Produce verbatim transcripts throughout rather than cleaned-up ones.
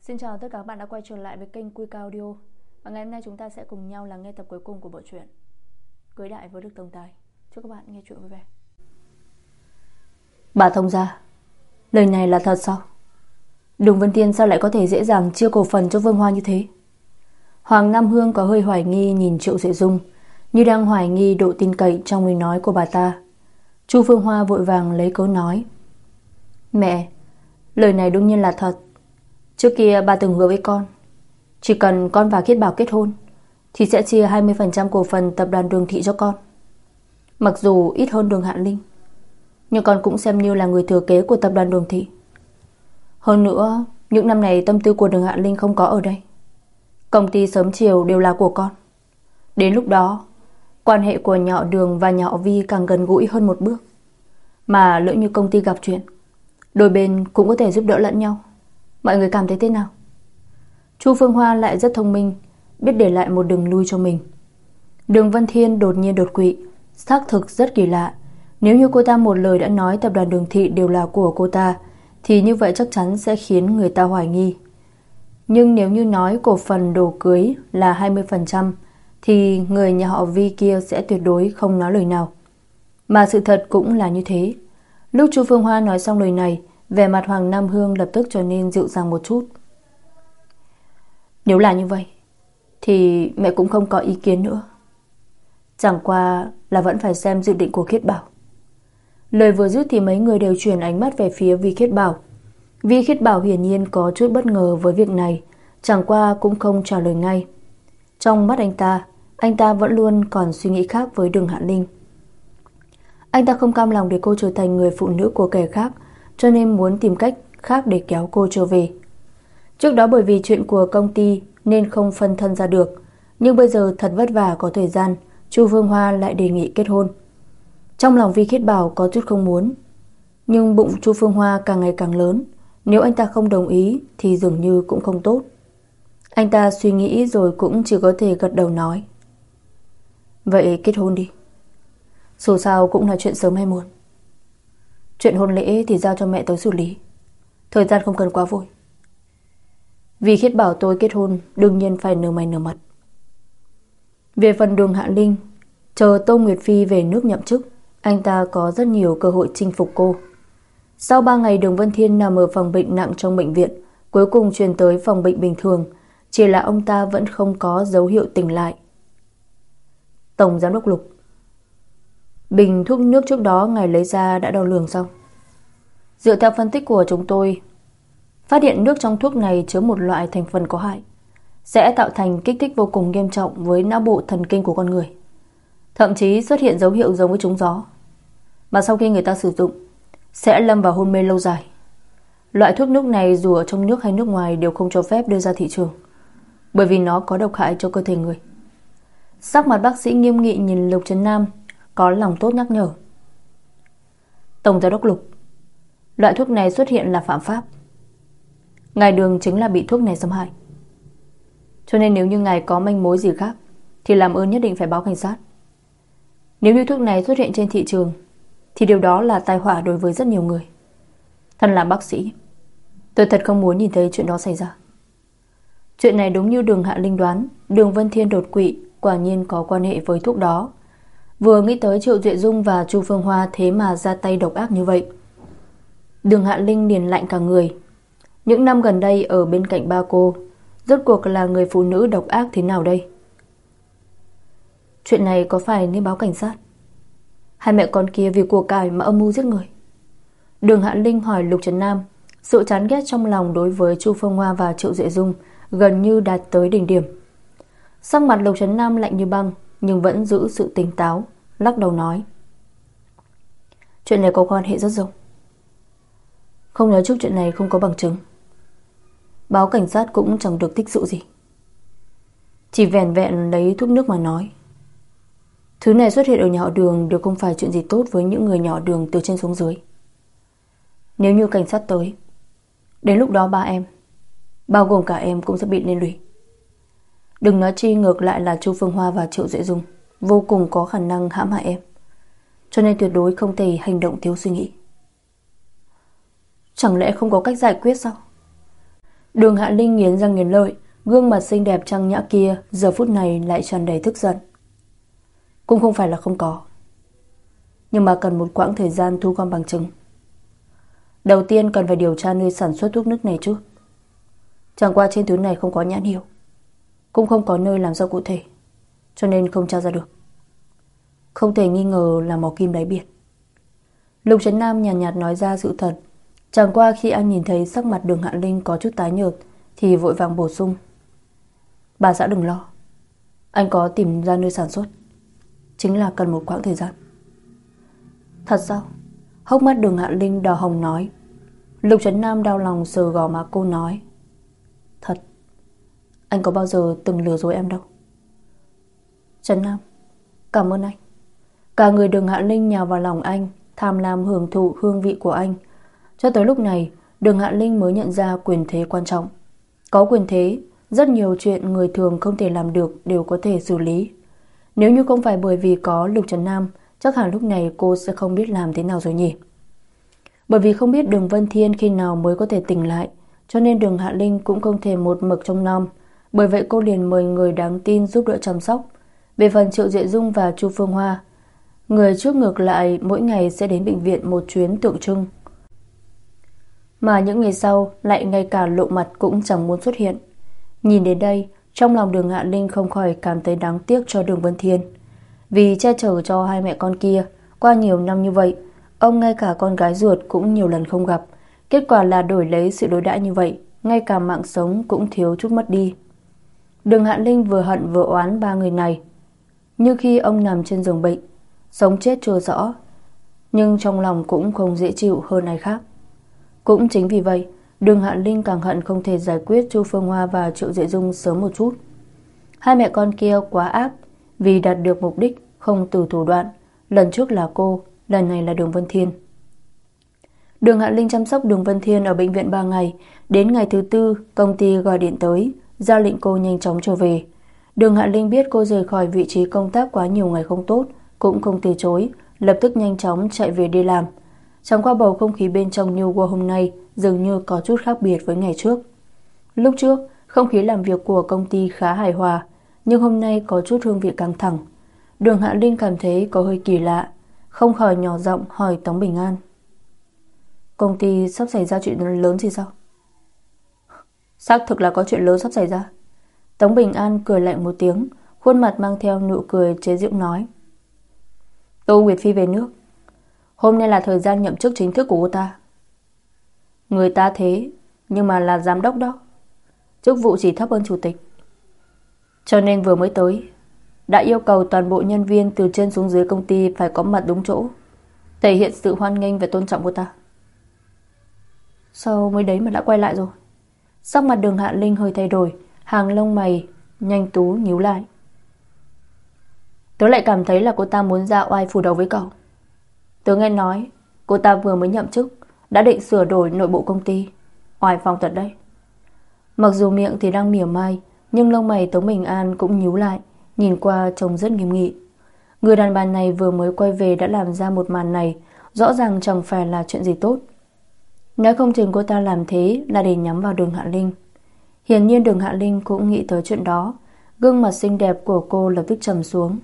Xin chào tất cả các bạn đã quay trở lại với kênh Quy Cao Audio. Và ngày hôm nay chúng ta sẽ cùng nhau lắng nghe tập cuối cùng của bộ truyện Cưới Đại với Đức Tổng Tài. Chúc các bạn nghe truyện vui vẻ. Bà thông gia, lời này là thật sao? Đường Vân Thiên sao lại có thể dễ dàng chia cổ phần cho Vương Hoa như thế? Hoàng Nam Hương có hơi hoài nghi nhìn Triệu Duệ Dung, như đang hoài nghi độ tin cậy trong lời nói của bà ta. Chu Phương Hoa vội vàng lấy cớ nói: Mẹ, lời này đương nhiên là thật. Trước kia bà từng hứa với con, chỉ cần con và Khiết Bảo kết hôn thì sẽ chia hai mươi phần trăm cổ phần tập đoàn Đường Thị cho con. Mặc dù ít hơn Đường Hạ Linh, nhưng con cũng xem như là người thừa kế của tập đoàn Đường Thị. Hơn nữa, những năm này tâm tư của Đường Hạ Linh không có ở đây. Công ty sớm chiều đều là của con. Đến lúc đó, quan hệ của nhà họ Đường và nhà họ Vi càng gần gũi hơn một bước. Mà lỡ như công ty gặp chuyện, đôi bên cũng có thể giúp đỡ lẫn nhau. Mọi người cảm thấy thế nào? Chu Phương Hoa lại rất thông minh, biết để lại một đường lui cho mình. Đường Vân Thiên đột nhiên đột quỵ, xác thực rất kỳ lạ. Nếu như cô ta một lời đã nói tập đoàn Đường Thị đều là của cô ta, thì như vậy chắc chắn sẽ khiến người ta hoài nghi. Nhưng nếu như nói cổ phần đồ cưới là hai mươi phần trăm, thì người nhà họ Vi kia sẽ tuyệt đối không nói lời nào. Mà sự thật cũng là như thế. Lúc Chu Phương Hoa nói xong lời này, vẻ mặt Hoàng Nam Hương lập tức trở nên dịu dàng một chút. Nếu là như vậy thì mẹ cũng không có ý kiến nữa. Chẳng qua là vẫn phải xem dự định của Khiết Bảo. Lời vừa dứt thì mấy người đều chuyển ánh mắt về phía Vi Khiết Bảo. Vi Khiết Bảo hiển nhiên có chút bất ngờ với việc này, chẳng qua cũng không trả lời ngay. Trong mắt anh ta, anh ta vẫn luôn còn suy nghĩ khác với Đường Hạ Linh. Anh ta không cam lòng để cô trở thành người phụ nữ của kẻ khác, cho nên muốn tìm cách khác để kéo cô trở về. Trước đó bởi vì chuyện của công ty nên không phân thân ra được, nhưng bây giờ thật vất vả có thời gian, Chu Phương Hoa lại đề nghị kết hôn. Trong lòng Vi Khiết Bảo có chút không muốn, nhưng bụng Chu Phương Hoa càng ngày càng lớn, nếu anh ta không đồng ý thì dường như cũng không tốt. Anh ta suy nghĩ rồi cũng chỉ có thể gật đầu nói: Vậy kết hôn đi. Dù sao cũng là chuyện sớm hay muộn. Chuyện hôn lễ thì giao cho mẹ tới xử lý, thời gian không cần quá vội. Vì Khiết Bảo tôi kết hôn đương nhiên phải nở mày nở mặt. Về phần Đường Hạ Linh, chờ Tô Nguyệt Phi về nước nhậm chức, anh ta có rất nhiều cơ hội chinh phục cô. Sau ba ngày Đường Vân Thiên nằm ở phòng bệnh nặng trong bệnh viện, cuối cùng chuyển tới phòng bệnh bình thường, chỉ là ông ta vẫn không có dấu hiệu tỉnh lại. Tổng giám đốc Lục, bình thuốc nước trước đó ngài lấy ra đã đo lường xong. Dựa theo phân tích của chúng tôi, phát hiện nước trong thuốc này chứa một loại thành phần có hại, sẽ tạo thành kích thích vô cùng nghiêm trọng với não bộ thần kinh của con người, thậm chí xuất hiện dấu hiệu giống với trúng gió, mà sau khi người ta sử dụng sẽ lâm vào hôn mê lâu dài. Loại thuốc nước này dù ở trong nước hay nước ngoài đều không cho phép đưa ra thị trường, bởi vì nó có độc hại cho cơ thể người. Sắc mặt bác sĩ nghiêm nghị nhìn Lục Trấn Nam, có lòng tốt nhắc nhở: Tổng giám đốc Lục, loại thuốc này xuất hiện là phạm pháp. Ngài Đường chính là bị thuốc này xâm hại, cho nên nếu như ngài có manh mối gì khác thì làm ơn nhất định phải báo cảnh sát. Nếu như thuốc này xuất hiện trên thị trường thì điều đó là tai họa đối với rất nhiều người. Thân là bác sĩ, tôi thật không muốn nhìn thấy chuyện đó xảy ra. Chuyện này đúng như Đường Hạ Linh đoán, Đường Vân Thiên đột quỵ quả nhiên có quan hệ với thuốc đó. Vừa nghĩ tới Triệu Duệ Dung và Chu Phương Hoa thế mà ra tay độc ác như vậy, Đường Hạ Linh liền lạnh cả người. Những năm gần đây ở bên cạnh ba cô, rốt cuộc là người phụ nữ độc ác thế nào đây? Chuyện này có phải nên báo cảnh sát? Hai mẹ con kia vì của cải mà âm mưu giết người? Đường Hạ Linh hỏi Lục Trấn Nam. Sự chán ghét trong lòng đối với Chu Phương Hoa và Triệu Duệ Dung gần như đạt tới đỉnh điểm. Sắc mặt Lục Trấn Nam lạnh như băng, nhưng vẫn giữ sự tỉnh táo, lắc đầu nói: Chuyện này có quan hệ rất rộng. Không nói trước chuyện này không có bằng chứng, báo cảnh sát cũng chẳng được tích sự gì. Chỉ vẻn vẹn lấy thuốc nước mà nói, thứ này xuất hiện ở nhà họ Đường đều không phải chuyện gì tốt với những người nhà họ Đường từ trên xuống dưới. Nếu như cảnh sát tới, đến lúc đó ba em, bao gồm cả em, cũng sẽ bị liên lụy. Đừng nói chi ngược lại là Chu Phương Hoa và Triệu Duệ Dung vô cùng có khả năng hãm hại em, cho nên tuyệt đối không thể hành động thiếu suy nghĩ. Chẳng lẽ không có cách giải quyết sao? Đường Hạ Linh nghiến răng nghiến lợi, gương mặt xinh đẹp trang nhã kia giờ phút này lại tràn đầy tức giận. Cũng không phải là không có, nhưng mà cần một quãng thời gian thu gom bằng chứng. Đầu tiên cần phải điều tra nơi sản xuất thuốc nước này trước. Chẳng qua trên thứ này không có nhãn hiệu, cũng không có nơi làm ra cụ thể, cho nên không tra ra được. Không thể nghi ngờ là mỏ kim đáy biển. Lục Trấn Nam nhàn nhạt, nhạt nói ra sự thật. Chẳng qua khi anh nhìn thấy sắc mặt Đường Hạ Linh có chút tái nhợt thì vội vàng bổ sung: Bà xã đừng lo, anh có tìm ra nơi sản xuất, chính là cần một quãng thời gian. Thật sao? Hốc mắt Đường Hạ Linh đỏ hồng nói. Lục Trấn Nam đau lòng sờ gò má cô nói: Thật, anh có bao giờ từng lừa dối em đâu. Trấn Nam, cảm ơn anh. Cả người Đường Hạ Linh nhào vào lòng anh, tham lam hưởng thụ hương vị của anh. Cho tới lúc này, Đường Hạ Linh mới nhận ra quyền thế quan trọng. Có quyền thế, rất nhiều chuyện người thường không thể làm được đều có thể xử lý. Nếu như không phải bởi vì có Lục Trấn Nam, chắc hẳn lúc này cô sẽ không biết làm thế nào rồi nhỉ. Bởi vì không biết Đường Vân Thiên khi nào mới có thể tỉnh lại, cho nên Đường Hạ Linh cũng không thể một mực trông nom. Bởi vậy cô liền mời người đáng tin giúp đỡ chăm sóc. Về phần Triệu Duệ Dung và Chu Phương Hoa, người trước ngược lại mỗi ngày sẽ đến bệnh viện một chuyến tượng trưng, mà những ngày sau lại ngay cả lộ mặt cũng chẳng muốn xuất hiện. Nhìn đến đây, trong lòng Đường Hạ Linh không khỏi cảm thấy đáng tiếc cho Đường Vân Thiên. Vì che chở cho hai mẹ con kia qua nhiều năm như vậy, ông ngay cả con gái ruột cũng nhiều lần không gặp. Kết quả là đổi lấy sự đối đãi như vậy, ngay cả mạng sống cũng thiếu chút mất đi. Đường Hạ Linh vừa hận vừa oán ba người này. Như khi ông nằm trên giường bệnh, sống chết chưa rõ, nhưng trong lòng cũng không dễ chịu hơn ai khác. Cũng chính vì vậy, Đường Hạ Linh càng hận không thể giải quyết Chu Phương Hoa và Triệu Duệ Dung sớm một chút. Hai mẹ con kia quá ác, vì đạt được mục đích không từ thủ đoạn. Lần trước là cô, lần này là Đường Vân Thiên. Đường Hạ Linh chăm sóc Đường Vân Thiên ở bệnh viện ba ngày. Đến ngày thứ tư, công ty gọi điện tới, ra lệnh cô nhanh chóng trở về. Đường Hạ Linh biết cô rời khỏi vị trí công tác quá nhiều ngày không tốt, cũng không từ chối, lập tức nhanh chóng chạy về đi làm. Chẳng qua bầu không khí bên trong New World hôm nay dường như có chút khác biệt với ngày trước. Lúc trước, không khí làm việc của công ty khá hài hòa, nhưng hôm nay có chút hương vị căng thẳng. Đường Hạ Linh cảm thấy có hơi kỳ lạ, không khỏi nhỏ giọng hỏi Tống Bình An: Công ty sắp xảy ra chuyện lớn gì sao? Xác thực là có chuyện lớn sắp xảy ra. Tống Bình An cười lạnh một tiếng, khuôn mặt mang theo nụ cười chế giễu nói: Tô Nguyệt Phi về nước. Hôm nay là thời gian nhậm chức chính thức của cô ta. Người ta thế, nhưng mà là giám đốc đó, chức vụ chỉ thấp hơn chủ tịch. Cho nên vừa mới tới, đã yêu cầu toàn bộ nhân viên từ trên xuống dưới công ty phải có mặt đúng chỗ, thể hiện sự hoan nghênh và tôn trọng của ta. Sao mới đấy mà đã quay lại rồi? Sắc mặt Đường Hạ Linh hơi thay đổi, hàng lông mày nhanh tú nhíu lại. Tớ lại cảm thấy là cô ta muốn ra oai phủ đầu với cậu. Tớ nghe nói cô ta vừa mới nhậm chức đã định sửa đổi nội bộ công ty. Oai phong thật đấy. Mặc dù miệng thì đang mỉa mai, nhưng lông mày Tống Bình An cũng nhíu lại, nhìn qua trông rất nghiêm nghị. Người đàn bà này vừa mới quay về đã làm ra một màn này, rõ ràng chẳng phải là chuyện gì tốt. Nói không chừng cô ta làm thế là để nhắm vào Đường Hạ Linh. Hiển nhiên Đường Hạ Linh cũng nghĩ tới chuyện đó. Gương mặt xinh đẹp của cô lập tức trầm xuống.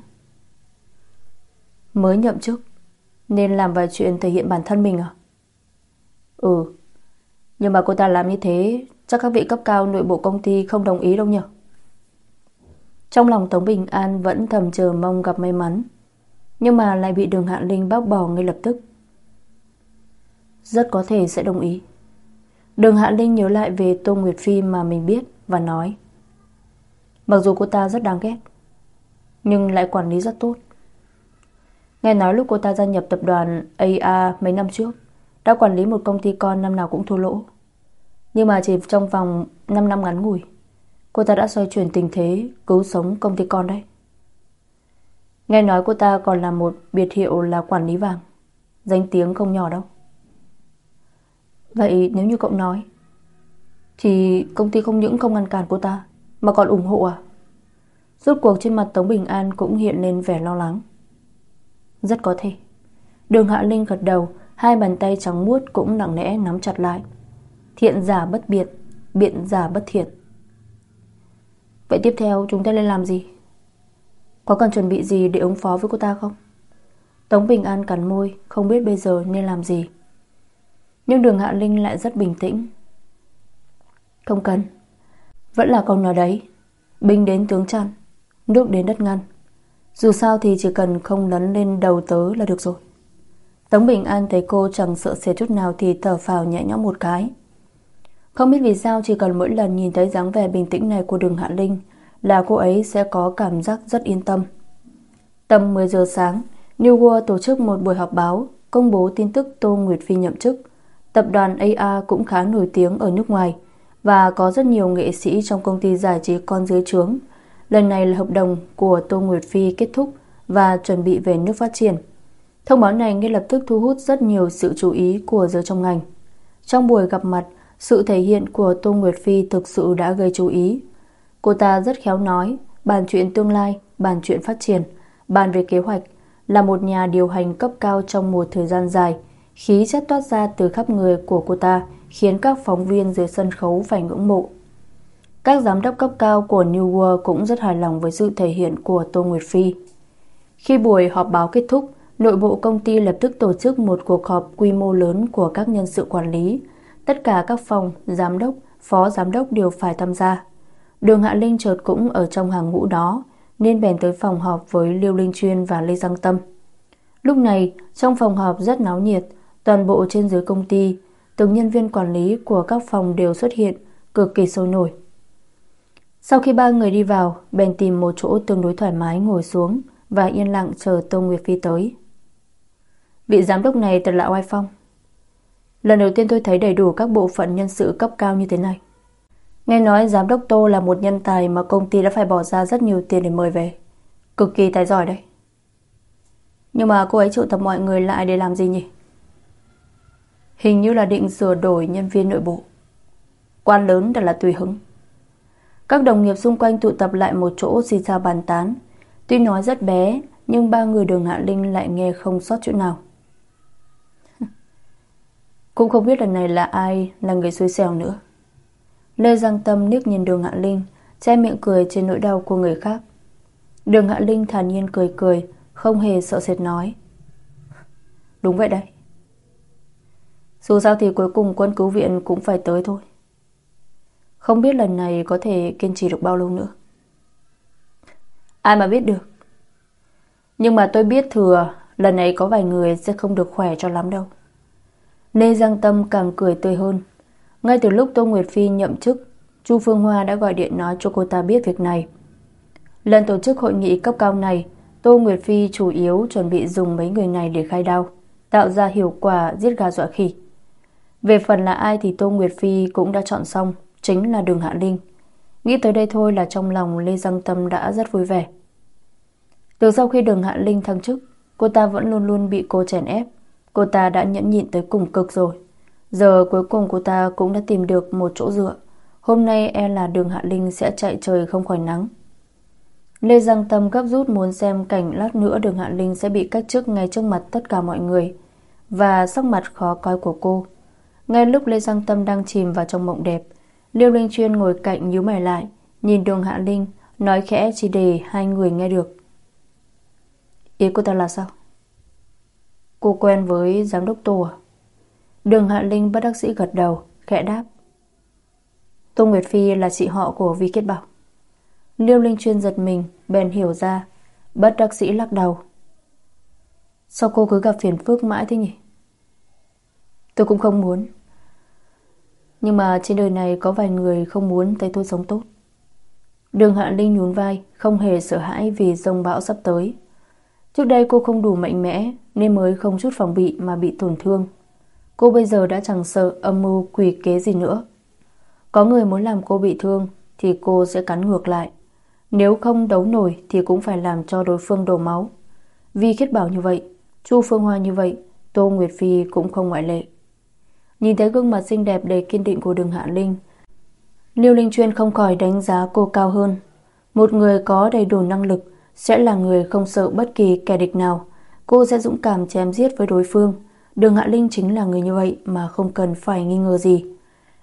Mới nhậm chức nên làm vài chuyện thể hiện bản thân mình à? Ừ, nhưng mà cô ta làm như thế chắc các vị cấp cao nội bộ công ty không đồng ý đâu nhỉ? Trong lòng Tống Bình An vẫn thầm chờ mong gặp may mắn, nhưng mà lại bị Đường Hạ Linh bác bỏ ngay lập tức. Rất có thể sẽ đồng ý. Đường Hạ Linh nhớ lại về Tô Nguyệt Phi mà mình biết và nói: Mặc dù cô ta rất đáng ghét, nhưng lại quản lý rất tốt. Nghe nói lúc cô ta gia nhập tập đoàn a a mấy năm trước đã quản lý một công ty con năm nào cũng thua lỗ. Nhưng mà chỉ trong vòng năm năm ngắn ngủi, cô ta đã xoay chuyển tình thế, cứu sống công ty con đấy. Nghe nói cô ta còn là một biệt hiệu là quản lý vàng, danh tiếng không nhỏ đâu. Vậy nếu như cậu nói thì công ty không những không ngăn cản cô ta mà còn ủng hộ à? Rốt cuộc trên mặt Tống Bình An cũng hiện lên vẻ lo lắng. Rất có thể. Đường Hạ Linh gật đầu, hai bàn tay trắng muốt cũng lặng lẽ nắm chặt lại. Thiện giả bất biệt, biện giả bất thiện. Vậy tiếp theo chúng ta nên làm gì? Có cần chuẩn bị gì để ứng phó với cô ta không? Tống Bình An cắn môi, không biết bây giờ nên làm gì. Nhưng Đường Hạ Linh lại rất bình tĩnh. Không cần. Vẫn là câu nói đấy, binh đến tướng chặn, nước đến đất ngăn. Dù sao thì chỉ cần không lấn lên đầu tớ là được rồi. Tống Bình An thấy cô chẳng sợ sệt chút nào thì thở phào nhẹ nhõm một cái. Không biết vì sao chỉ cần mỗi lần nhìn thấy dáng vẻ bình tĩnh này của Đường Hạ Linh là cô ấy sẽ có cảm giác rất yên tâm. Tầm mười giờ sáng, New World tổ chức một buổi họp báo công bố tin tức Tô Nguyệt Phi nhậm chức. Tập đoàn a rờ cũng khá nổi tiếng ở nước ngoài và có rất nhiều nghệ sĩ trong công ty giải trí con dưới trướng. Lần này là hợp đồng của Tô Nguyệt Phi kết thúc và chuẩn bị về nước phát triển. Thông báo này ngay lập tức thu hút rất nhiều sự chú ý của giới trong ngành. Trong buổi gặp mặt, sự thể hiện của Tô Nguyệt Phi thực sự đã gây chú ý. Cô ta rất khéo nói, bàn chuyện tương lai, bàn chuyện phát triển, bàn về kế hoạch, là một nhà điều hành cấp cao trong một thời gian dài. Khí chất toát ra từ khắp người của cô ta khiến các phóng viên dưới sân khấu phải ngưỡng mộ. Các giám đốc cấp cao của New World cũng rất hài lòng với sự thể hiện của Tô Nguyệt Phi. Khi buổi họp báo kết thúc, nội bộ công ty lập tức tổ chức một cuộc họp quy mô lớn của các nhân sự quản lý. Tất cả các phòng, giám đốc, phó giám đốc đều phải tham gia. Đường Hạ Linh chợt cũng ở trong hàng ngũ đó, nên bèn tới phòng họp với Liêu Linh Chuyên và Lê Giang Tâm. Lúc này, trong phòng họp rất náo nhiệt, toàn bộ trên dưới công ty, từng nhân viên quản lý của các phòng đều xuất hiện, cực kỳ sôi nổi. Sau khi ba người đi vào, bèn tìm một chỗ tương đối thoải mái ngồi xuống và yên lặng chờ Tô Nguyệt Phi tới. Vị giám đốc này thật là oai phong. Lần đầu tiên tôi thấy đầy đủ các bộ phận nhân sự cấp cao như thế này. Nghe nói giám đốc Tô là một nhân tài mà công ty đã phải bỏ ra rất nhiều tiền để mời về. Cực kỳ tài giỏi đấy. Nhưng mà cô ấy triệu tập mọi người lại để làm gì nhỉ? Hình như là định sửa đổi nhân viên nội bộ. Quan lớn thật là tùy hứng. Các đồng nghiệp xung quanh tụ tập lại một chỗ xì xào bàn tán. Tuy nói rất bé, nhưng ba người Đường Hạ Linh lại nghe không sót chữ nào. Cũng không biết lần này là ai là người xui xẻo nữa. Lê Giang Tâm liếc nhìn Đường Hạ Linh, che miệng cười trên nỗi đau của người khác. Đường Hạ Linh thản nhiên cười cười, không hề sợ sệt nói. Đúng vậy đấy. Dù sao thì cuối cùng quân cứu viện cũng phải tới thôi. Không biết lần này có thể kiên trì được bao lâu nữa. Ai mà biết được. Nhưng mà tôi biết thừa lần này có vài người sẽ không được khỏe cho lắm đâu. Lê Giang Tâm càng cười tươi hơn. Ngay từ lúc Tô Nguyệt Phi nhậm chức, Chu Phương Hoa đã gọi điện nói cho cô ta biết việc này. Lần tổ chức hội nghị cấp cao này, Tô Nguyệt Phi chủ yếu chuẩn bị dùng mấy người này để khai đao, tạo ra hiệu quả giết gà dọa khỉ. Về phần là ai thì Tô Nguyệt Phi cũng đã chọn xong, chính là Đường Hạ Linh. Nghĩ tới đây thôi là trong lòng Lê Giang Tâm đã rất vui vẻ. Từ sau khi Đường Hạ Linh thăng chức, cô ta vẫn luôn luôn bị cô chèn ép. Cô ta đã nhẫn nhịn tới cùng cực rồi. Giờ cuối cùng cô ta cũng đã tìm được một chỗ dựa. Hôm nay e là Đường Hạ Linh sẽ chạy trời không khỏi nắng. Lê Giang Tâm gấp rút muốn xem cảnh lát nữa Đường Hạ Linh sẽ bị cách chức ngay trước mặt tất cả mọi người, và sắc mặt khó coi của cô. Ngay lúc Lê Giang Tâm đang chìm vào trong mộng đẹp, Liêu Linh Chuyên ngồi cạnh nhíu mày lại, nhìn Đường Hạ Linh, nói khẽ chỉ để hai người nghe được. Ý cô ta là sao? Cô quen với giám đốc Tô à? Đường Hạ Linh bất đắc dĩ gật đầu, khẽ đáp. Tô Nguyệt Phi là chị họ của Vi Kiết Bảo. Liêu Linh Chuyên giật mình, bèn hiểu ra, bất đắc dĩ lắc đầu. Sao cô cứ gặp phiền phức mãi thế nhỉ? Tôi cũng không muốn. Nhưng mà trên đời này có vài người không muốn thấy tôi sống tốt. Đường Hạ Linh nhún vai, không hề sợ hãi vì giông bão sắp tới. Trước đây cô không đủ mạnh mẽ nên mới không chút phòng bị mà bị tổn thương. Cô bây giờ đã chẳng sợ âm mưu quỷ kế gì nữa. Có người muốn làm cô bị thương thì cô sẽ cắn ngược lại. Nếu không đấu nổi thì cũng phải làm cho đối phương đổ máu. Vi Khiết Bảo như vậy, Chu Phương Hoa như vậy, Tô Nguyệt Phi cũng không ngoại lệ. Nhìn thấy gương mặt xinh đẹp đầy kiên định của Đường Hạ Linh, Liêu Linh Chuyên không khỏi đánh giá cô cao hơn. Một người có đầy đủ năng lực sẽ là người không sợ bất kỳ kẻ địch nào. Cô sẽ dũng cảm chém giết với đối phương. Đường Hạ Linh chính là người như vậy mà không cần phải nghi ngờ gì.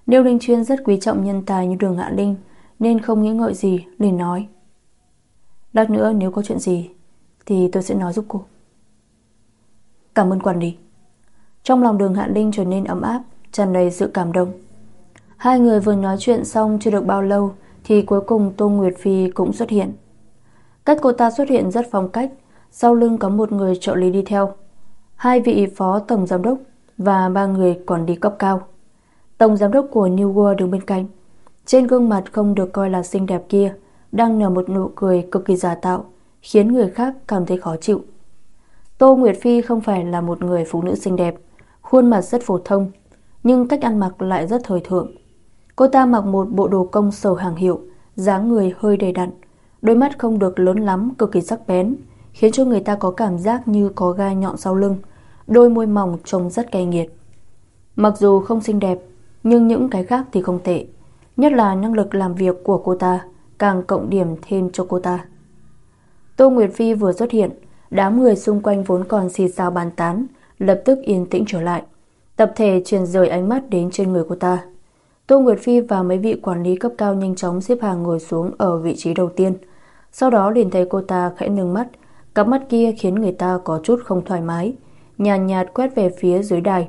Liêu Linh Chuyên rất quý trọng nhân tài như Đường Hạ Linh, nên không nghĩ ngợi gì liền nói: lát nữa nếu có chuyện gì thì tôi sẽ nói giúp cô. Cảm ơn quản lý. Trong lòng Đường Hạ Linh trở nên ấm áp, tràn đầy sự cảm động. Hai người vừa nói chuyện xong chưa được bao lâu thì cuối cùng Tô Nguyệt Phi cũng xuất hiện. Cách cô ta xuất hiện rất phong cách, sau lưng có một người trợ lý đi theo, hai vị phó tổng giám đốc và ba người quản lý cấp cao. Tổng giám đốc của New World đứng bên cạnh, trên gương mặt không được coi là xinh đẹp kia đang nở một nụ cười cực kỳ giả tạo, khiến người khác cảm thấy khó chịu. Tô Nguyệt Phi không phải là một người phụ nữ xinh đẹp, khuôn mặt rất phổ thông, nhưng cách ăn mặc lại rất thời thượng. Cô ta mặc một bộ đồ công sở hàng hiệu, dáng người hơi đầy đặn, đôi mắt không được lớn lắm, cực kỳ sắc bén, khiến cho người ta có cảm giác như có gai nhọn sau lưng. Đôi môi mỏng trông rất cay nghiệt. Mặc dù không xinh đẹp, nhưng những cái khác thì không tệ, nhất là năng lực làm việc của cô ta càng cộng điểm thêm cho cô ta. Tô Nguyệt Phi vừa xuất hiện, đám người xung quanh vốn còn xì xào bàn tán lập tức yên tĩnh trở lại, tập thể chuyển rời ánh mắt đến trên người cô ta. Tô Nguyệt Phi và mấy vị quản lý cấp cao nhanh chóng xếp hàng ngồi xuống ở vị trí đầu tiên. Sau đó liền thấy cô ta khẽ nâng mắt, cặp mắt kia khiến người ta có chút không thoải mái, nhàn nhạt, nhạt quét về phía dưới đài.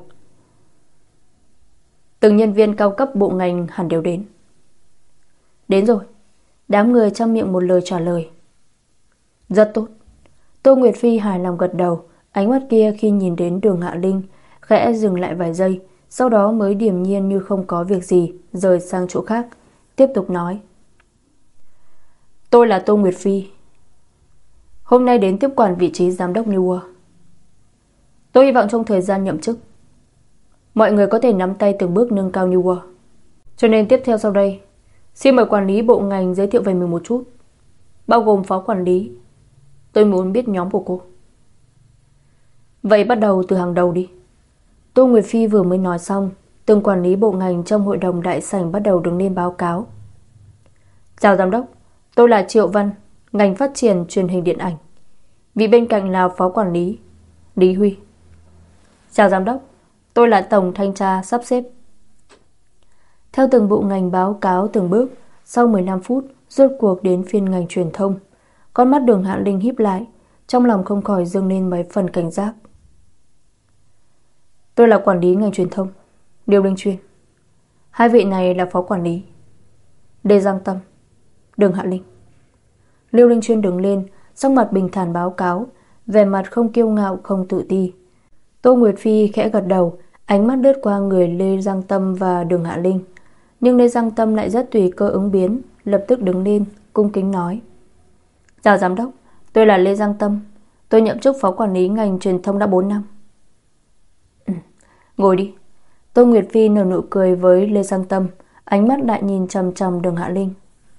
Từng nhân viên cao cấp bộ ngành hẳn đều đến. Đến rồi. Đám người trong miệng một lời trả lời. Rất tốt. Tô Nguyệt Phi hài lòng gật đầu, ánh mắt kia khi nhìn đến Đường Hạ Linh khẽ dừng lại vài giây, sau đó mới điềm nhiên như không có việc gì rời sang chỗ khác, tiếp tục nói: Tôi là Tô Nguyệt Phi, hôm nay đến tiếp quản vị trí giám đốc New World. Tôi hy vọng trong thời gian nhậm chức, mọi người có thể nắm tay từng bước nâng cao New World. Cho nên tiếp theo sau đây, xin mời quản lý bộ ngành giới thiệu về mình một chút, bao gồm phó quản lý. Tôi muốn biết nhóm của cô. Vậy bắt đầu từ hàng đầu đi. Tô Nguyệt Phi vừa mới nói xong, từng quản lý bộ ngành trong hội đồng đại sảnh bắt đầu đứng lên báo cáo. Chào giám đốc, tôi là Triệu Văn, ngành phát triển truyền hình điện ảnh. Vị bên cạnh là phó quản lý Lý Huy. Chào giám đốc, tôi là tổng thanh tra sắp xếp. Theo từng bộ ngành báo cáo từng bước, sau mười lăm phút rốt cuộc đến phiên ngành truyền thông. Con mắt Đường Hạ Linh híp lại, trong lòng không khỏi dâng lên mấy phần cảnh giác. Tôi là quản lý ngành truyền thông Liêu Linh Chuyên. Hai vị này là phó quản lý Lê Giang Tâm, Đường Hạ Linh. Liêu Linh Chuyên đứng lên, sắc mặt bình thản báo cáo, vẻ mặt không kiêu ngạo không tự ti. Tô Nguyệt Phi khẽ gật đầu, ánh mắt lướt qua người Lê Giang Tâm và Đường Hạ Linh, nhưng Lê Giang Tâm lại rất tùy cơ ứng biến, lập tức đứng lên cung kính nói: Chào giám đốc, tôi là Lê Giang Tâm, tôi nhậm chức phó quản lý ngành truyền thông đã bốn năm. Ừ, ngồi đi. Tô Nguyệt Phi nở nụ cười với Lê Giang Tâm, ánh mắt lại nhìn chằm chằm Đường Hạ Linh.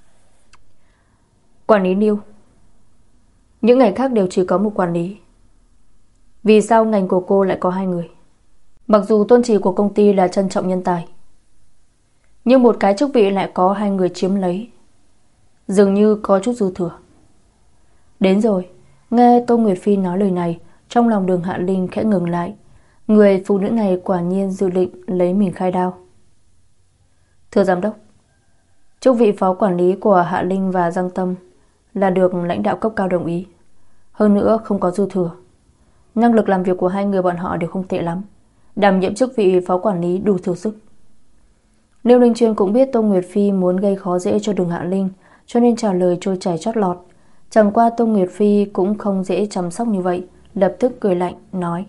Quản lý Liêu, những ngành khác đều chỉ có một quản lý, vì sao ngành của cô lại có hai người? Mặc dù tôn chỉ của công ty là trân trọng nhân tài, nhưng một cái chức vị lại có hai người chiếm lấy, dường như có chút dư thừa. Đến rồi. Nghe Tô Nguyệt Phi nói lời này, trong lòng Đường Hạ Linh khẽ ngừng lại. Người phụ nữ này quả nhiên dự định lấy mình khai đao. Thưa giám đốc, chức vị phó quản lý của Hạ Linh và Giang Tâm là được lãnh đạo cấp cao đồng ý, hơn nữa không có dư thừa. Năng lực làm việc của hai người bọn họ đều không tệ lắm, đảm nhiệm chức vị phó quản lý đủ thử sức. Liêu Linh Chuyên cũng biết Tô Nguyệt Phi muốn gây khó dễ cho Đường Hạ Linh, cho nên trả lời trôi chảy chót lọt. Chẳng qua Tô Nguyệt Phi cũng không dễ chăm sóc như vậy, lập tức cười lạnh nói: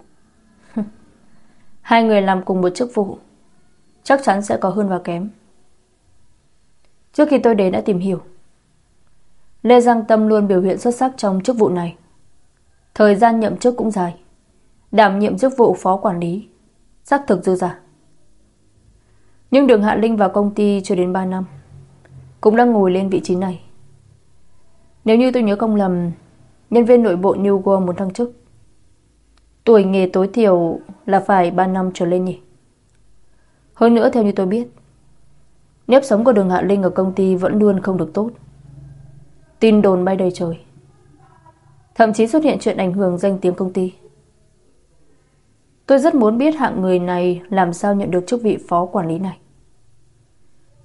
Hai người làm cùng một chức vụ, chắc chắn sẽ có hơn và kém. Trước khi tôi đến đã tìm hiểu, Lê Giang Tâm luôn biểu hiện xuất sắc trong chức vụ này, thời gian nhậm chức cũng dài, đảm nhiệm chức vụ phó quản lý xác thực dư giả. Nhưng Đường Hạ Linh vào công ty chưa đến ba năm, cũng đang ngồi lên vị trí này. Nếu như tôi nhớ không lầm, nhân viên nội bộ New World muốn thăng chức, tuổi nghề tối thiểu là phải ba năm trở lên nhỉ. Hơn nữa theo như tôi biết, nếp sống của Đường Hạ Linh ở công ty vẫn luôn không được tốt, tin đồn bay đầy trời, thậm chí xuất hiện chuyện ảnh hưởng danh tiếng công ty. Tôi rất muốn biết hạng người này làm sao nhận được chức vị phó quản lý này.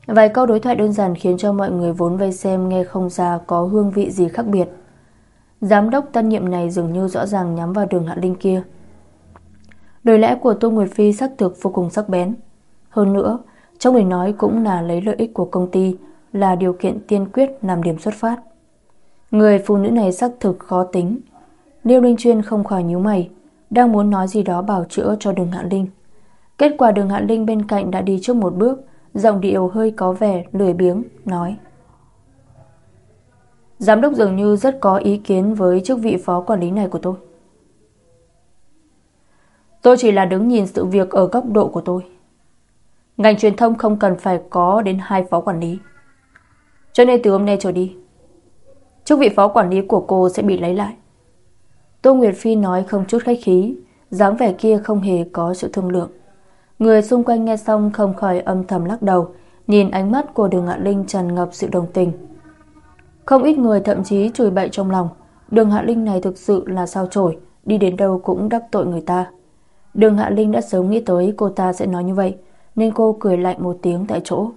Vài câu đối thoại đơn giản khiến cho mọi người vốn vây xem nghe không ra có hương vị gì khác biệt. Giám đốc tân nhiệm này dường như rõ ràng nhắm vào Đường Hạ Linh kia. Lời lẽ của Tô Nguyệt Phi xác thực vô cùng sắc bén. Hơn nữa, trong lời nói cũng là lấy lợi ích của công ty là điều kiện tiên quyết làm điểm xuất phát. Người phụ nữ này xác thực khó tính. Liêu Linh Chuyên không khỏi nhíu mày, đang muốn nói gì đó bào chữa cho Đường Hạ Linh. Kết quả Đường Hạ Linh bên cạnh đã đi trước một bước, giọng điệu hơi có vẻ lười biếng, nói: Giám đốc dường như rất có ý kiến với chức vị phó quản lý này của tôi. Tôi chỉ là đứng nhìn sự việc ở góc độ của tôi. Ngành truyền thông không cần phải có đến hai phó quản lý. Cho nên từ hôm nay trở đi, chức vị phó quản lý của cô sẽ bị lấy lại. Tô Nguyệt Phi nói không chút khách khí, dáng vẻ kia không hề có sự thương lượng. Người xung quanh nghe xong không khỏi âm thầm lắc đầu, nhìn ánh mắt của Đường Hạ Linh tràn ngập sự đồng tình. Không ít người thậm chí chửi bậy trong lòng, Đường Hạ Linh này thực sự là sao chổi, đi đến đâu cũng đắc tội người ta. Đường Hạ Linh đã sớm nghĩ tới cô ta sẽ nói như vậy, nên cô cười lạnh một tiếng tại chỗ.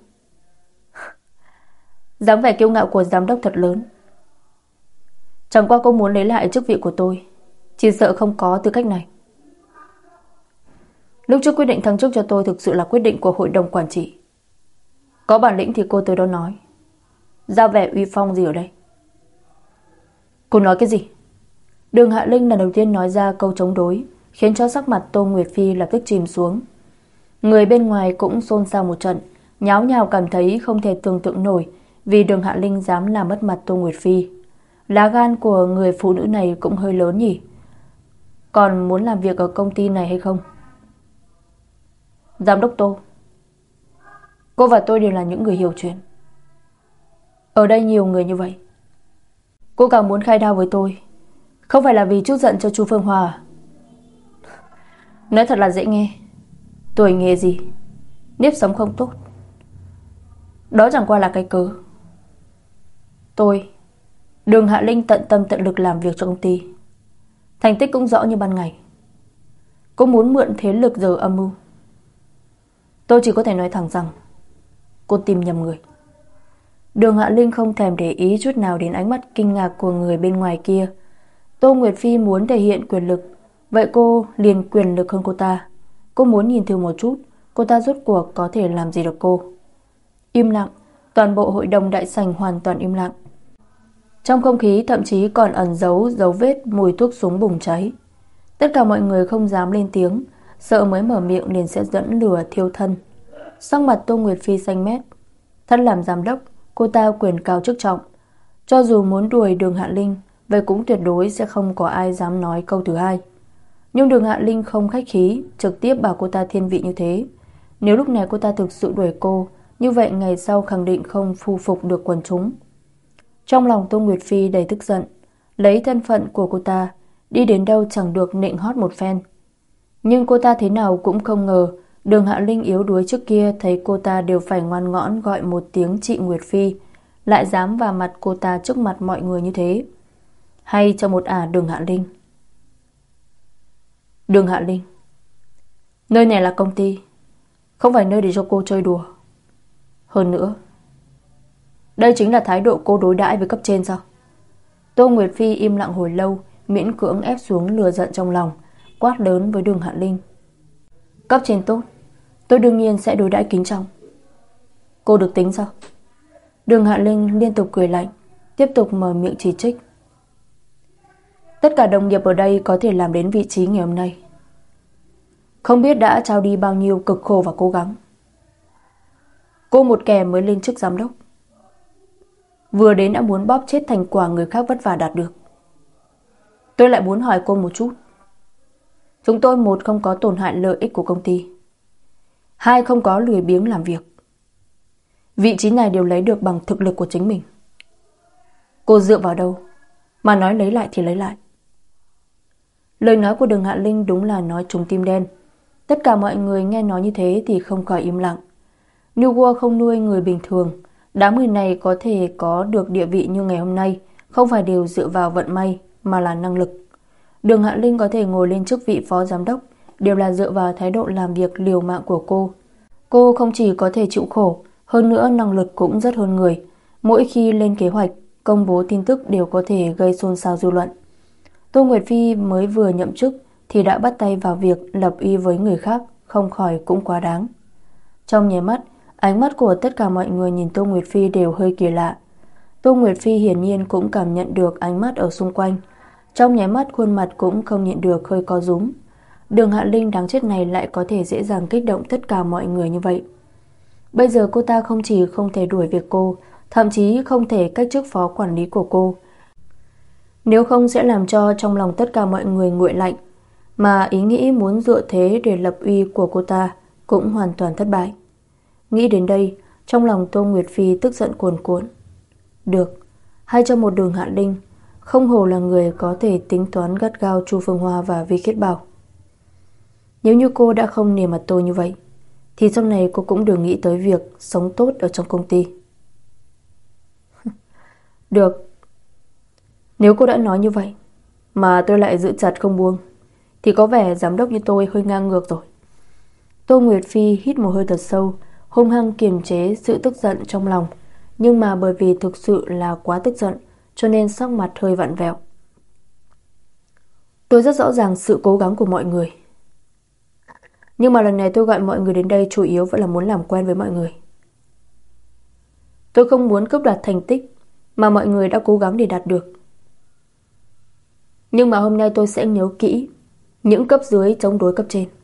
Dáng vẻ kiêu ngạo của giám đốc thật lớn. Chẳng qua cô muốn lấy lại chức vị của tôi, chỉ sợ không có tư cách này. Lúc trước quyết định thăng chức cho tôi thực sự là quyết định của hội đồng quản trị. Có bản lĩnh thì cô tới đó nói, ra vẻ uy phong gì ở đây. Cô nói cái gì? Đường Hạ Linh lần đầu tiên nói ra câu chống đối, khiến cho sắc mặt Tô Nguyệt Phi lập tức chìm xuống. Người bên ngoài cũng xôn xao một trận, nháo nhào cảm thấy không thể tưởng tượng nổi vì Đường Hạ Linh dám làm mất mặt Tô Nguyệt Phi. Lá gan của người phụ nữ này cũng hơi lớn nhỉ. Còn muốn làm việc ở công ty này hay không? Giám đốc Tô, cô và tôi đều là những người hiểu chuyện. Ở đây nhiều người như vậy, cô càng muốn khai đao với tôi, không phải là vì chút giận cho Chu Phương Hoa à? Nói thật là dễ nghe. Tuổi nghề gì, nếp sống không tốt, đó chẳng qua là cái cớ. Tôi, Đường Hạ Linh tận tâm tận lực làm việc cho công ty, thành tích cũng rõ như ban ngày. Cô muốn mượn thế lực giờ âm mưu. Tôi chỉ có thể nói thẳng rằng cô tìm nhầm người. Đường Hạ Linh không thèm để ý chút nào đến ánh mắt kinh ngạc của người bên ngoài kia. Tô Nguyệt Phi muốn thể hiện quyền lực, vậy cô liền quyền lực hơn cô ta. Cô muốn nhìn thử một chút cô ta rốt cuộc có thể làm gì được cô. Im lặng, toàn bộ hội đồng đại sảnh hoàn toàn im lặng. Trong không khí thậm chí còn ẩn giấu dấu vết mùi thuốc súng bùng cháy. Tất cả mọi người không dám lên tiếng, sợ mới mở miệng liền sẽ dẫn lửa thiêu thân. Sắc mặt Tô Nguyệt Phi xanh mét. Thân làm giám đốc, cô ta quyền cao chức trọng. Cho dù muốn đuổi Đường Hạ Linh, vậy cũng tuyệt đối sẽ không có ai dám nói câu thứ hai. Nhưng Đường Hạ Linh không khách khí, trực tiếp bảo cô ta thiên vị như thế. Nếu lúc này cô ta thực sự đuổi cô, như vậy ngày sau khẳng định không phu phục được quần chúng. Trong lòng Tô Nguyệt Phi đầy tức giận, lấy thân phận của cô ta, đi đến đâu chẳng được nịnh hót một phen. Nhưng cô ta thế nào cũng không ngờ Đường Hạ Linh yếu đuối trước kia thấy cô ta đều phải ngoan ngoãn gọi một tiếng chị Nguyệt Phi, lại dám vào mặt cô ta trước mặt mọi người như thế. Hay cho một ả Đường Hạ Linh. Đường Hạ Linh, nơi này là công ty, không phải nơi để cho cô chơi đùa. Hơn nữa, đây chính là thái độ cô đối đãi với cấp trên sao? Tô Nguyệt Phi im lặng hồi lâu, miễn cưỡng ép xuống lửa giận trong lòng, quát lớn với Đường Hạ Linh. Cấp trên tốt, tôi đương nhiên sẽ đối đãi kính trọng. Cô được tính sao? Đường Hạ Linh liên tục cười lạnh, tiếp tục mở miệng chỉ trích. Tất cả đồng nghiệp ở đây có thể làm đến vị trí ngày hôm nay, không biết đã trao đi bao nhiêu cực khổ và cố gắng. Cô một kẻ mới lên chức giám đốc, vừa đến đã muốn bóp chết thành quả người khác vất vả đạt được. Tôi lại muốn hỏi cô một chút. Chúng tôi một không có tổn hại lợi ích của công ty, hai không có lười biếng làm việc. Vị trí này đều lấy được bằng thực lực của chính mình. Cô dựa vào đâu mà nói lấy lại thì lấy lại? Lời nói của Đường Hạ Linh đúng là nói trúng tim đen. Tất cả mọi người nghe nói như thế thì không khỏi im lặng. New World không nuôi người bình thường. Đám người này có thể có được địa vị như ngày hôm nay không phải đều dựa vào vận may mà là năng lực. Đường Hạ Linh có thể ngồi lên chức vị phó giám đốc đều là dựa vào thái độ làm việc liều mạng của cô. Cô không chỉ có thể chịu khổ, Hơn nữa năng lực cũng rất hơn người. Mỗi khi lên kế hoạch, công bố tin tức đều có thể gây xôn xao dư luận. Tô Nguyệt Phi mới vừa nhậm chức thì đã bắt tay vào việc lập uy với người khác, không khỏi cũng quá đáng. Trong nháy mắt, ánh mắt của tất cả mọi người nhìn Tô Nguyệt Phi đều hơi kỳ lạ. Tô Nguyệt Phi hiển nhiên cũng cảm nhận được ánh mắt ở xung quanh. Trong nháy mắt khuôn mặt cũng không nhịn được hơi co rúm. Đường Hạ Linh đáng chết này lại có thể dễ dàng kích động tất cả mọi người như vậy. Bây giờ cô ta không chỉ không thể đuổi việc cô, thậm chí không thể cách chức phó quản lý của cô. Nếu không sẽ làm cho trong lòng tất cả mọi người nguội lạnh, mà ý nghĩ muốn dựa thế để lập uy của cô ta cũng hoàn toàn thất bại. Nghĩ đến đây, trong lòng Tô Nguyệt Phi tức giận cuồn cuộn. Được, hay cho một Đường Hạ Linh, không hổ là người có thể tính toán gắt gao Chu Phương Hoa và Vi Khiết Bảo. Nếu như cô đã không nề mặt tôi như vậy, thì sau này cô cũng đừng nghĩ tới việc sống tốt ở trong công ty. Được, nếu cô đã nói như vậy mà tôi lại giữ chặt không buông, thì có vẻ giám đốc như tôi hơi ngang ngược rồi. Tô Nguyệt Phi hít một hơi thật sâu, hung hăng kiềm chế sự tức giận trong lòng, nhưng mà bởi vì thực sự là quá tức giận cho nên sắc mặt hơi vặn vẹo. Tôi rất rõ ràng sự cố gắng của mọi người, nhưng mà lần này tôi gọi mọi người đến đây chủ yếu vẫn là muốn làm quen với mọi người. Tôi không muốn cướp đoạt thành tích mà mọi người đã cố gắng để đạt được. Nhưng mà hôm nay tôi sẽ nhớ kỹ những cấp dưới chống đối cấp trên.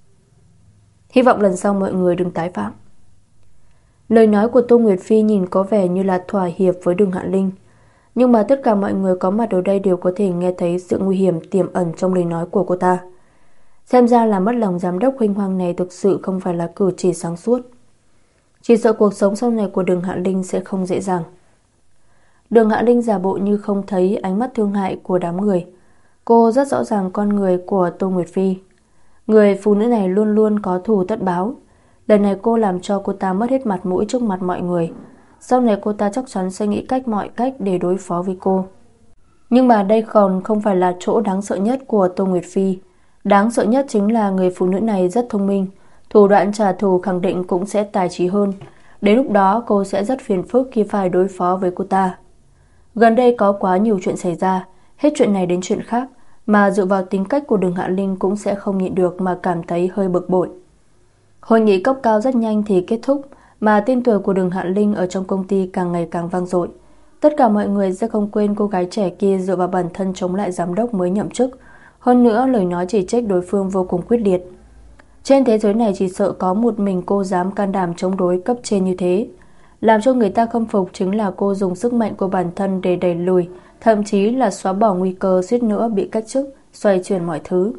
Hy vọng lần sau mọi người đừng tái phạm. Lời nói của Tô Nguyệt Phi nhìn có vẻ như là thỏa hiệp với Đường Hạ Linh, nhưng mà tất cả mọi người có mặt ở đây đều có thể nghe thấy sự nguy hiểm tiềm ẩn trong lời nói của cô ta. Xem ra là mất lòng giám đốc Huỳnh Hoàng này thực sự không phải là cử chỉ sáng suốt. Chỉ sợ cuộc sống sau này của Đường Hạ Linh sẽ không dễ dàng. Đường Hạ Linh giả bộ như không thấy ánh mắt thương hại của đám người. Cô rất rõ ràng con người của Tô Nguyệt Phi. Người phụ nữ này luôn luôn có thù tất báo. Lần này cô làm cho cô ta mất hết mặt mũi trước mặt mọi người. Sau này cô ta chắc chắn sẽ nghĩ cách mọi cách để đối phó với cô. Nhưng mà đây còn không phải là chỗ đáng sợ nhất của Tô Nguyệt Phi. Đáng sợ nhất chính là người phụ nữ này rất thông minh. Thủ đoạn trả thù khẳng định cũng sẽ tài trí hơn. Đến lúc đó cô sẽ rất phiền phức khi phải đối phó với cô ta. Gần đây có quá nhiều chuyện xảy ra, hết chuyện này đến chuyện khác, mà dựa vào tính cách của Đường Hạ Linh cũng sẽ không nhịn được mà cảm thấy hơi bực bội. Hội nghị cấp cao rất nhanh thì kết thúc, mà tên tuổi của Đường Hạ Linh ở trong công ty càng ngày càng vang dội. Tất cả mọi người sẽ không quên cô gái trẻ kia dựa vào bản thân chống lại giám đốc mới nhậm chức. Hơn nữa lời nói chỉ trích đối phương vô cùng quyết liệt. Trên thế giới này chỉ sợ có một mình cô dám can đảm chống đối cấp trên như thế. Làm cho người ta khâm phục chính là cô dùng sức mạnh của bản thân để đẩy lùi, thậm chí là xóa bỏ nguy cơ suýt nữa bị cách chức, xoay chuyển mọi thứ.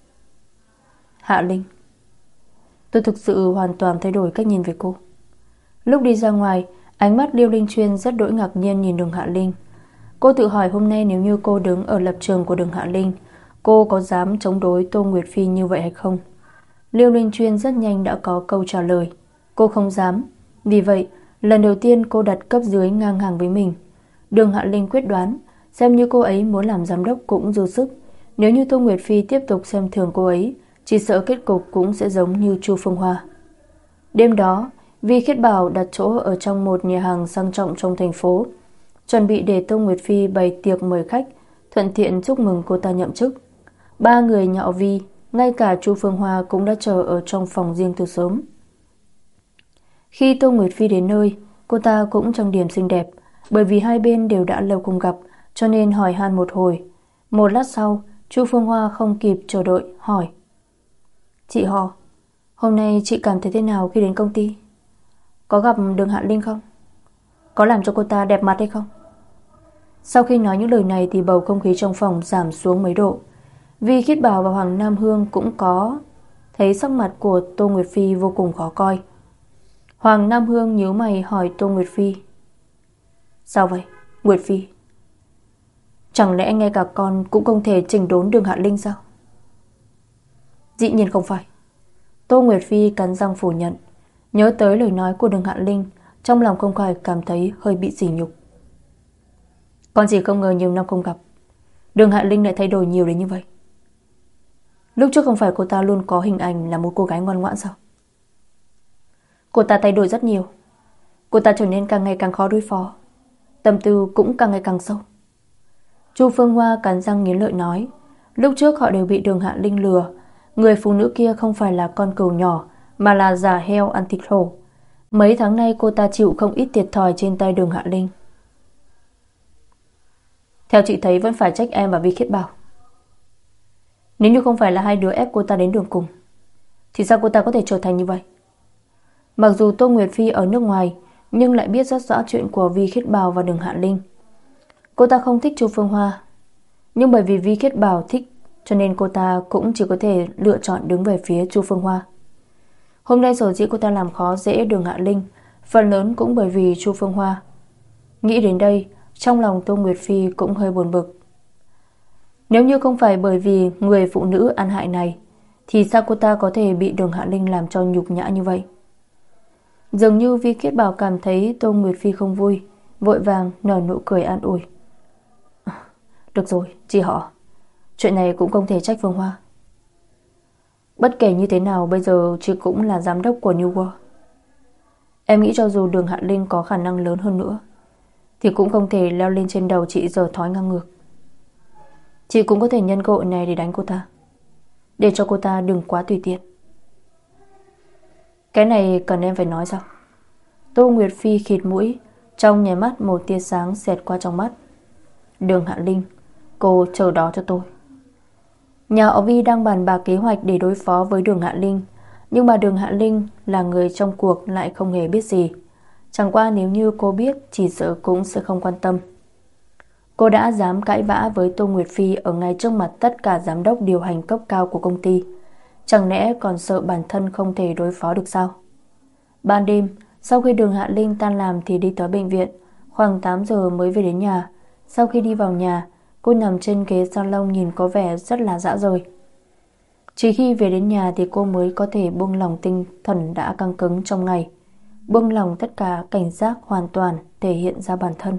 Hạ Linh, tôi thực sự hoàn toàn thay đổi cách nhìn về cô. Lúc đi ra ngoài, ánh mắt Liêu Linh Chuyên rất đỗi ngạc nhiên nhìn Đường Hạ Linh. Cô tự hỏi hôm nay nếu như cô đứng ở lập trường của Đường Hạ Linh, cô có dám chống đối Tô Nguyệt Phi như vậy hay không? Liêu Linh Chuyên rất nhanh đã có câu trả lời. Cô không dám. Vì vậy, lần đầu tiên cô đặt cấp dưới ngang hàng với mình. Đường Hạ Linh quyết đoán, xem như cô ấy muốn làm giám đốc cũng dư sức. Nếu như Tô Nguyệt Phi tiếp tục xem thường cô ấy, chỉ sợ kết cục cũng sẽ giống như Chu Phương Hoa. Đêm đó, Vi Khiết Bảo đặt chỗ ở trong một nhà hàng sang trọng trong thành phố, chuẩn bị để Tô Nguyệt Phi bày tiệc mời khách, thuận tiện chúc mừng cô ta nhậm chức. Ba người nhà họ Vi, ngay cả Chu Phương Hoa cũng đã chờ ở trong phòng riêng từ sớm. Khi Tô Nguyệt Phi đến nơi, cô ta cũng trang điểm xinh đẹp, bởi vì hai bên đều đã lâu không gặp, cho nên hỏi han một hồi. Một lát sau, Chu Phương Hoa không kịp chờ đợi hỏi: "Chị họ, hôm nay chị cảm thấy thế nào khi đến công ty? Có gặp Đường Hạ Linh không? Có làm cho cô ta đẹp mặt hay không?" Sau khi nói những lời này thì bầu không khí trong phòng giảm xuống mấy độ. Vi Khiết Bảo và Hoàng Nam Hương cũng có thấy sắc mặt của Tô Nguyệt Phi vô cùng khó coi. Hoàng Nam Hương nhíu mày hỏi Tô Nguyệt Phi: "Sao vậy, Nguyệt Phi? Chẳng lẽ ngay cả con cũng không thể chỉnh đốn Đường Hạ Linh sao?" "Dĩ nhiên không phải." Tô Nguyệt Phi cắn răng phủ nhận. Nhớ tới lời nói của Đường Hạ Linh, trong lòng không khỏi cảm thấy hơi bị sỉ nhục. Con chỉ không ngờ nhiều năm không gặp, Đường Hạ Linh lại thay đổi nhiều đến như vậy. Lúc trước không phải cô ta luôn có hình ảnh là một cô gái ngoan ngoãn sao? Cô ta thay đổi rất nhiều. Cô ta trở nên càng ngày càng khó đối phó, tâm tư cũng càng ngày càng sâu. Chu Phương Hoa cắn răng nghiến lợi nói, lúc trước họ đều bị Đường Hạ Linh lừa. Người phụ nữ kia không phải là con cừu nhỏ, mà là già heo ăn thịt hổ. Mấy tháng nay cô ta chịu không ít thiệt thòi trên tay Đường Hạ Linh. Theo chị thấy vẫn phải trách em và Vi Khiết Bảo. Nếu như không phải là hai đứa ép cô ta đến đường cùng, thì sao cô ta có thể trở thành như vậy? Mặc dù Tô Nguyệt Phi ở nước ngoài, nhưng lại biết rất rõ chuyện của Vi Khiết Bảo và Đường Hạ Linh. Cô ta không thích Chu Phương Hoa, nhưng bởi vì Vi Khiết Bảo thích, cho nên cô ta cũng chỉ có thể lựa chọn đứng về phía Chu Phương Hoa. Hôm nay sở dĩ cô ta làm khó dễ Đường Hạ Linh, phần lớn cũng bởi vì Chu Phương Hoa. Nghĩ đến đây, trong lòng Tô Nguyệt Phi cũng hơi buồn bực. Nếu như không phải bởi vì người phụ nữ ăn hại này, thì sao cô ta có thể bị Đường Hạ Linh làm cho nhục nhã như vậy? Dường như Vi Khiết Bảo cảm thấy Tô Nguyệt Phi không vui, vội vàng nở nụ cười an ủi. Được rồi, chị họ, chuyện này cũng không thể trách Phương Hoa. Bất kể như thế nào, bây giờ chị cũng là giám đốc của New World. Em nghĩ cho dù Đường Hạ Linh có khả năng lớn hơn nữa, thì cũng không thể leo lên trên đầu chị giở thói ngang ngược. Chị cũng có thể nhân cơ hội này để đánh cô ta, để cho cô ta đừng quá tùy tiện. Cái này cần em phải nói sao? Tô Nguyệt Phi khịt mũi, trong nháy mắt một tia sáng xẹt qua trong mắt. Đường Hạ Linh, cô chờ đó cho tôi. Nhà họ Vi đang bàn bạc kế hoạch để đối phó với Đường Hạ Linh, nhưng mà Đường Hạ Linh là người trong cuộc lại không hề biết gì. Chẳng qua nếu như cô biết, chỉ sợ cũng sẽ không quan tâm. Cô đã dám cãi vã với Tô Nguyệt Phi ở ngay trước mặt tất cả giám đốc điều hành cấp cao của công ty, chẳng lẽ còn sợ bản thân không thể đối phó được sao? Ban đêm, sau khi Đường Hạ Linh tan làm thì đi tới bệnh viện, khoảng tám giờ mới về đến nhà. Sau khi đi vào nhà, cô nằm trên ghế salon nhìn có vẻ rất là dã rời. Chỉ khi về đến nhà thì cô mới có thể buông lỏng tinh thần đã căng cứng trong ngày, buông lỏng tất cả cảnh giác hoàn toàn thể hiện ra bản thân.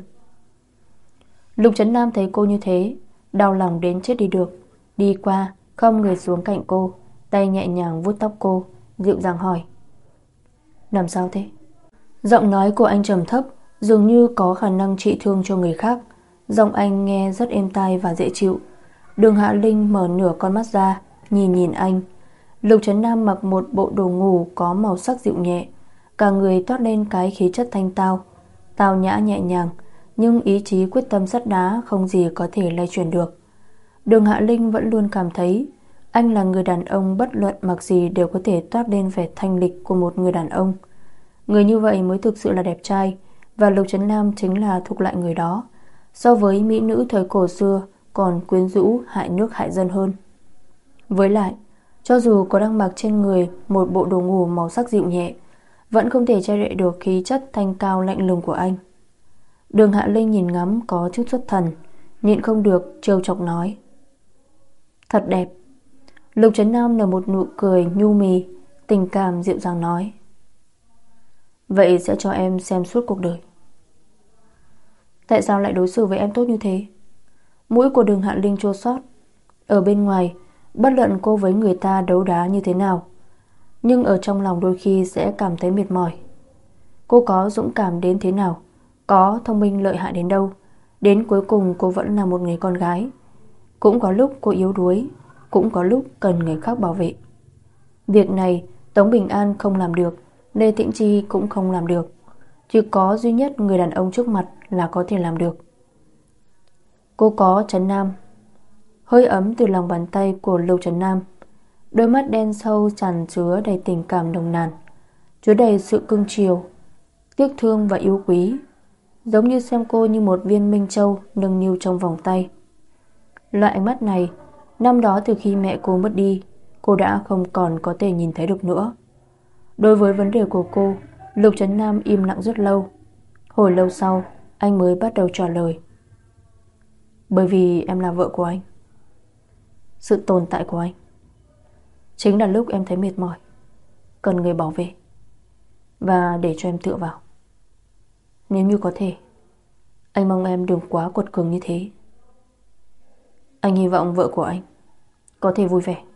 Lục Trấn Nam thấy cô như thế, đau lòng đến chết đi được, đi qua khom người xuống cạnh cô, tay nhẹ nhàng vuốt tóc cô, dịu dàng hỏi: làm sao thế? Giọng nói của anh trầm thấp, dường như có khả năng trị thương cho người khác. Giọng anh nghe rất êm tai và dễ chịu. Đường Hạ Linh mở nửa con mắt ra, nhìn nhìn anh. Lục Trấn Nam mặc một bộ đồ ngủ có màu sắc dịu nhẹ, cả người toát lên cái khí chất thanh tao, tao nhã nhẹ nhàng, nhưng ý chí quyết tâm sắt đá, không gì có thể lay chuyển được. Đường Hạ Linh vẫn luôn cảm thấy anh là người đàn ông bất luận mặc gì đều có thể toát lên vẻ thanh lịch của một người đàn ông. Người như vậy mới thực sự là đẹp trai, và Lục Trấn Nam chính là thuộc lại người đó. So với mỹ nữ thời cổ xưa, còn quyến rũ, hại nước hại dân hơn. Với lại, cho dù có đang mặc trên người một bộ đồ ngủ màu sắc dịu nhẹ, vẫn không thể che đậy được khí chất thanh cao lạnh lùng của anh. Đường Hạ Linh nhìn ngắm có chút xuất thần, nhịn không được trêu chọc nói: thật đẹp. Lục Trấn Nam nở một nụ cười nhu mì, tình cảm dịu dàng nói: vậy sẽ cho em xem suốt cuộc đời. Tại sao lại đối xử với em tốt như thế? Mũi của Đường Hạ Linh chua xót. Ở bên ngoài, bất luận cô với người ta đấu đá như thế nào, nhưng ở trong lòng đôi khi sẽ cảm thấy mệt mỏi. Cô có dũng cảm đến thế nào, có thông minh lợi hại đến đâu, đến cuối cùng cô vẫn là một người con gái. Cũng có lúc cô yếu đuối, cũng có lúc cần người khác bảo vệ. Việc này Tống Bình An không làm được, Lê Tĩnh Chi cũng không làm được, chỉ có duy nhất người đàn ông trước mặt là có thể làm được. Cô có Trấn Nam. Hơi ấm từ lòng bàn tay của Lục Trấn Nam. Đôi mắt đen sâu tràn chứa đầy tình cảm nồng nàn, chứa đầy sự cưng chiều, tiếc thương và yêu quý, giống như xem cô như một viên minh châu nâng niu trong vòng tay. Loại ánh mắt này, năm đó từ khi mẹ cô mất đi, cô đã không còn có thể nhìn thấy được nữa. Đối với vấn đề của cô, Lục Trấn Nam im lặng rất lâu. Hồi lâu sau, anh mới bắt đầu trả lời: bởi vì em là vợ của anh. Sự tồn tại của anh chính là lúc em thấy mệt mỏi, cần người bảo vệ và để cho em tựa vào. Nếu như có thể, anh mong em đừng quá quật cường như thế. Anh hy vọng vợ của anh có thể vui vẻ.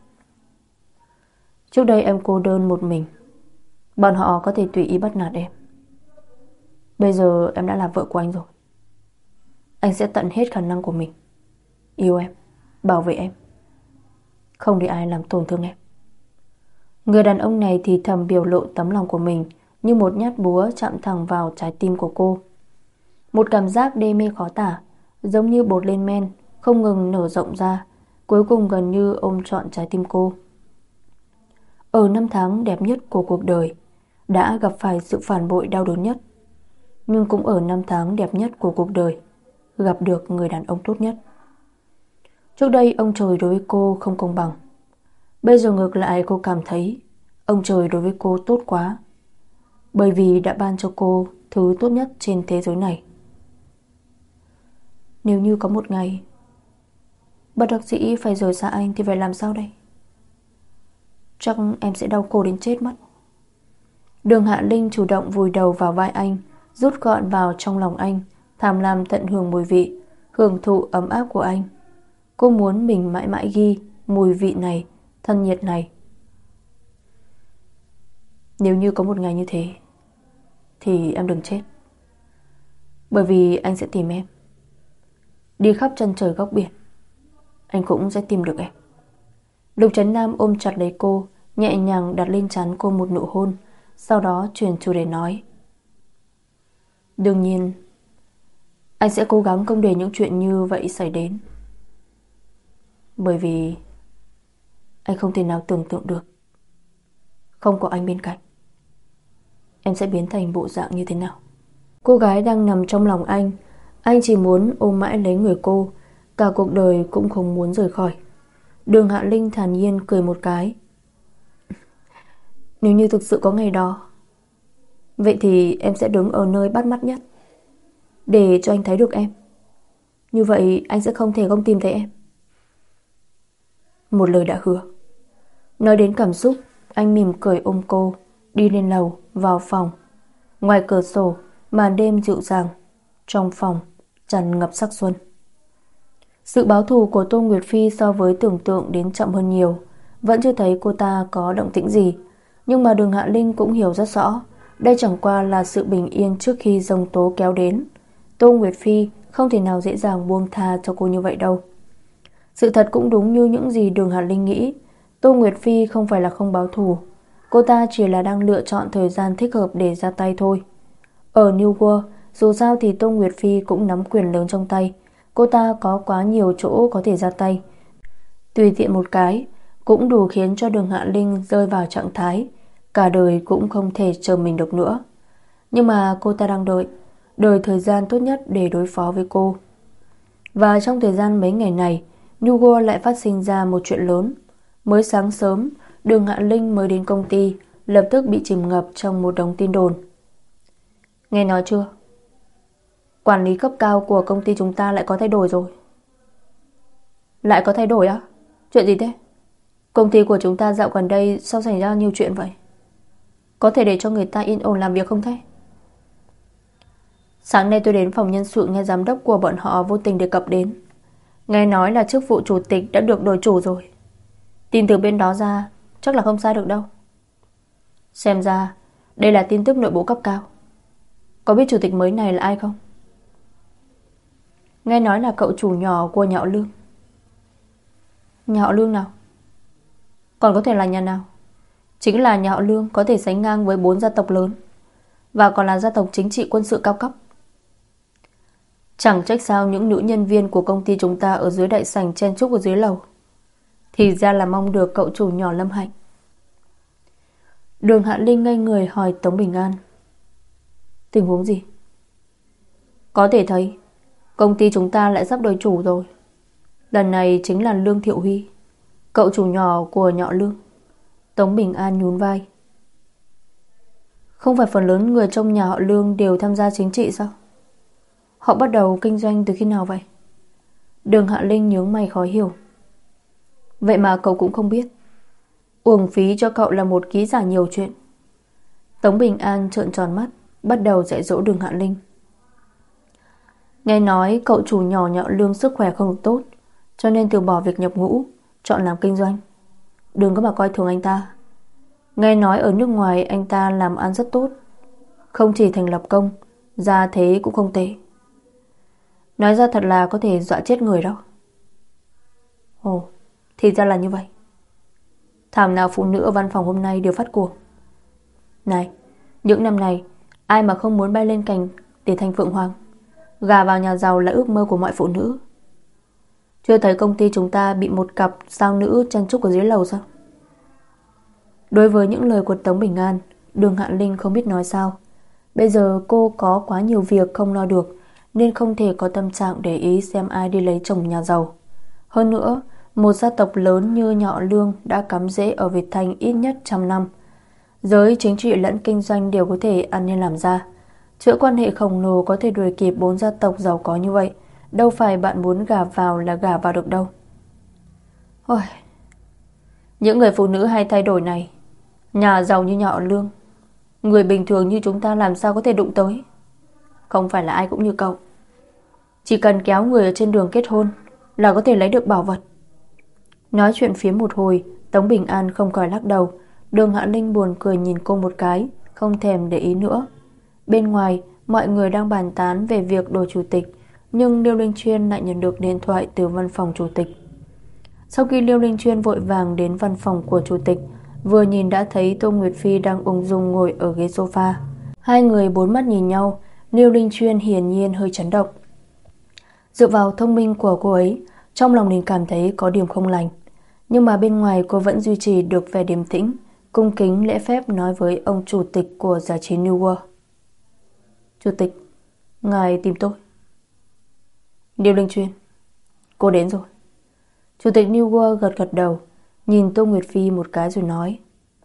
Trước đây em cô đơn một mình, bọn họ có thể tùy ý bắt nạt em, Bây giờ em đã là vợ của anh rồi. Anh sẽ tận hết khả năng của mình yêu em, bảo vệ em, không để ai làm tổn thương em. Người đàn ông này thì thầm biểu lộ tấm lòng của mình, như một nhát búa chạm thẳng vào trái tim của cô. Một cảm giác đê mê khó tả, giống như bột lên men, không ngừng nở rộng ra, cuối cùng gần như ôm trọn trái tim cô. Ở năm tháng đẹp nhất của cuộc đời, đã gặp phải sự phản bội đau đớn nhất, nhưng cũng ở năm tháng đẹp nhất của cuộc đời, gặp được người đàn ông tốt nhất. Trước đây ông trời đối với cô không công bằng, bây giờ ngược lại cô cảm thấy ông trời đối với cô tốt quá, bởi vì đã ban cho cô thứ tốt nhất trên thế giới này. Nếu như có một ngày bất đắc dĩ phải rời xa anh thì phải làm sao đây? Chắc em sẽ đau khổ đến chết mất. Đường Hạ Linh chủ động vùi đầu vào vai anh, rút gọn vào trong lòng anh, tham lam tận hưởng mùi vị, hưởng thụ ấm áp của anh. Cô muốn mình mãi mãi ghi mùi vị này, thân nhiệt này. Nếu như có một ngày như thế thì em đừng chết, bởi vì anh sẽ tìm em. Đi khắp chân trời góc biển, anh cũng sẽ tìm được em. Lục Trấn Nam ôm chặt lấy cô, nhẹ nhàng đặt lên trán cô một nụ hôn, sau đó chuyển chủ đề nói: đương nhiên anh sẽ cố gắng không để những chuyện như vậy xảy đến, bởi vì anh không thể nào tưởng tượng được không có anh bên cạnh em sẽ biến thành bộ dạng như thế nào. Cô gái đang nằm trong lòng anh, anh chỉ muốn ôm mãi lấy người cô, cả cuộc đời cũng không muốn rời khỏi. Đường Hạ Linh thản nhiên cười một cái. Nếu như thực sự có ngày đó, vậy thì em sẽ đứng ở nơi bắt mắt nhất để cho anh thấy được em. Như vậy anh sẽ không thể không tìm thấy em. Một lời đã hứa. Nói đến cảm xúc, anh mỉm cười ôm cô, đi lên lầu, vào phòng. Ngoài cửa sổ, màn đêm dịu dàng, trong phòng tràn ngập sắc xuân. Sự báo thù của Tô Nguyệt Phi so với tưởng tượng đến chậm hơn nhiều. Vẫn chưa thấy cô ta có động tĩnh gì, nhưng mà Đường Hạ Linh cũng hiểu rất rõ, đây chẳng qua là sự bình yên trước khi giông tố kéo đến. Tô Nguyệt Phi không thể nào dễ dàng buông tha cho cô như vậy đâu. Sự thật cũng đúng như những gì Đường Hạ Linh nghĩ, Tô Nguyệt Phi không phải là không báo thù, cô ta chỉ là đang lựa chọn thời gian thích hợp để ra tay thôi. Ở New World, dù sao thì Tô Nguyệt Phi cũng nắm quyền lớn trong tay, cô ta có quá nhiều chỗ có thể ra tay. Tùy tiện một cái cũng đủ khiến cho Đường Hạ Linh rơi vào trạng thái cả đời cũng không thể chờ mình được nữa. Nhưng mà cô ta đang đợi đợi thời gian tốt nhất để đối phó với cô. Và trong thời gian mấy ngày này, New World lại phát sinh ra một chuyện lớn. Mới sáng sớm, Đường Hạ Linh mới đến công ty, lập tức bị chìm ngập trong một đống tin đồn. Nghe nói chưa? Quản lý cấp cao của công ty chúng ta lại có thay đổi rồi. Lại có thay đổi á? Chuyện gì thế? Công ty của chúng ta dạo gần đây sao xảy ra nhiều chuyện vậy? Có thể để cho người ta yên ổn làm việc không thế? Sáng nay tôi đến phòng nhân sự nghe giám đốc của bọn họ vô tình đề cập đến. Nghe nói là chức vụ chủ tịch đã được đổi chủ rồi. Tin từ bên đó ra chắc là không sai được đâu. Xem ra đây là tin tức nội bộ cấp cao. Có biết chủ tịch mới này là ai không? Nghe nói là cậu chủ nhỏ của nhà họ Lương. Nhà họ Lương nào? Còn có thể là nhà nào? Chính là nhà họ Lương có thể sánh ngang với bốn gia tộc lớn, và còn là gia tộc chính trị quân sự cao cấp. Chẳng trách sao những nữ nhân viên của công ty chúng ta ở dưới đại sảnh chen chúc ở dưới lầu. Thì ra là mong được cậu chủ nhỏ Lâm Hạnh. Đường Hạ Linh ngây người hỏi Tống Bình An. Tình huống gì? Có thể thấy công ty chúng ta lại sắp đổi chủ rồi. Lần này chính là Lương Thiệu Huy, cậu chủ nhỏ của nhà họ Lương. Tống Bình An nhún vai. Không phải phần lớn người trong nhà họ Lương đều tham gia chính trị sao? Họ bắt đầu kinh doanh từ khi nào vậy? Đường Hạ Linh nhướng mày khó hiểu. Vậy mà cậu cũng không biết. Uổng phí cho cậu là một ký giả nhiều chuyện. Tống Bình An trợn tròn mắt, bắt đầu dạy dỗ Đường Hạ Linh. Nghe nói cậu chủ nhỏ nhà họ Lương sức khỏe không được tốt, cho nên từ bỏ việc nhập ngũ, chọn làm kinh doanh. Đừng có mà coi thường anh ta. Nghe nói ở nước ngoài anh ta làm ăn rất tốt, không chỉ thành lập công ra thế cũng không tệ. Nói ra thật là có thể dọa chết người đó. Ồ, thì ra là như vậy. Thảm nào phụ nữ ở văn phòng hôm nay đều phát cuồng. Này, những năm này ai mà không muốn bay lên cành để thành phượng hoàng. Gà vào nhà giàu là ước mơ của mọi phụ nữ. Chưa thấy công ty chúng ta bị một cặp sao nữ chen chúc ở dưới lầu sao? Đối với những lời của Tống Bình An, Đường Hạ Linh không biết nói sao. Bây giờ cô có quá nhiều việc không lo được, nên không thể có tâm trạng để ý xem ai đi lấy chồng nhà giàu. Hơn nữa, một gia tộc lớn như Nhọ Lương đã cắm rễ ở Việt Thanh ít nhất trăm năm. Giới chính trị lẫn kinh doanh đều có thể ăn nên làm ra. Chuỗi quan hệ khổng lồ có thể đuổi kịp bốn gia tộc giàu có như vậy. Đâu phải bạn muốn gả vào là gả vào được đâu. Ôi, những người phụ nữ hay thay đổi này, nhà giàu như Nhọ Lương, người bình thường như chúng ta làm sao có thể đụng tới. Không phải là ai cũng như cậu. Chỉ cần kéo người ở trên đường kết hôn là có thể lấy được bảo vật. Nói chuyện phía một hồi, Tống Bình An không khỏi lắc đầu. Đường Hạ Linh buồn cười nhìn cô một cái, không thèm để ý nữa. Bên ngoài, mọi người đang bàn tán về việc đổi chủ tịch, nhưng Liêu Linh Chuyên lại nhận được điện thoại từ văn phòng chủ tịch. Sau khi Liêu Linh Chuyên vội vàng đến văn phòng của chủ tịch, vừa nhìn đã thấy Tô Nguyệt Phi đang ung dung ngồi ở ghế sofa. Hai người bốn mắt nhìn nhau, Liêu Linh Chuyên hiển nhiên hơi chấn động. Dựa vào thông minh của cô ấy, trong lòng mình cảm thấy có điểm không lành. Nhưng mà bên ngoài cô vẫn duy trì được vẻ điềm tĩnh, cung kính lễ phép nói với ông chủ tịch của giải trí New World. Chủ tịch, ngài tìm tôi. Liêu Linh Chuyên, cô đến rồi. Chủ tịch New World gật gật đầu, nhìn Tô Nguyệt Phi một cái rồi nói.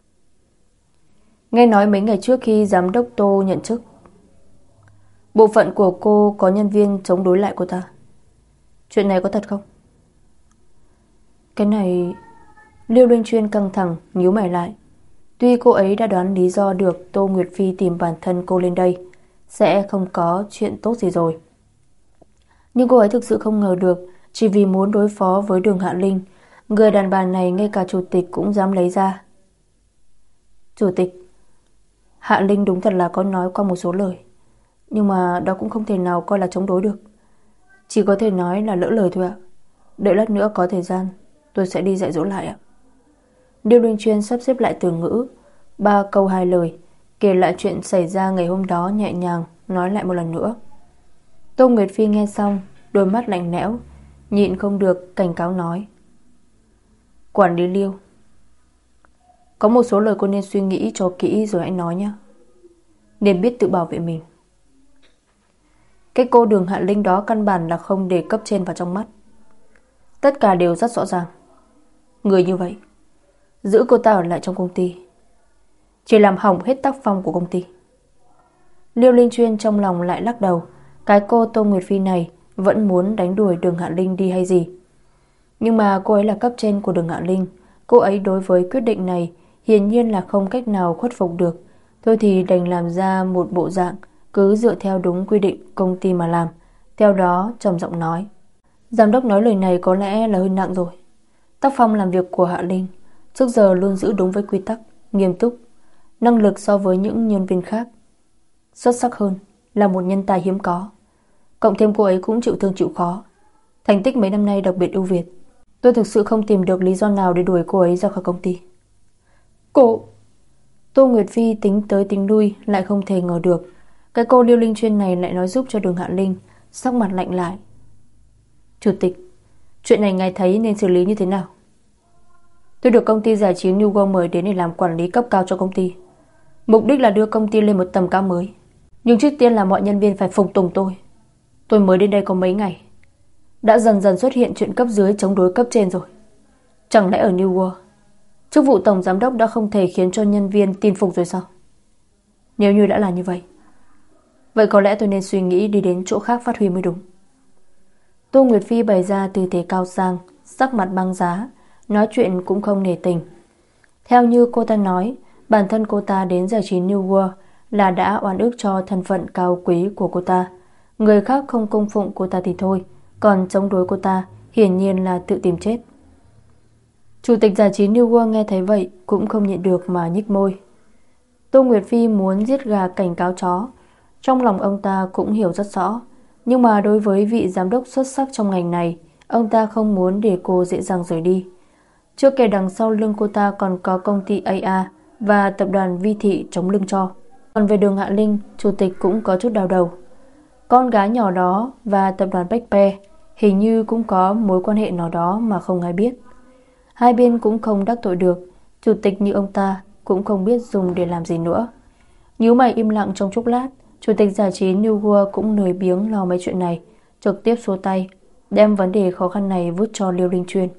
Nghe nói mấy ngày trước khi giám đốc Tô nhận chức, bộ phận của cô có nhân viên chống đối lại cô ta. Chuyện này có thật không? Cái này... Liêu Linh Chuyên căng thẳng, nhíu mày lại. Tuy cô ấy đã đoán lý do được Tô Nguyệt Phi tìm bản thân cô lên đây sẽ không có chuyện tốt gì rồi, nhưng cô ấy thực sự không ngờ được, chỉ vì muốn đối phó với Đường Hạ Linh, người đàn bà này ngay cả chủ tịch cũng dám lấy ra. Chủ tịch, Hạ Linh đúng thật là có nói qua một số lời, nhưng mà đó cũng không thể nào coi là chống đối được. Chỉ có thể nói là lỡ lời thôi ạ. Đợi lát nữa có thời gian tôi sẽ đi dạy dỗ lại ạ. Liêu Linh Chuyên sắp xếp lại từ ngữ, ba câu hai lời, kể lại chuyện xảy ra ngày hôm đó, nhẹ nhàng nói lại một lần nữa. Tô Nguyệt Phi nghe xong, đôi mắt lạnh lẽo, nhịn không được cảnh cáo nói. Quản lý Liêu, có một số lời cô nên suy nghĩ cho kỹ rồi hãy nói nhé. Nên biết tự bảo vệ mình. Cái cô Đường Hạ Linh đó căn bản là không để cấp trên vào trong mắt. Tất cả đều rất rõ ràng. Người như vậy, giữ cô ta ở lại trong công ty chỉ làm hỏng hết tác phong của công ty. Liêu Linh Chuyên trong lòng lại lắc đầu. Cái cô Tô Nguyệt Phi này vẫn muốn đánh đuổi Đường Hạ Linh đi hay gì? Nhưng mà cô ấy là cấp trên của Đường Hạ Linh, cô ấy đối với quyết định này hiển nhiên là không cách nào khuất phục được. Thôi thì đành làm ra một bộ dạng cứ dựa theo đúng quy định công ty mà làm. Theo đó trầm giọng nói. Giám đốc nói lời này có lẽ là hơi nặng rồi. Tác phong làm việc của Hạ Linh trước giờ luôn giữ đúng với quy tắc, nghiêm túc, năng lực so với những nhân viên khác xuất sắc hơn, là một nhân tài hiếm có. Cộng thêm cô ấy cũng chịu thương chịu khó, thành tích mấy năm nay đặc biệt ưu việt. Tôi thực sự không tìm được lý do nào để đuổi cô ấy ra khỏi công ty. Cô... Tô Nguyệt Phi tính tới tính lui, lại không thể ngờ được cái cô Liêu Linh Chuyên này lại nói giúp cho Đường Hạ Linh, sắc mặt lạnh lại. Chủ tịch, chuyện này ngài thấy nên xử lý như thế nào? Tôi được công ty giải trí New World mời đến để làm quản lý cấp cao cho công ty, mục đích là đưa công ty lên một tầm cao mới. Nhưng trước tiên là mọi nhân viên phải phục tùng tôi. Tôi mới đến đây có mấy ngày, đã dần dần xuất hiện chuyện cấp dưới chống đối cấp trên rồi. Chẳng lẽ ở New World, chức vụ tổng giám đốc đã không thể khiến cho nhân viên tin phục rồi sao? Nếu như đã là như vậy, vậy có lẽ tôi nên suy nghĩ đi đến chỗ khác phát huy mới đúng. Tô Nguyệt Phi bày ra tư thế cao sang, sắc mặt băng giá, nói chuyện cũng không nể tình. Theo như cô ta nói, bản thân cô ta đến giải trí New World là đã oan ức cho thân phận cao quý của cô ta. Người khác không cung phụng cô ta thì thôi, còn chống đối cô ta hiển nhiên là tự tìm chết. Chủ tịch giải trí New World nghe thấy vậy cũng không nhịn được mà nhích môi. Tô Nguyệt Phi muốn giết gà cảnh cáo chó, Trong lòng ông ta cũng hiểu rất rõ, nhưng mà đối với vị giám đốc xuất sắc trong ngành này, ông ta không muốn để cô dễ dàng rời đi. Chưa kể đằng sau lưng cô ta còn có công ty a a và tập đoàn Vi Thị chống lưng cho. Còn về Đường Hạ Linh, chủ tịch cũng có chút đau đầu. Con gái nhỏ đó và tập đoàn Bách Pe hình như cũng có mối quan hệ nào đó mà không ai biết. Hai bên cũng không đắc tội được, chủ tịch như ông ta cũng không biết dùng để làm gì nữa. Nhíu mày im lặng trong chốc lát, chủ tịch giải trí New World cũng lười biếng lo mấy chuyện này, trực tiếp xua tay, đem vấn đề khó khăn này vứt cho Liêu Linh Chuyên.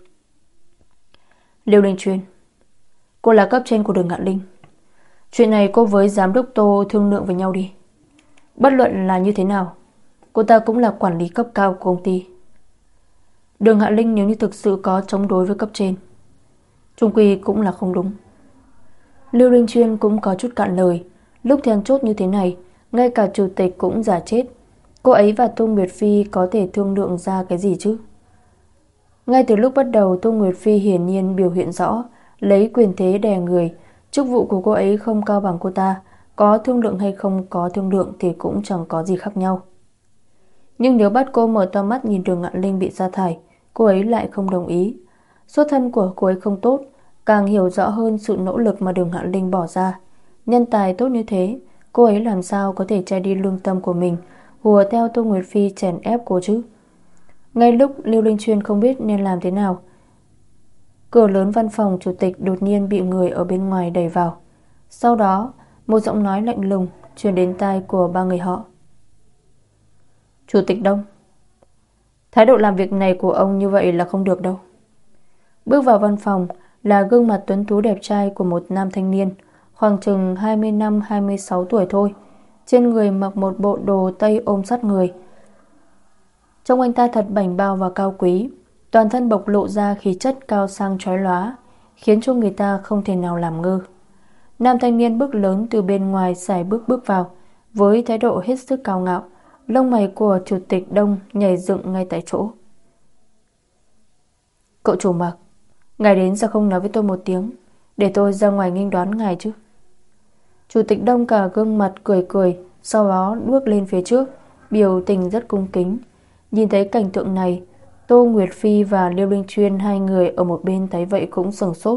Liêu Linh Chuyên, cô là cấp trên của Đường Hạ Linh. Chuyện này cô với giám đốc Tô thương lượng với nhau đi. Bất luận là như thế nào, cô ta cũng là quản lý cấp cao của công ty. Đường Hạ Linh nếu như thực sự có chống đối với cấp trên, chung quy cũng là không đúng. Liêu Linh Chuyên cũng có chút cạn lời. Lúc then chốt như thế này, ngay cả chủ tịch cũng giả chết. Cô ấy và Tô Nguyệt Phi có thể thương lượng ra cái gì chứ? Ngay từ lúc bắt đầu, Tô Nguyệt Phi hiển nhiên biểu hiện rõ lấy quyền thế đè người. Chức vụ của cô ấy không cao bằng cô ta, có thương lượng hay không có thương lượng thì cũng chẳng có gì khác nhau. Nhưng nếu bắt cô mở to mắt nhìn Đường Hạ Linh bị sa thải, cô ấy lại không đồng ý. Xuất thân của cô ấy không tốt, càng hiểu rõ hơn sự nỗ lực mà Đường Hạ Linh bỏ ra. Nhân tài tốt như thế, cô ấy làm sao có thể che đi lương tâm của mình, hùa theo Tô Nguyệt Phi chèn ép cô chứ? Ngay lúc Liêu Linh Chuyên không biết nên làm thế nào, cửa lớn văn phòng chủ tịch đột nhiên bị người ở bên ngoài đẩy vào. Sau đó, một giọng nói lạnh lùng truyền đến tai của ba người họ. Chủ tịch Đông, thái độ làm việc này của ông như vậy là không được đâu. Bước vào văn phòng là gương mặt tuấn tú đẹp trai của một nam thanh niên, khoảng chừng hai mươi lăm hai mươi sáu tuổi thôi. Trên người mặc một bộ đồ tây ôm sát người. Trông anh ta thật bảnh bao và cao quý, toàn thân bộc lộ ra khí chất cao sang chói lóa, khiến cho người ta không thể nào làm ngơ. Nam thanh niên bước lớn từ bên ngoài sải bước bước vào, với thái độ hết sức cao ngạo. Lông mày của chủ tịch Đông nhảy dựng ngay tại chỗ. Cậu chủ Mạc, ngài đến sao không nói với tôi một tiếng, để tôi ra ngoài nghênh đón ngài chứ? Chủ tịch Đông cả gương mặt cười cười, sau đó bước lên phía trước, biểu tình rất cung kính. Nhìn thấy cảnh tượng này, Tô Nguyệt Phi và Liêu Linh Chuyên hai người ở một bên thấy vậy cũng sửng sốt.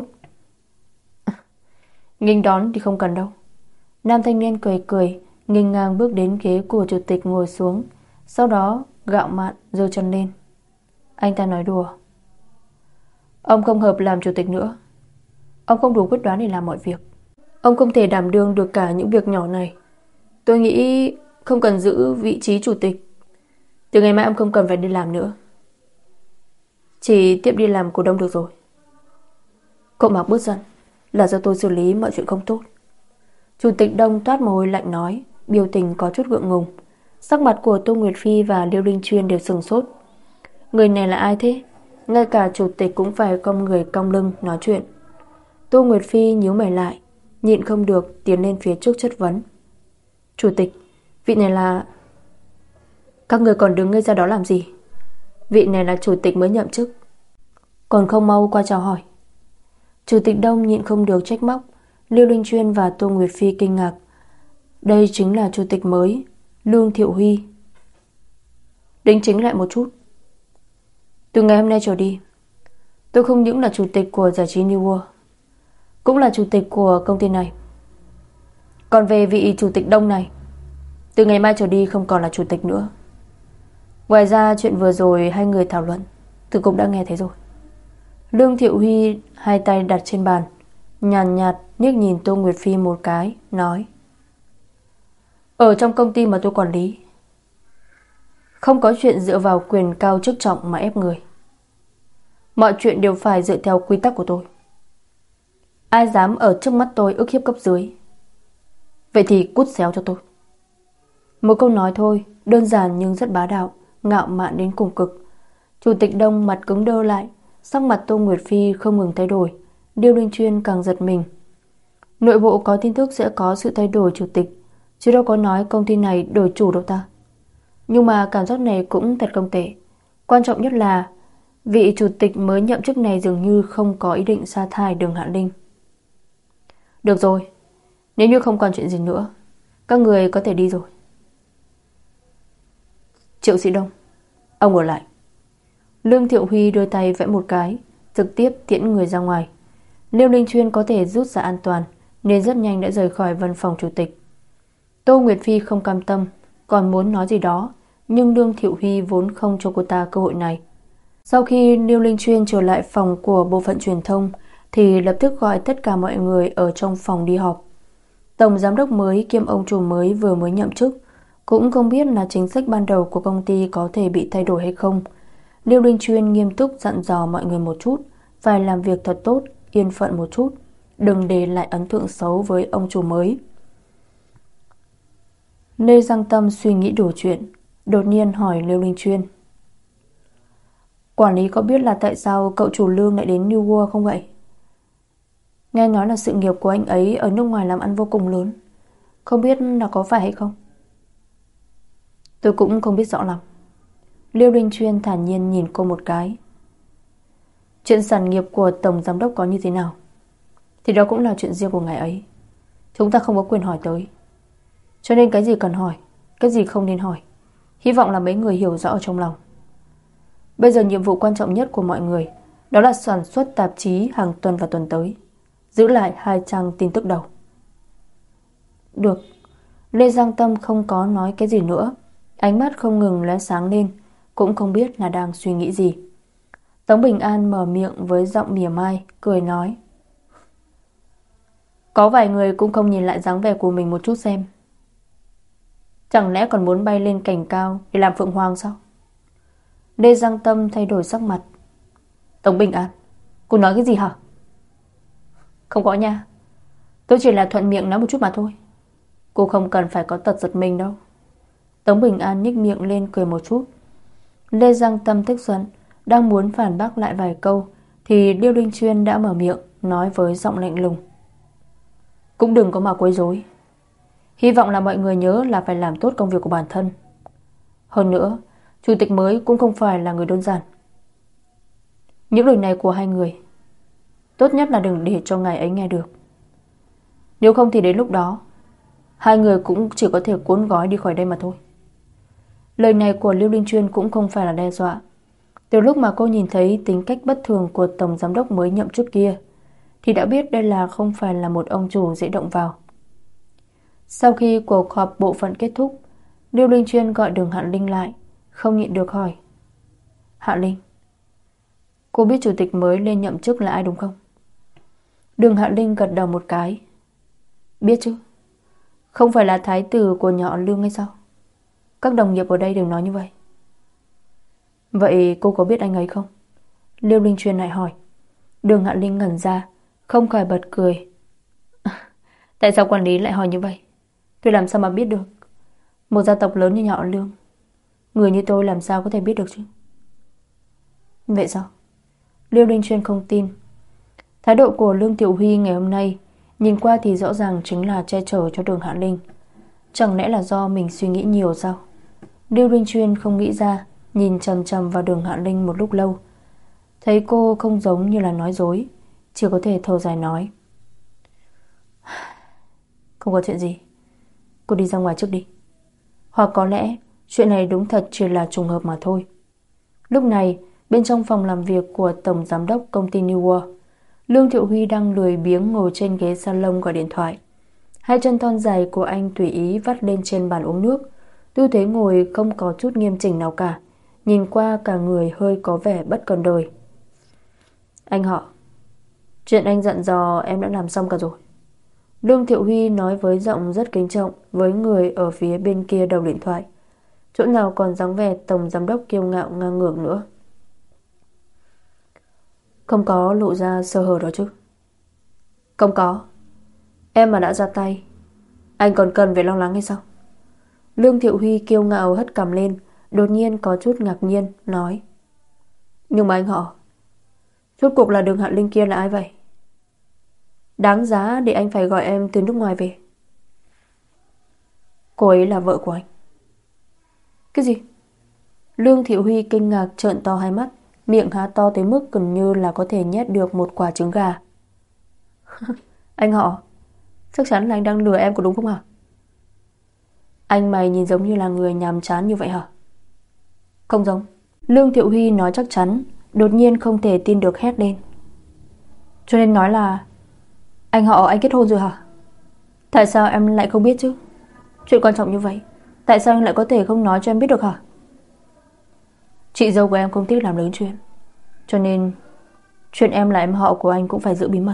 Nghênh đón thì không cần đâu. Nam thanh niên cười cười, nghênh ngang bước đến ghế của chủ tịch ngồi xuống, sau đó gạo mạn giơ chân lên. Anh ta nói đùa. Ông không hợp làm chủ tịch nữa. Ông không đủ quyết đoán để làm mọi việc. Ông không thể đảm đương được cả những việc nhỏ này. Tôi nghĩ không cần giữ vị trí chủ tịch. Từ ngày mai ông không cần phải đi làm nữa, chỉ tiếp đi làm cổ đông được rồi. Cậu Mạc bớt giận, là do tôi xử lý mọi chuyện không tốt. Chủ tịch Đông toát mồ hôi lạnh nói, biểu tình có chút ngượng ngùng. Sắc mặt của Tô Nguyệt Phi và Liêu Linh Chuyên đều sừng sốt. Người này là ai thế? Ngay cả chủ tịch cũng phải cong người cong lưng nói chuyện. Tô Nguyệt Phi nhíu mày lại, nhịn không được tiến lên phía trước chất vấn. Chủ tịch, vị này là... Các người còn đứng ngây ra đó làm gì? Vị này là chủ tịch mới nhậm chức, còn không mau qua chào hỏi. Chủ tịch Đông nhịn không được trách móc. Liêu Linh Chuyên và Tô Nguyệt Phi kinh ngạc. Đây chính là chủ tịch mới, Lương Thiệu Huy. Đính chính lại một chút. Từ ngày hôm nay trở đi, tôi không những là chủ tịch của giải trí New World, cũng là chủ tịch của công ty này. Còn về vị chủ tịch Đông này, từ ngày mai trở đi không còn là chủ tịch nữa. Ngoài ra chuyện vừa rồi hai người thảo luận tôi cũng đã nghe thấy rồi. Lương Thiệu Huy hai tay đặt trên bàn, nhàn nhạt, nhạt liếc nhìn Tô Nguyệt Phi một cái, nói: Ở trong công ty mà tôi quản lý, không có chuyện dựa vào quyền cao chức trọng mà ép người. Mọi chuyện đều phải dựa theo quy tắc của tôi. Ai dám ở trước mắt tôi ức hiếp cấp dưới, vậy thì cút xéo cho tôi. Một câu nói thôi, đơn giản nhưng rất bá đạo, ngạo mạn đến cùng cực. Chủ tịch Đông mặt cứng đơ lại, sắc mặt Tô Nguyệt Phi không ngừng thay đổi. Liêu Linh Chuyên càng giật mình. Nội bộ có tin tức sẽ có sự thay đổi chủ tịch, chứ đâu có nói công ty này đổi chủ đâu ta. Nhưng mà cảm giác này cũng thật không tệ. Quan trọng nhất là vị chủ tịch mới nhậm chức này dường như không có ý định sa thải Đường Hạ Linh. Được rồi, nếu như không còn chuyện gì nữa, các người có thể đi rồi. Triệu Sĩ Đông, ông ở lại. Lương Thiệu Huy đưa tay vẫy một cái, trực tiếp tiễn người ra ngoài. Liêu Linh Chuyên có thể rút ra an toàn nên rất nhanh đã rời khỏi văn phòng chủ tịch. Tô Nguyệt Phi không cam tâm, còn muốn nói gì đó, nhưng Lương Thiệu Huy vốn không cho cô ta cơ hội này. Sau khi Liêu Linh Chuyên trở lại phòng của bộ phận truyền thông thì lập tức gọi tất cả mọi người ở trong phòng đi họp. Tổng giám đốc mới kiêm ông chủ mới vừa mới nhậm chức, cũng không biết là chính sách ban đầu của công ty có thể bị thay đổi hay không. Liêu Linh Chuyên nghiêm túc dặn dò mọi người một chút, phải làm việc thật tốt, yên phận một chút, đừng để lại ấn tượng xấu với ông chủ mới. Lê Giang Tâm suy nghĩ đủ chuyện, đột nhiên hỏi Liêu Linh Chuyên: quản lý có biết là tại sao cậu chủ Lương lại đến New World không vậy? Nghe nói là sự nghiệp của anh ấy ở nước ngoài làm ăn vô cùng lớn, không biết là có phải hay không? Tôi cũng không biết rõ lắm. Liêu Linh Chuyên thản nhiên nhìn cô một cái. Chuyện sản nghiệp của tổng giám đốc có như thế nào thì đó cũng là chuyện riêng của ngài ấy, chúng ta không có quyền hỏi tới. Cho nên cái gì cần hỏi, cái gì không nên hỏi, hy vọng là mấy người hiểu rõ ở trong lòng. Bây giờ nhiệm vụ quan trọng nhất của mọi người đó là sản xuất tạp chí hàng tuần và tuần tới, giữ lại hai trang tin tức đầu. Được. Lê Giang Tâm không có nói cái gì nữa, ánh mắt không ngừng lóe sáng lên, cũng không biết là đang suy nghĩ gì. Tống Bình An mở miệng với giọng mỉa mai, cười nói: có vài người cũng không nhìn lại dáng vẻ của mình một chút xem. Chẳng lẽ còn muốn bay lên cành cao để làm phượng hoàng sao? Lê Giang Tâm thay đổi sắc mặt. Tống Bình An, cô nói cái gì hả? Không có nha, tôi chỉ là thuận miệng nói một chút mà thôi. Cô không cần phải có tật giật mình đâu. Tống Bình An nhếch miệng lên cười một chút. Lê Giang Tâm tức giận, đang muốn phản bác lại vài câu thì Liêu Linh Chuyên đã mở miệng, nói với giọng lạnh lùng: cũng đừng có mà quấy rối. Hy vọng là mọi người nhớ là phải làm tốt công việc của bản thân. Hơn nữa, chủ tịch mới cũng không phải là người đơn giản. Những lời này của hai người tốt nhất là đừng để cho ngài ấy nghe được. Nếu không thì đến lúc đó hai người cũng chỉ có thể cuốn gói đi khỏi đây mà thôi. Lời này của Liêu Linh Chuyên cũng không phải là đe dọa. Từ lúc mà cô nhìn thấy tính cách bất thường của tổng giám đốc mới nhậm chức kia thì đã biết đây là không phải là một ông chủ dễ động vào. Sau khi cuộc họp bộ phận kết thúc, Liêu Linh Chuyên gọi Đường Hạ Linh lại, không nhịn được hỏi: Hạ Linh, cô biết chủ tịch mới lên nhậm chức là ai đúng không? Đường Hạ Linh gật đầu một cái. Biết chứ, không phải là thái tử của nhà họ Lương hay sao? Các đồng nghiệp ở đây đều nói như vậy. Vậy cô có biết anh ấy không? Liêu Linh Chuyên lại hỏi. Đường Hạ Linh ngẩn ra, không khỏi bật cười. Tại sao quản lý lại hỏi như vậy? Tôi làm sao mà biết được? Một gia tộc lớn như nhà họ Lương, người như tôi làm sao có thể biết được chứ? Vậy sao? Liêu Linh Chuyên không tin. Thái độ của Lương Tiểu Huy ngày hôm nay nhìn qua thì rõ ràng chính là che chở cho Đường Hạ Linh. Chẳng lẽ là do mình suy nghĩ nhiều sao? Liêu Linh Chuyên không nghĩ ra, nhìn chằm chằm vào Đường Hạ Linh một lúc lâu. Thấy cô không giống như là nói dối, chỉ có thể thở dài nói: Không có chuyện gì, cô đi ra ngoài trước đi. Hoặc có lẽ chuyện này đúng thật chỉ là trùng hợp mà thôi. Lúc này, bên trong phòng làm việc của tổng giám đốc công ty New World, Lương Thiệu Huy đang lười biếng ngồi trên ghế salon gọi điện thoại. Hai chân thon dài của anh tùy ý vắt lên trên bàn uống nước, tư thế ngồi không có chút nghiêm chỉnh nào cả, nhìn qua cả người hơi có vẻ bất cần đời. Anh họ, chuyện anh dặn dò em đã làm xong cả rồi. Lương Thiệu Huy nói với giọng rất kính trọng với người ở phía bên kia đầu điện thoại. Chỗ nào còn dáng vẻ tổng giám đốc kiêu ngạo ngang ngược nữa. Không có lộ ra sơ hở đó chứ? Không có. Em mà đã ra tay, anh còn cần phải lo lắng hay sao? Lương Thiệu Huy kiêu ngạo hất cằm lên, đột nhiên có chút ngạc nhiên nói: Nhưng mà anh họ, rốt cuộc là Đường Hạ Linh kia là ai vậy? Đáng giá để anh phải gọi em từ nước ngoài về. Cô ấy là vợ của anh. Cái gì? Lương Thiệu Huy kinh ngạc trợn to hai mắt, miệng há to tới mức gần như là có thể nhét được một quả trứng gà. Anh họ, chắc chắn là anh đang lừa em có đúng không hả? Anh mày nhìn giống như là người nhàm chán như vậy hả? Không giống. Lương Thiệu Huy nói chắc chắn, đột nhiên không thể tin được hét lên. Cho nên nói là anh họ anh kết hôn rồi hả? Tại sao em lại không biết chứ? Chuyện quan trọng như vậy, tại sao anh lại có thể không nói cho em biết được hả? Chị dâu của em không thích làm lớn chuyện, cho nên chuyện em là em họ của anh cũng phải giữ bí mật.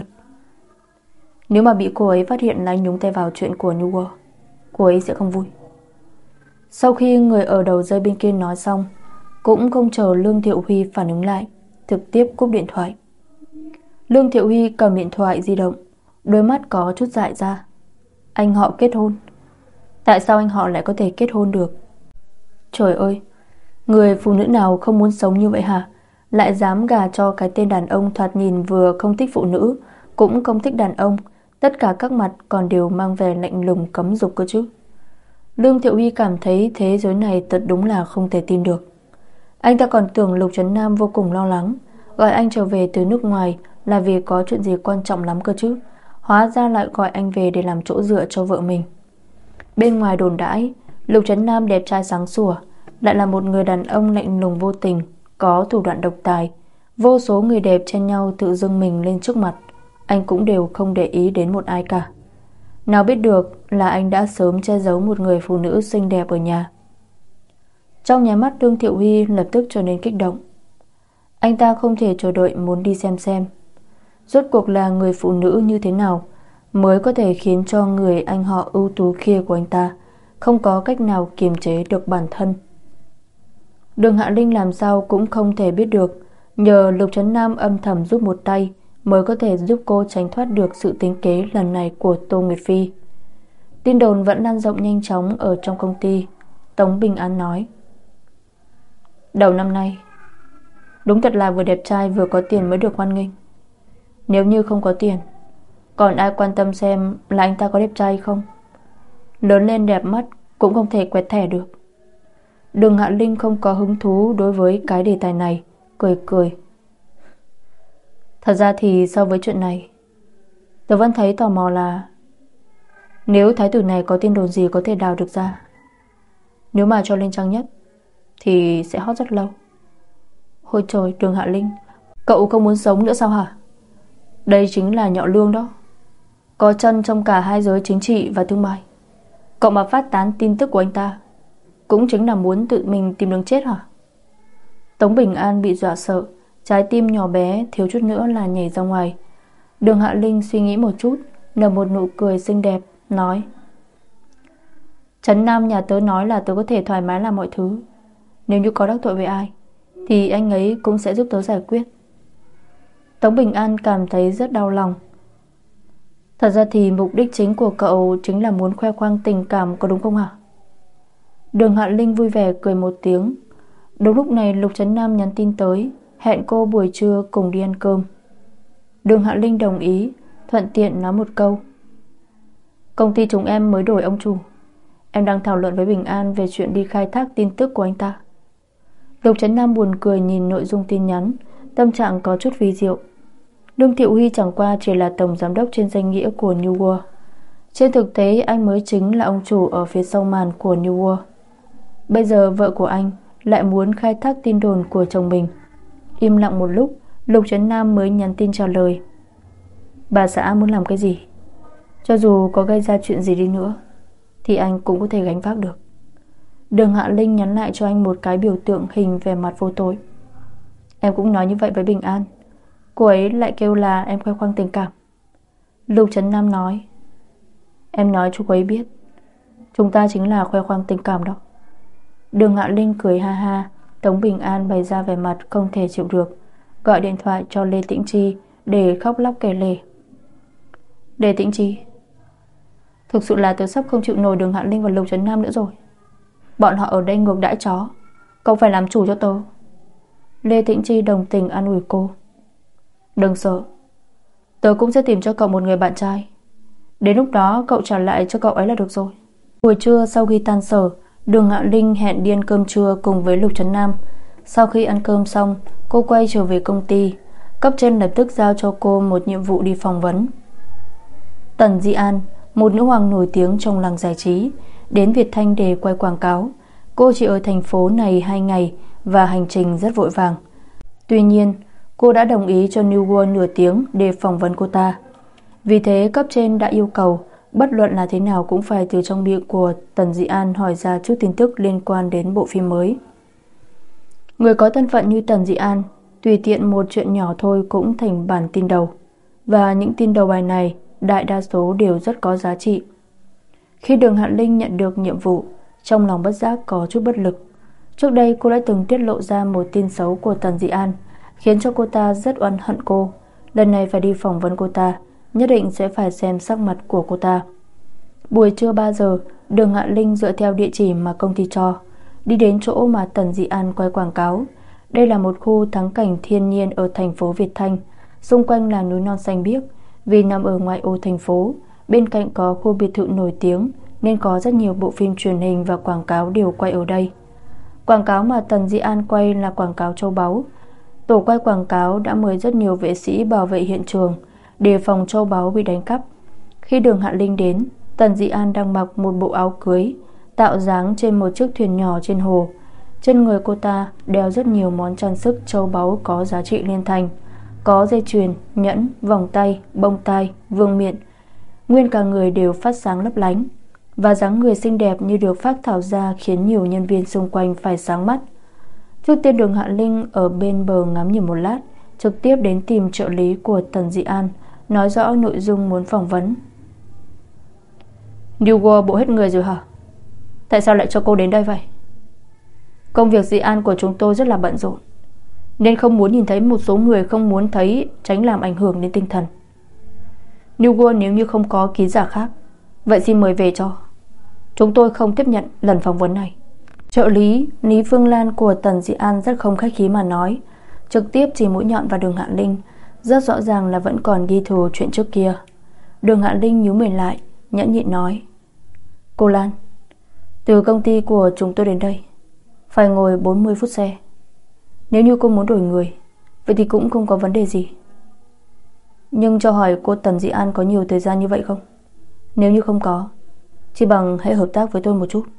Nếu mà bị cô ấy phát hiện là anh nhúng tay vào chuyện của New World, cô ấy sẽ không vui. Sau khi người ở đầu dây bên kia nói xong, cũng không chờ Lương Thiệu Huy phản ứng lại, trực tiếp cúp điện thoại. Lương Thiệu Huy cầm điện thoại di động, đôi mắt có chút dại ra. Anh họ kết hôn? Tại sao anh họ lại có thể kết hôn được? Trời ơi, người phụ nữ nào không muốn sống như vậy hả? Lại dám gả cho cái tên đàn ông thoạt nhìn vừa không thích phụ nữ, cũng không thích đàn ông, tất cả các mặt còn đều mang vẻ lạnh lùng cấm dục cơ chứ. Lương Thiệu Huy cảm thấy thế giới này thật đúng là không thể tin được. Anh ta còn tưởng Lục Trấn Nam vô cùng lo lắng, gọi anh trở về từ nước ngoài là vì có chuyện gì quan trọng lắm cơ chứ. Hóa ra lại gọi anh về để làm chỗ dựa cho vợ mình. Bên ngoài đồn đãi, Lục Trấn Nam đẹp trai sáng sủa, lại là một người đàn ông lạnh lùng vô tình, có thủ đoạn độc tài. Vô số người đẹp chen nhau tự dưng mình lên trước mặt, anh cũng đều không để ý đến một ai cả. Nào biết được là anh đã sớm che giấu một người phụ nữ xinh đẹp ở nhà. Trong nháy mắt, Lương Thiệu Huy lập tức trở nên kích động. Anh ta không thể chờ đợi muốn đi xem xem rốt cuộc là người phụ nữ như thế nào mới có thể khiến cho người anh họ ưu tú kia của anh ta không có cách nào kiềm chế được bản thân. Đường Hạ Linh làm sao cũng không thể biết được, nhờ Lục Trấn Nam âm thầm giúp một tay mới có thể giúp cô tránh thoát được sự tính kế lần này của Tô Nguyệt Phi. Tin đồn vẫn lan rộng nhanh chóng ở trong công ty. Tống Bình An nói: đầu năm nay đúng thật là vừa đẹp trai vừa có tiền mới được hoan nghênh. Nếu như không có tiền, còn ai quan tâm xem là anh ta có đẹp trai không? Lớn lên đẹp mắt cũng không thể quẹt thẻ được. Đường Hạ Linh không có hứng thú đối với cái đề tài này, cười cười. Thật ra thì so với chuyện này, tớ vẫn thấy tò mò là nếu thái tử này có tin đồn gì có thể đào được ra, nếu mà cho lên trang nhất thì sẽ hot rất lâu. Ôi trời, Đường Hạ Linh, cậu không muốn sống nữa sao hả? Đây chính là nhọ lương đó, có chân trong cả hai giới chính trị và thương mại. Cậu mà phát tán tin tức của anh ta cũng chính là muốn tự mình tìm đường chết hả? Tống Bình An bị dọa sợ, trái tim nhỏ bé thiếu chút nữa là nhảy ra ngoài. Đường Hạ Linh suy nghĩ một chút, nở một nụ cười xinh đẹp, nói: Trấn Nam nhà tớ nói là tớ có thể thoải mái làm mọi thứ. Nếu như có đắc tội với ai thì anh ấy cũng sẽ giúp tớ giải quyết. Tống Bình An cảm thấy rất đau lòng. Thật ra thì mục đích chính của cậu chính là muốn khoe khoang tình cảm, có đúng không hả? Đường Hạ Linh vui vẻ cười một tiếng. Đúng lúc này Lục Trấn Nam nhắn tin tới, hẹn cô buổi trưa cùng đi ăn cơm. Đường Hạ Linh đồng ý, thuận tiện nói một câu: công ty chúng em mới đổi ông chủ, em đang thảo luận với Bình An về chuyện đi khai thác tin tức của anh ta. Lục Trấn Nam buồn cười nhìn nội dung tin nhắn, tâm trạng có chút vi diệu. Lương Thiệu Huy chẳng qua chỉ là tổng giám đốc trên danh nghĩa của New World. Trên thực tế anh mới chính là ông chủ ở phía sau màn của New World. Bây giờ vợ của anh lại muốn khai thác tin đồn của chồng mình. Im lặng một lúc, Lục Trấn Nam mới nhắn tin trả lời: bà xã muốn làm cái gì, cho dù có gây ra chuyện gì đi nữa thì anh cũng có thể gánh vác được. Đường Hạ Linh nhắn lại cho anh một cái biểu tượng hình vẻ mặt vô tội. Em cũng nói như vậy với Bình An, cô ấy lại kêu là em khoe khoang tình cảm. Lục Trấn Nam nói: em nói cho cô ấy biết, chúng ta chính là khoe khoang tình cảm đó. Đường Hạ Linh cười ha ha. Tống Bình An bày ra vẻ mặt không thể chịu được, gọi điện thoại cho Lê Tĩnh Chi để khóc lóc kể lể. Lê Tĩnh Chi, thực sự là tớ sắp không chịu nổi Đường Hạ Linh và Lục Trấn Nam nữa rồi. Bọn họ ở đây ngược đãi chó, cậu phải làm chủ cho tớ. Lê Tĩnh Chi đồng tình an ủi cô: đừng sợ, tớ cũng sẽ tìm cho cậu một người bạn trai. Đến lúc đó cậu trả lại cho cậu ấy là được rồi. Buổi trưa sau khi tan sở, Đường Hạ Linh hẹn đi ăn cơm trưa cùng với Lục Trấn Nam. Sau khi ăn cơm xong, cô quay trở về công ty. Cấp trên lập tức giao cho cô một nhiệm vụ đi phỏng vấn. Tần Di An, một nữ hoàng nổi tiếng trong làng giải trí, đến Việt Thanh để quay quảng cáo. Cô chỉ ở thành phố này hai ngày và hành trình rất vội vàng. Tuy nhiên, cô đã đồng ý cho New World nửa tiếng để phỏng vấn cô ta. Vì thế cấp trên đã yêu cầu bất luận là thế nào cũng phải từ trong miệng của Tần Dị An hỏi ra chút tin tức liên quan đến bộ phim mới. Người có thân phận như Tần Dị An, tùy tiện một chuyện nhỏ thôi cũng thành bản tin đầu. Và những tin đầu bài này đại đa số đều rất có giá trị. Khi Đường Hạ Linh nhận được nhiệm vụ, trong lòng bất giác có chút bất lực. Trước đây cô đã từng tiết lộ ra một tin xấu của Tần Dị An, khiến cho cô ta rất oán hận cô. Lần này phải đi phỏng vấn cô ta, nhất định sẽ phải xem sắc mặt của cô ta. Buổi trưa ba giờ, Đường Hạ Linh dựa theo địa chỉ mà công ty cho, đi đến chỗ mà Tần Dị An quay quảng cáo. Đây là một khu thắng cảnh thiên nhiên ở thành phố Việt Thanh, xung quanh là núi non xanh biếc. Vì nằm ở ngoại ô thành phố, bên cạnh có khu biệt thự nổi tiếng nên có rất nhiều bộ phim truyền hình và quảng cáo đều quay ở đây. Quảng cáo mà Tần Dị An quay là quảng cáo châu báu. Tổ quay quảng cáo đã mời rất nhiều vệ sĩ bảo vệ hiện trường, đề phòng châu báu bị đánh cắp. Khi Đường Hạ Linh đến, Tần Dị An đang mặc một bộ áo cưới tạo dáng trên một chiếc thuyền nhỏ trên hồ. Trên người cô ta đeo rất nhiều món trang sức châu báu có giá trị liên thành, có dây chuyền, nhẫn, vòng tay, bông tai, vương miện. Nguyên cả người đều phát sáng lấp lánh, và dáng người xinh đẹp như được phác thảo ra khiến nhiều nhân viên xung quanh phải sáng mắt. Trước tiên Đường Hạ Linh ở bên bờ ngắm nhìn một lát, trực tiếp đến tìm trợ lý của Tần Dị An, nói rõ nội dung muốn phỏng vấn. New World bộ hết người rồi hả? Tại sao lại cho cô đến đây vậy? Công việc Dị An của chúng tôi rất là bận rộn, nên không muốn nhìn thấy một số người không muốn thấy, tránh làm ảnh hưởng đến tinh thần. New World nếu như không có ký giả khác, vậy xin mời về cho. Chúng tôi không tiếp nhận lần phỏng vấn này. Trợ lý Lý Phương Lan của Tần Dị An rất không khách khí mà nói, trực tiếp chỉ mũi nhọn vào Đường Hạ Linh, rất rõ ràng là vẫn còn ghi thù chuyện trước kia. Đường Hạ Linh nhíu mày lại, nhẫn nhịn nói: Cô Lan, từ công ty của chúng tôi đến đây phải ngồi bốn mươi phút xe. Nếu như cô muốn đổi người, vậy thì cũng không có vấn đề gì. Nhưng cho hỏi cô Tần Dị An có nhiều thời gian như vậy không? Nếu như không có, chỉ bằng hãy hợp tác với tôi một chút.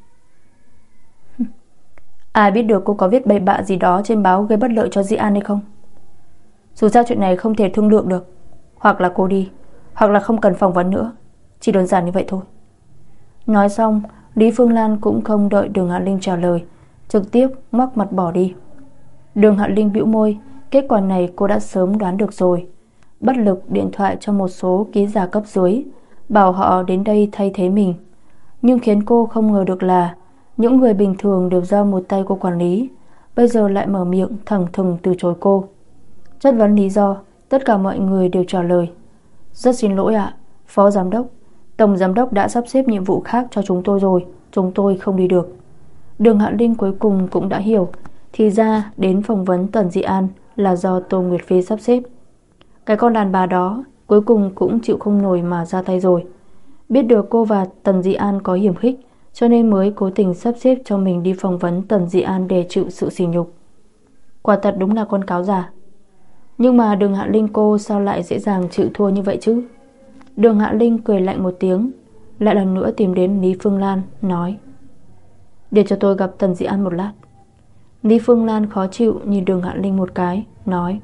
Ai biết được cô có viết bậy bạ gì đó trên báo gây bất lợi cho Dị An hay không? Dù sao chuyện này không thể thương lượng được. Hoặc là cô đi, hoặc là không cần phỏng vấn nữa. Chỉ đơn giản như vậy thôi. Nói xong, Lý Phương Lan cũng không đợi Đường Hạ Linh trả lời, trực tiếp ngoắc mặt bỏ đi. Đường Hạ Linh bĩu môi, kết quả này cô đã sớm đoán được rồi. Bất lực điện thoại cho một số ký giả cấp dưới, bảo họ đến đây thay thế mình. Nhưng khiến cô không ngờ được là những người bình thường đều do một tay cô quản lý, bây giờ lại mở miệng thẳng thừng từ chối cô. Chất vấn lý do, tất cả mọi người đều trả lời: Rất xin lỗi ạ, Phó Giám đốc, Tổng Giám đốc đã sắp xếp nhiệm vụ khác cho chúng tôi rồi, chúng tôi không đi được. Đường Hạ Linh cuối cùng cũng đã hiểu, thì ra đến phỏng vấn Tần Dị An là do Tô Nguyệt Phi sắp xếp. Cái con đàn bà đó cuối cùng cũng chịu không nổi mà ra tay rồi. Biết được cô và Tần Dị An có hiểm khích, cho nên mới cố tình sắp xếp cho mình đi phỏng vấn Tần Dị An để chịu sự sỉ nhục. Quả thật đúng là con cáo già. Nhưng mà Đường Hạ Linh cô sao lại dễ dàng chịu thua như vậy chứ? Đường Hạ Linh cười lạnh một tiếng, lại lần nữa tìm đến Lý Phương Lan, nói: Để cho tôi gặp Tần Dị An một lát. Lý Phương Lan khó chịu nhìn Đường Hạ Linh một cái, nói: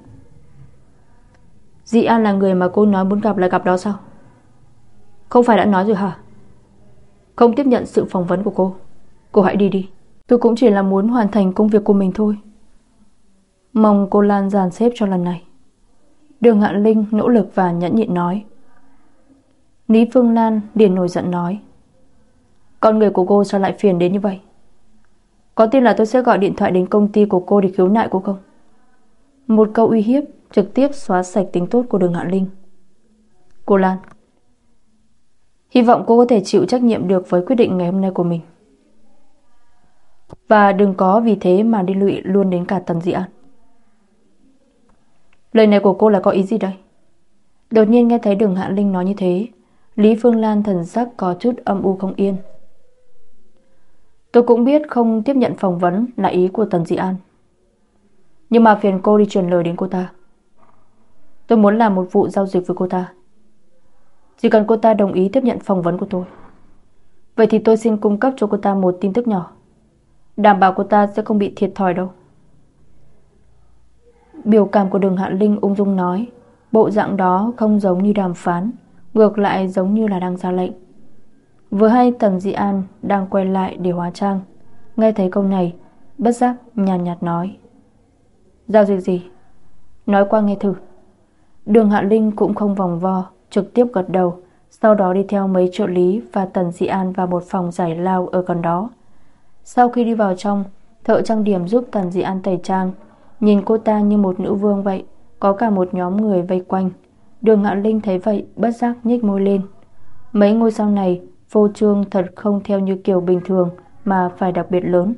Dị An là người mà cô nói muốn gặp là gặp đó sao? Không phải đã nói rồi hả? Không tiếp nhận sự phỏng vấn của cô. Cô hãy đi đi. Tôi cũng chỉ là muốn hoàn thành công việc của mình thôi. Mong cô Lan dàn xếp cho lần này. Đường Hạ Linh nỗ lực và nhẫn nhịn nói. Lý Phương Lan liền nổi giận nói: Con người của cô sao lại phiền đến như vậy? Có tin là tôi sẽ gọi điện thoại đến công ty của cô để khiếu nại cô không? Một câu uy hiếp trực tiếp xóa sạch tính tốt của Đường Hạ Linh. Cô Lan, hy vọng cô có thể chịu trách nhiệm được với quyết định ngày hôm nay của mình, và đừng có vì thế mà đi lụy luôn đến cả Tần Dị An. Lời này của cô là có ý gì đây? Đột nhiên nghe thấy Đường Hạ Linh nói như thế, Lý Phương Lan thần sắc có chút âm u không yên. Tôi cũng biết không tiếp nhận phỏng vấn là ý của Tần Dị An, nhưng mà phiền cô đi truyền lời đến cô ta. Tôi muốn làm một vụ giao dịch với cô ta. Chỉ cần cô ta đồng ý tiếp nhận phỏng vấn của tôi, vậy thì tôi xin cung cấp cho cô ta một tin tức nhỏ, đảm bảo cô ta sẽ không bị thiệt thòi đâu. Biểu cảm của Đường Hạ Linh ung dung nói, bộ dạng đó không giống như đàm phán, ngược lại giống như là đang ra lệnh. Vừa hay Tần Dị An đang quay lại để hóa trang, nghe thấy câu này, bất giác nhàn nhạt, nhạt nói: giao dịch gì? Nói qua nghe thử. Đường Hạ Linh cũng không vòng vo, trực tiếp gật đầu, sau đó đi theo mấy trợ lý và Tần Dị An vào một phòng giải lao ở gần đó. Sau khi đi vào trong, thợ trang điểm giúp Tần Dị An tẩy trang, nhìn cô ta như một nữ vương vậy, có cả một nhóm người vây quanh. Đường Hạ Linh thấy vậy bất giác nhếch môi lên. Mấy ngôi sao này phô trương thật không theo như kiểu bình thường, mà phải đặc biệt lớn.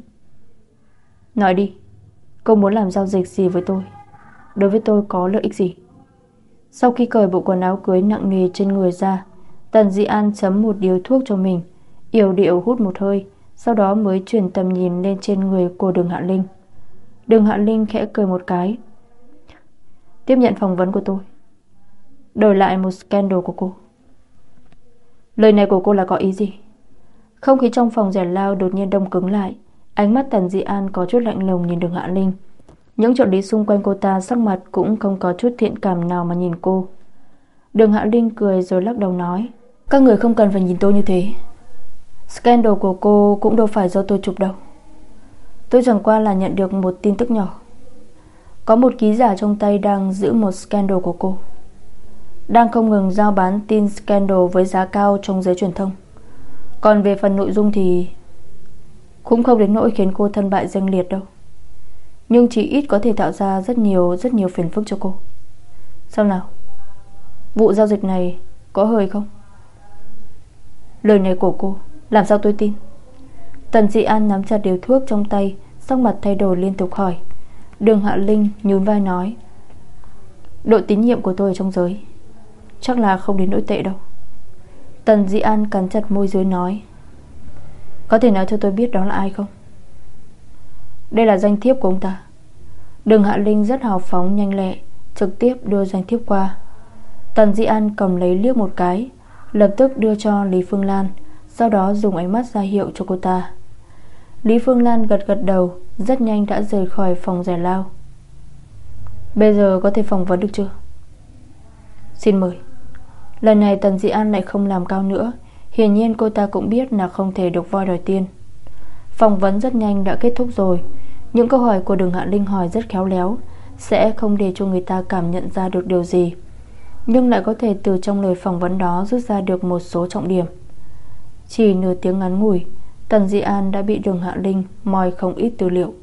Nói đi, cô muốn làm giao dịch gì với tôi? Đối với tôi có lợi ích gì? Sau khi cởi bộ quần áo cưới nặng nề trên người ra, Tần Dị An chấm một điếu thuốc cho mình, yểu điệu hút một hơi, sau đó mới chuyển tầm nhìn lên trên người của Đường Hạ Linh. Đường Hạ Linh khẽ cười một cái. Tiếp nhận phỏng vấn của tôi, đổi lại một scandal của cô. Lời này của cô là có ý gì? Không khí trong phòng giải lao đột nhiên đông cứng lại. Ánh mắt Tần Dị An có chút lạnh lùng nhìn Đường Hạ Linh. Những trợ lý xung quanh cô ta sắc mặt cũng không có chút thiện cảm nào mà nhìn cô. Đường Hạ Linh cười rồi lắc đầu nói: các người không cần phải nhìn tôi như thế. Scandal của cô cũng đâu phải do tôi chụp đâu. Tôi chẳng qua là nhận được một tin tức nhỏ. Có một ký giả trong tay đang giữ một scandal của cô, đang không ngừng giao bán tin scandal với giá cao trong giới truyền thông. Còn về phần nội dung thì cũng không đến nỗi khiến cô thân bại danh liệt đâu, nhưng chỉ ít có thể tạo ra rất nhiều rất nhiều phiền phức cho cô. Sao nào, vụ giao dịch này có hơi không? Lời này của cô làm sao tôi tin? Tần Dị An nắm chặt điếu thuốc trong tay, sắc mặt thay đổi liên tục hỏi. Đường Hạ Linh nhún vai nói: độ tín nhiệm của tôi ở trong giới chắc là không đến nỗi tệ đâu. Tần Dị An cắn chặt môi dưới nói: có thể nói cho tôi biết đó là ai không? Đây là danh thiếp của ông ta. Đường Hạ Linh rất hào phóng nhanh lẹ, trực tiếp đưa danh thiếp qua. Tần Dị An cầm lấy liếc một cái, lập tức đưa cho Lý Phương Lan, sau đó dùng ánh mắt ra hiệu cho cô ta. Lý Phương Lan gật gật đầu, rất nhanh đã rời khỏi phòng giải lao. Bây giờ có thể phỏng vấn được chưa? Xin mời. Lần này Tần Dị An lại không làm cao nữa. Hiển nhiên cô ta cũng biết là không thể được voi đòi tiên. Phỏng vấn rất nhanh đã kết thúc rồi. Những câu hỏi của Đường Hạ Linh hỏi rất khéo léo, sẽ không để cho người ta cảm nhận ra được điều gì, nhưng lại có thể từ trong lời phỏng vấn đó rút ra được một số trọng điểm. Chỉ nửa tiếng ngắn ngủi, Tần Dị An đã bị Đường Hạ Linh moi không ít tư liệu.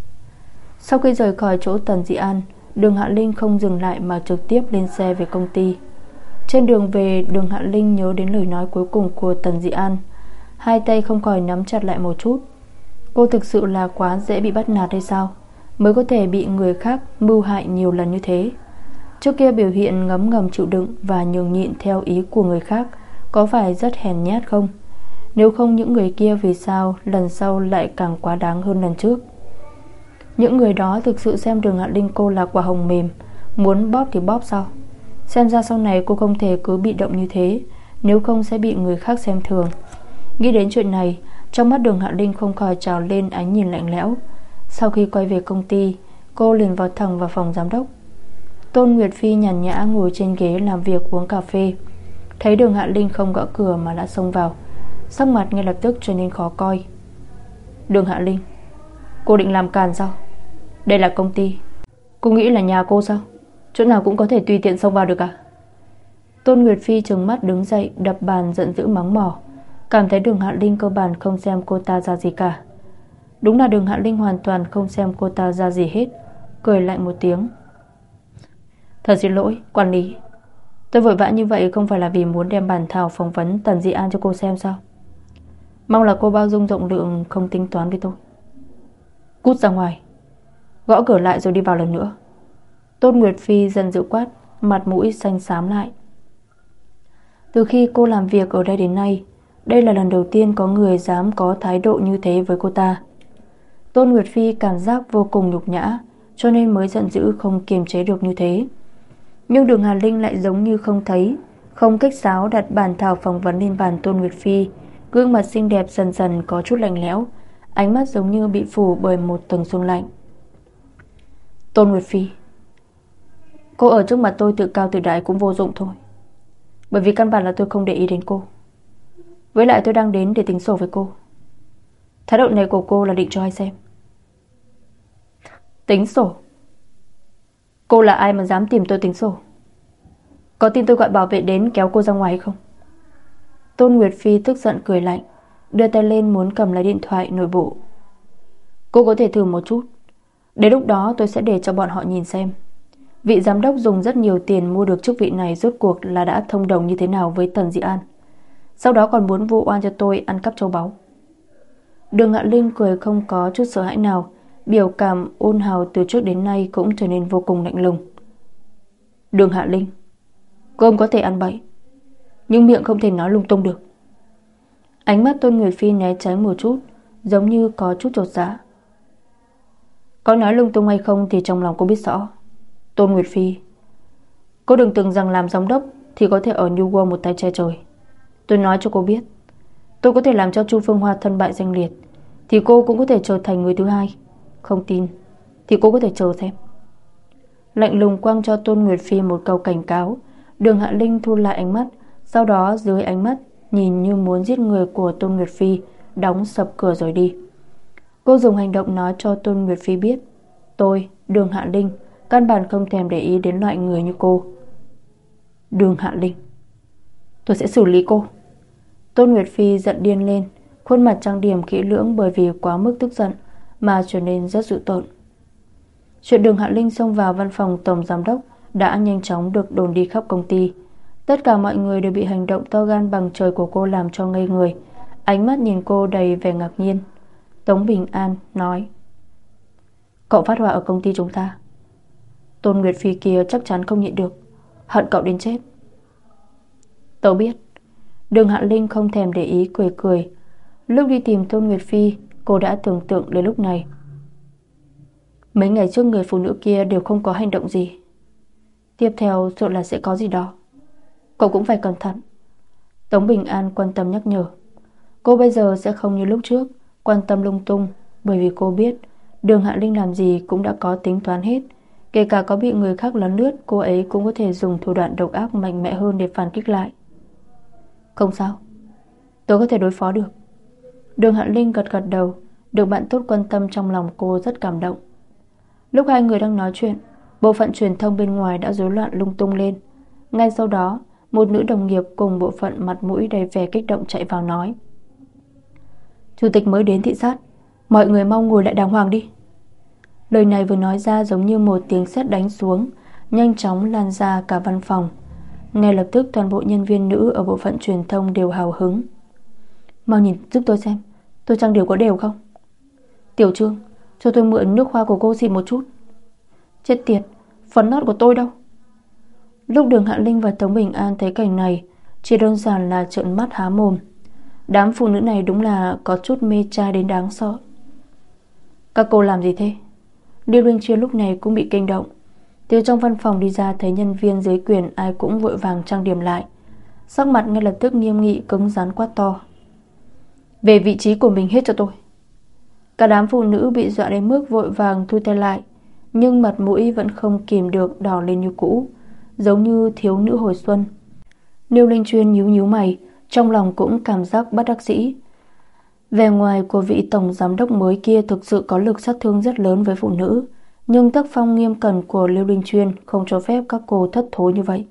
Sau khi rời khỏi chỗ Tần Dị An, Đường Hạ Linh không dừng lại mà trực tiếp lên xe về công ty. Trên đường về, Đường Hạ Linh nhớ đến lời nói cuối cùng của Tần Dị An, hai tay không khỏi nắm chặt lại một chút. Cô thực sự là quá dễ bị bắt nạt hay sao, mới có thể bị người khác mưu hại nhiều lần như thế? Trước kia biểu hiện ngấm ngầm chịu đựng và nhường nhịn theo ý của người khác có phải rất hèn nhát không? Nếu không, những người kia vì sao lần sau lại càng quá đáng hơn lần trước? Những người đó thực sự xem Đường Hạ Linh cô là quả hồng mềm, muốn bóp thì bóp sao? Xem ra sau này cô không thể cứ bị động như thế, nếu không sẽ bị người khác xem thường. Nghĩ đến chuyện này, trong mắt Đường Hạ Linh không khỏi trào lên ánh nhìn lạnh lẽo. Sau khi quay về công ty, cô liền vào thẳng vào phòng giám đốc. Tôn Nguyệt Phi nhàn nhã ngồi trên ghế làm việc uống cà phê, thấy Đường Hạ Linh không gõ cửa mà đã xông vào, sắc mặt ngay lập tức trở nên khó coi. Đường Hạ Linh, cô định làm càn sao? Đây là công ty, cô nghĩ là nhà cô sao? Chỗ nào cũng có thể tùy tiện xông vào được à? Tôn Nguyệt Phi trừng mắt đứng dậy, đập bàn giận dữ mắng mỏ, cảm thấy Đường Hạ Linh cơ bản không xem cô ta ra gì cả. Đúng là Đường Hạ Linh hoàn toàn không xem cô ta ra gì hết, cười lạnh một tiếng. Thật xin lỗi, quản lý, tôi vội vã như vậy không phải là vì muốn đem bản thảo phỏng vấn Tần Dị An cho cô xem sao? Mong là cô bao dung rộng lượng, không tính toán với tôi. Cút ra ngoài, gõ cửa lại rồi đi vào lần nữa. Tôn Nguyệt Phi giận dữ quát, mặt mũi xanh xám lại. Từ khi cô làm việc ở đây đến nay, đây là lần đầu tiên có người dám có thái độ như thế với cô ta. Tôn Nguyệt Phi cảm giác vô cùng nhục nhã, cho nên mới giận dữ không kiềm chế được như thế. Nhưng Đường Hà Linh lại giống như không thấy, không khách sáo đặt bản thảo phỏng vấn lên bàn Tôn Nguyệt Phi. Gương mặt xinh đẹp dần dần có chút lạnh lẽo, ánh mắt giống như bị phủ bởi một tầng sương lạnh. Tôn Nguyệt Phi, Cô ở trước mặt tôi tự cao tự đại cũng vô dụng thôi. Bởi vì căn bản là tôi không để ý đến cô. Với lại tôi đang đến để tính sổ với cô. Thái độ này của cô là định cho ai xem? Tính sổ? Cô là ai mà dám tìm tôi tính sổ? Có tin tôi gọi bảo vệ đến kéo cô ra ngoài hay không? Tôn Nguyệt Phi tức giận cười lạnh, đưa tay lên muốn cầm lấy điện thoại nội bộ. Cô có thể thử một chút. Đến lúc đó tôi sẽ để cho bọn họ nhìn xem vị giám đốc dùng rất nhiều tiền mua được chức vị này rốt cuộc là đã thông đồng như thế nào với Tần Dị An. Sau đó còn muốn vu oan cho tôi ăn cắp châu báu. Đường Hạ Linh cười không có chút sợ hãi nào, biểu cảm ôn hào từ trước đến nay cũng trở nên vô cùng lạnh lùng. Đường Hạ Linh, cơm có thể ăn bậy, nhưng miệng không thể nói lung tung được. Ánh mắt Tôn Nguyệt Phi né tránh một chút, giống như có chút chột dạ. Có nói lung tung hay không thì trong lòng cô biết rõ. Tôn Nguyệt Phi, cô đừng tưởng rằng làm giám đốc thì có thể ở New World một tay che trời. Tôi nói cho cô biết, tôi có thể làm cho Chu Phương Hoa thân bại danh liệt, thì cô cũng có thể trở thành người thứ hai. Không tin thì cô có thể chờ xem. Lạnh lùng quăng cho Tôn Nguyệt Phi một câu cảnh cáo. Đường Hạ Linh thu lại ánh mắt, sau đó dưới ánh mắt nhìn như muốn giết người của Tôn Nguyệt Phi, đóng sập cửa rồi đi. Cô dùng hành động nói cho Tôn Nguyệt Phi biết, tôi, Đường Hạ Linh, căn bản không thèm để ý đến loại người như cô. Đường Hạ Linh, tôi sẽ xử lý cô. Tôn Nguyệt Phi giận điên lên, khuôn mặt trang điểm kỹ lưỡng bởi vì quá mức tức giận mà trở nên rất dữ tợn. Chuyện Đường Hạ Linh xông vào văn phòng tổng giám đốc đã nhanh chóng được đồn đi khắp công ty. Tất cả mọi người đều bị hành động to gan bằng trời của cô làm cho ngây người, ánh mắt nhìn cô đầy vẻ ngạc nhiên. Tống Bình An nói, cậu phát hỏa ở công ty chúng ta. Tôn Nguyệt Phi kia chắc chắn không nhịn được, hận cậu đến chết. Tớ biết. Đường Hạ Linh không thèm để ý, cười cười. Lúc đi tìm Tôn Nguyệt Phi, cô đã tưởng tượng đến lúc này. Mấy ngày trước người phụ nữ kia đều không có hành động gì, tiếp theo sợ là sẽ có gì đó. Cậu cũng phải cẩn thận. Tống Bình An quan tâm nhắc nhở. Cô bây giờ sẽ không như lúc trước quan tâm lung tung, bởi vì cô biết Đường Hạ Linh làm gì cũng đã có tính toán hết. Kể cả có bị người khác lấn lướt, cô ấy cũng có thể dùng thủ đoạn độc ác mạnh mẽ hơn để phản kích lại. Không sao, tôi có thể đối phó được. Đường Hạ Linh gật gật đầu. Được bạn tốt quan tâm trong lòng cô rất cảm động. Lúc hai người đang nói chuyện, bộ phận truyền thông bên ngoài đã rối loạn lung tung lên. Ngay sau đó, một nữ đồng nghiệp cùng bộ phận mặt mũi đầy vẻ kích động chạy vào nói, chủ tịch mới đến thị sát, mọi người mau ngồi lại đàng hoàng đi. Lời này vừa nói ra giống như một tiếng sét đánh xuống, nhanh chóng lan ra cả văn phòng. Ngay lập tức toàn bộ nhân viên nữ ở bộ phận truyền thông đều hào hứng. Mau nhìn giúp tôi xem, tôi trang điểm có đều không? Tiểu Trương, cho tôi mượn nước hoa của cô xịt một chút. Chết tiệt, phấn nót của tôi đâu? Lúc Đường Hạ Linh và Tống Bình An thấy cảnh này, chỉ đơn giản là trợn mắt há mồm. Đám phụ nữ này đúng là có chút mê trai đến đáng sợ. Các cô làm gì thế? Liêu Linh Chuyên lúc này cũng bị kinh động. Từ trong văn phòng đi ra thấy nhân viên dưới quyền ai cũng vội vàng trang điểm lại. Sắc mặt ngay lập tức nghiêm nghị cứng rắn quát to, về vị trí của mình hết cho tôi. Cả đám phụ nữ bị dọa đến mức vội vàng thu tay lại, nhưng mặt mũi vẫn không kìm được đỏ lên như cũ, giống như thiếu nữ hồi xuân. Liêu Linh Chuyên nhíu nhíu mày, trong lòng cũng cảm giác bất đắc dĩ. Vẻ ngoài của vị tổng giám đốc mới kia thực sự có lực sát thương rất lớn với phụ nữ, nhưng tác phong nghiêm cẩn của Liêu Linh Chuyên không cho phép các cô thất thố như vậy.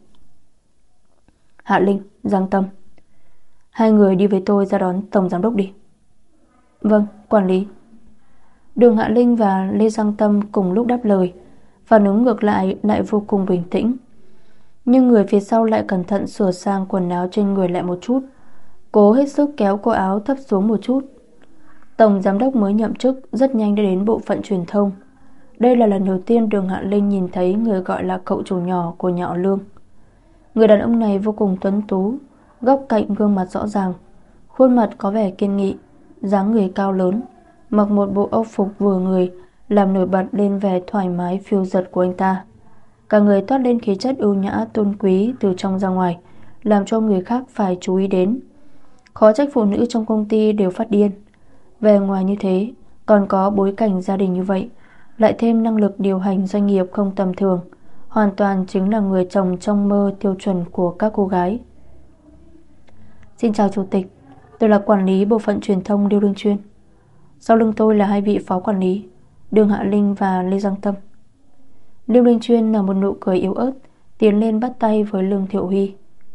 Hạ Linh, Giang Tâm, hai người đi với tôi ra đón tổng giám đốc đi. Vâng, quản lý. Đường Hạ Linh và Lê Giang Tâm cùng lúc đáp lời, phản ứng ngược lại lại vô cùng bình tĩnh. Nhưng người phía sau lại cẩn thận sửa sang quần áo trên người lại một chút, cố hết sức kéo cổ áo thấp xuống một chút. Tổng giám đốc mới nhậm chức rất nhanh đã đến bộ phận truyền thông. Đây là lần đầu tiên Đường Hạ Linh nhìn thấy người gọi là cậu chủ nhỏ của nhà họ Lương. Người đàn ông này vô cùng tuấn tú, góc cạnh gương mặt rõ ràng, khuôn mặt có vẻ kiên nghị, dáng người cao lớn, mặc một bộ âu phục vừa người, làm nổi bật lên vẻ thoải mái phiêu dật của anh ta. Cả người toát lên khí chất ưu nhã tôn quý từ trong ra ngoài, làm cho người khác phải chú ý đến. Khó trách phụ nữ trong công ty đều phát điên. Về ngoài như thế, còn có bối cảnh gia đình như vậy, lại thêm năng lực điều hành doanh nghiệp không tầm thường, hoàn toàn chính là người chồng trong mơ tiêu chuẩn của các cô gái. Xin chào chủ tịch, tôi là quản lý bộ phận truyền thông Lưu Lương Chuyên. Sau lưng tôi là hai vị phó quản lý Đường Hạ Linh và Lê Giang Tâm. Lưu Lương Chuyên là một nụ cười yếu ớt, tiến lên bắt tay với Lương Thiệu Huy.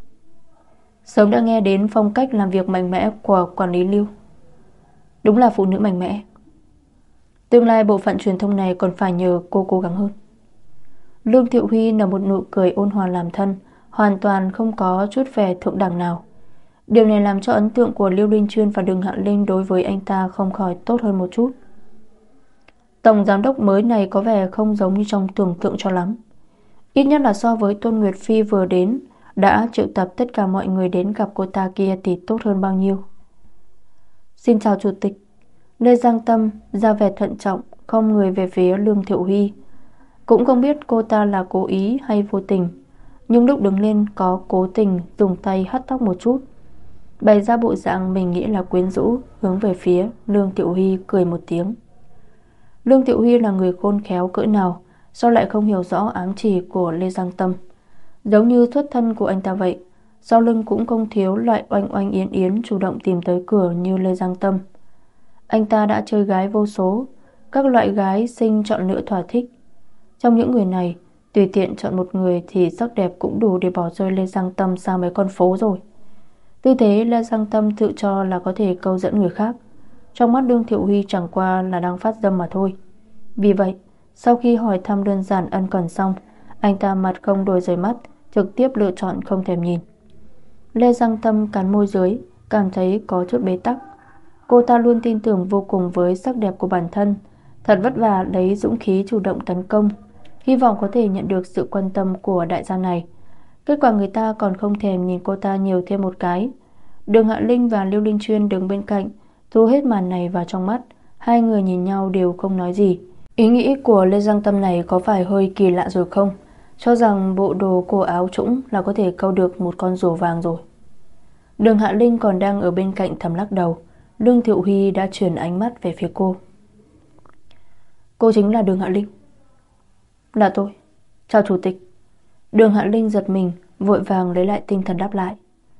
Sớm đã nghe đến phong cách làm việc mạnh mẽ của quản lý Lưu. Đúng là phụ nữ mạnh mẽ. Tương lai bộ phận truyền thông này còn phải nhờ cô cố gắng hơn. Lương Thiệu Huy là một nụ cười ôn hòa làm thân, hoàn toàn không có chút vẻ thượng đẳng nào. Điều này làm cho ấn tượng của Lưu Linh Chuyên và Đường Hạ Linh đối với anh ta không khỏi tốt hơn một chút. Tổng giám đốc mới này có vẻ không giống như trong tưởng tượng cho lắm. Ít nhất là so với Tôn Nguyệt Phi vừa đến, đã triệu tập tất cả mọi người đến gặp cô ta kia thì tốt hơn bao nhiêu. Xin chào chủ tịch. Lê Giang Tâm ra vẻ thận trọng, không người về phía Lương Thiệu Huy. Cũng không biết cô ta là cố ý hay vô tình, nhưng lúc đứng lên có cố tình dùng tay hất tóc một chút, bày ra bộ dạng mình nghĩ là quyến rũ, hướng về phía Lương Thiệu Huy cười một tiếng. Lương Thiệu Huy là người khôn khéo cỡ nào, sao lại không hiểu rõ ám chỉ của Lê Giang Tâm. Giống như xuất thân của anh ta vậy, sau lưng cũng không thiếu loại oanh oanh yến yến chủ động tìm tới cửa như Lê Giang Tâm. Anh ta đã chơi gái vô số, các loại gái xinh chọn lựa thỏa thích. Trong những người này, tùy tiện chọn một người thì sắc đẹp cũng đủ để bỏ rơi Lê Giang Tâm sang mấy con phố rồi. Tư thế Lê Giang Tâm tự cho là có thể câu dẫn người khác, trong mắt Lương Thiệu Huy chẳng qua là đang phát dâm mà thôi. Vì vậy, sau khi hỏi thăm đơn giản ân cần xong, anh ta mặt không đổi giấy mắt, trực tiếp lựa chọn không thèm nhìn. Lê Giang Tâm cắn môi dưới, cảm thấy có chút bế tắc. Cô ta luôn tin tưởng vô cùng với sắc đẹp của bản thân, thật vất vả lấy dũng khí chủ động tấn công, hy vọng có thể nhận được sự quan tâm của đại gia này. Kết quả người ta còn không thèm nhìn cô ta nhiều thêm một cái. Đường Hạ Linh và Lưu Linh Chuyên đứng bên cạnh, thu hết màn này vào trong mắt. Hai người nhìn nhau đều không nói gì. Ý nghĩ của Lê Giang Tâm này có phải hơi kỳ lạ rồi không? Cho rằng bộ đồ cổ áo trũng là có thể câu được một con rùa vàng rồi. Đường Hạ Linh còn đang ở bên cạnh thầm lắc đầu. Lương Thiệu Huy đã chuyển ánh mắt về phía cô. Cô chính là Đường Hạ Linh? Là tôi. Chào chủ tịch. Đường Hạ Linh giật mình, vội vàng lấy lại tinh thần đáp lại.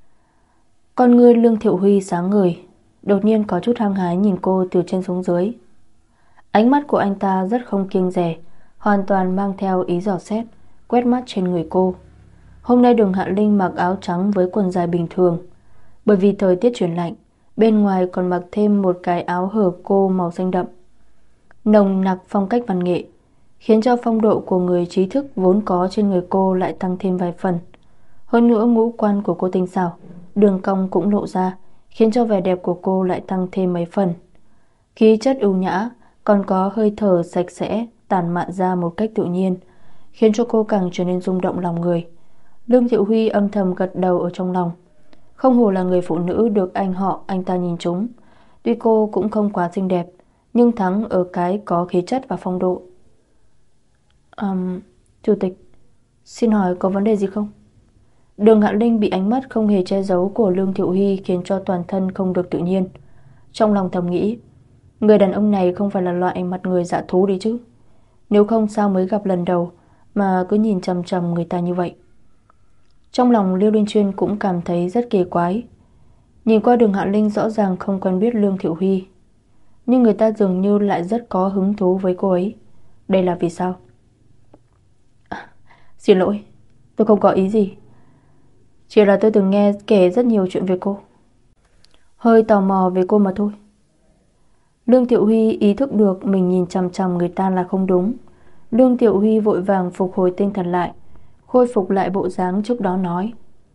Con ngươi Lương Thiệu Huy sáng ngời, đột nhiên có chút hăng hái nhìn cô từ trên xuống dưới. Ánh mắt của anh ta rất không kiêng dè, hoàn toàn mang theo ý dò xét, quét mắt trên người cô. Hôm nay Đường Hạ Linh mặc áo trắng với quần dài bình thường, bởi vì thời tiết chuyển lạnh, bên ngoài còn mặc thêm một cái áo hở cô màu xanh đậm, nồng nặc phong cách văn nghệ, khiến cho phong độ của người trí thức vốn có trên người cô lại tăng thêm vài phần. Hơn nữa ngũ quan của cô tinh xảo, đường cong cũng lộ ra, khiến cho vẻ đẹp của cô lại tăng thêm mấy phần. Khí chất ưu nhã, còn có hơi thở sạch sẽ tản mạn ra một cách tự nhiên, khiến cho cô càng trở nên rung động lòng người. Lương Thiệu Huy âm thầm gật đầu ở trong lòng. Không hổ là người phụ nữ được anh họ anh ta nhìn trúng. Tuy cô cũng không quá xinh đẹp, nhưng thắng ở cái có khí chất và phong độ. um, Chủ tịch, xin hỏi có vấn đề gì không? Đường Hạ Linh bị ánh mắt không hề che giấu của Lương Thiệu Huy khiến cho toàn thân không được tự nhiên. Trong lòng thầm nghĩ, người đàn ông này không phải là loại mặt người dạ thú đi chứ. Nếu không sao mới gặp lần đầu mà cứ nhìn chằm chằm người ta như vậy. Trong lòng Lưu Linh Chuyên cũng cảm thấy rất kỳ quái. Nhìn qua Đường Hạ Linh rõ ràng không quen biết Lương Thiệu Huy, nhưng người ta dường như lại rất có hứng thú với cô ấy. Đây là vì sao? À, xin lỗi, tôi không có ý gì. Chỉ là tôi từng nghe kể rất nhiều chuyện về cô, hơi tò mò về cô mà thôi. Lương Thiệu Huy ý thức được mình nhìn chằm chằm người ta là không đúng. Lương Thiệu Huy vội vàng phục hồi tinh thần lại, khôi phục lại bộ dáng trước đó nói.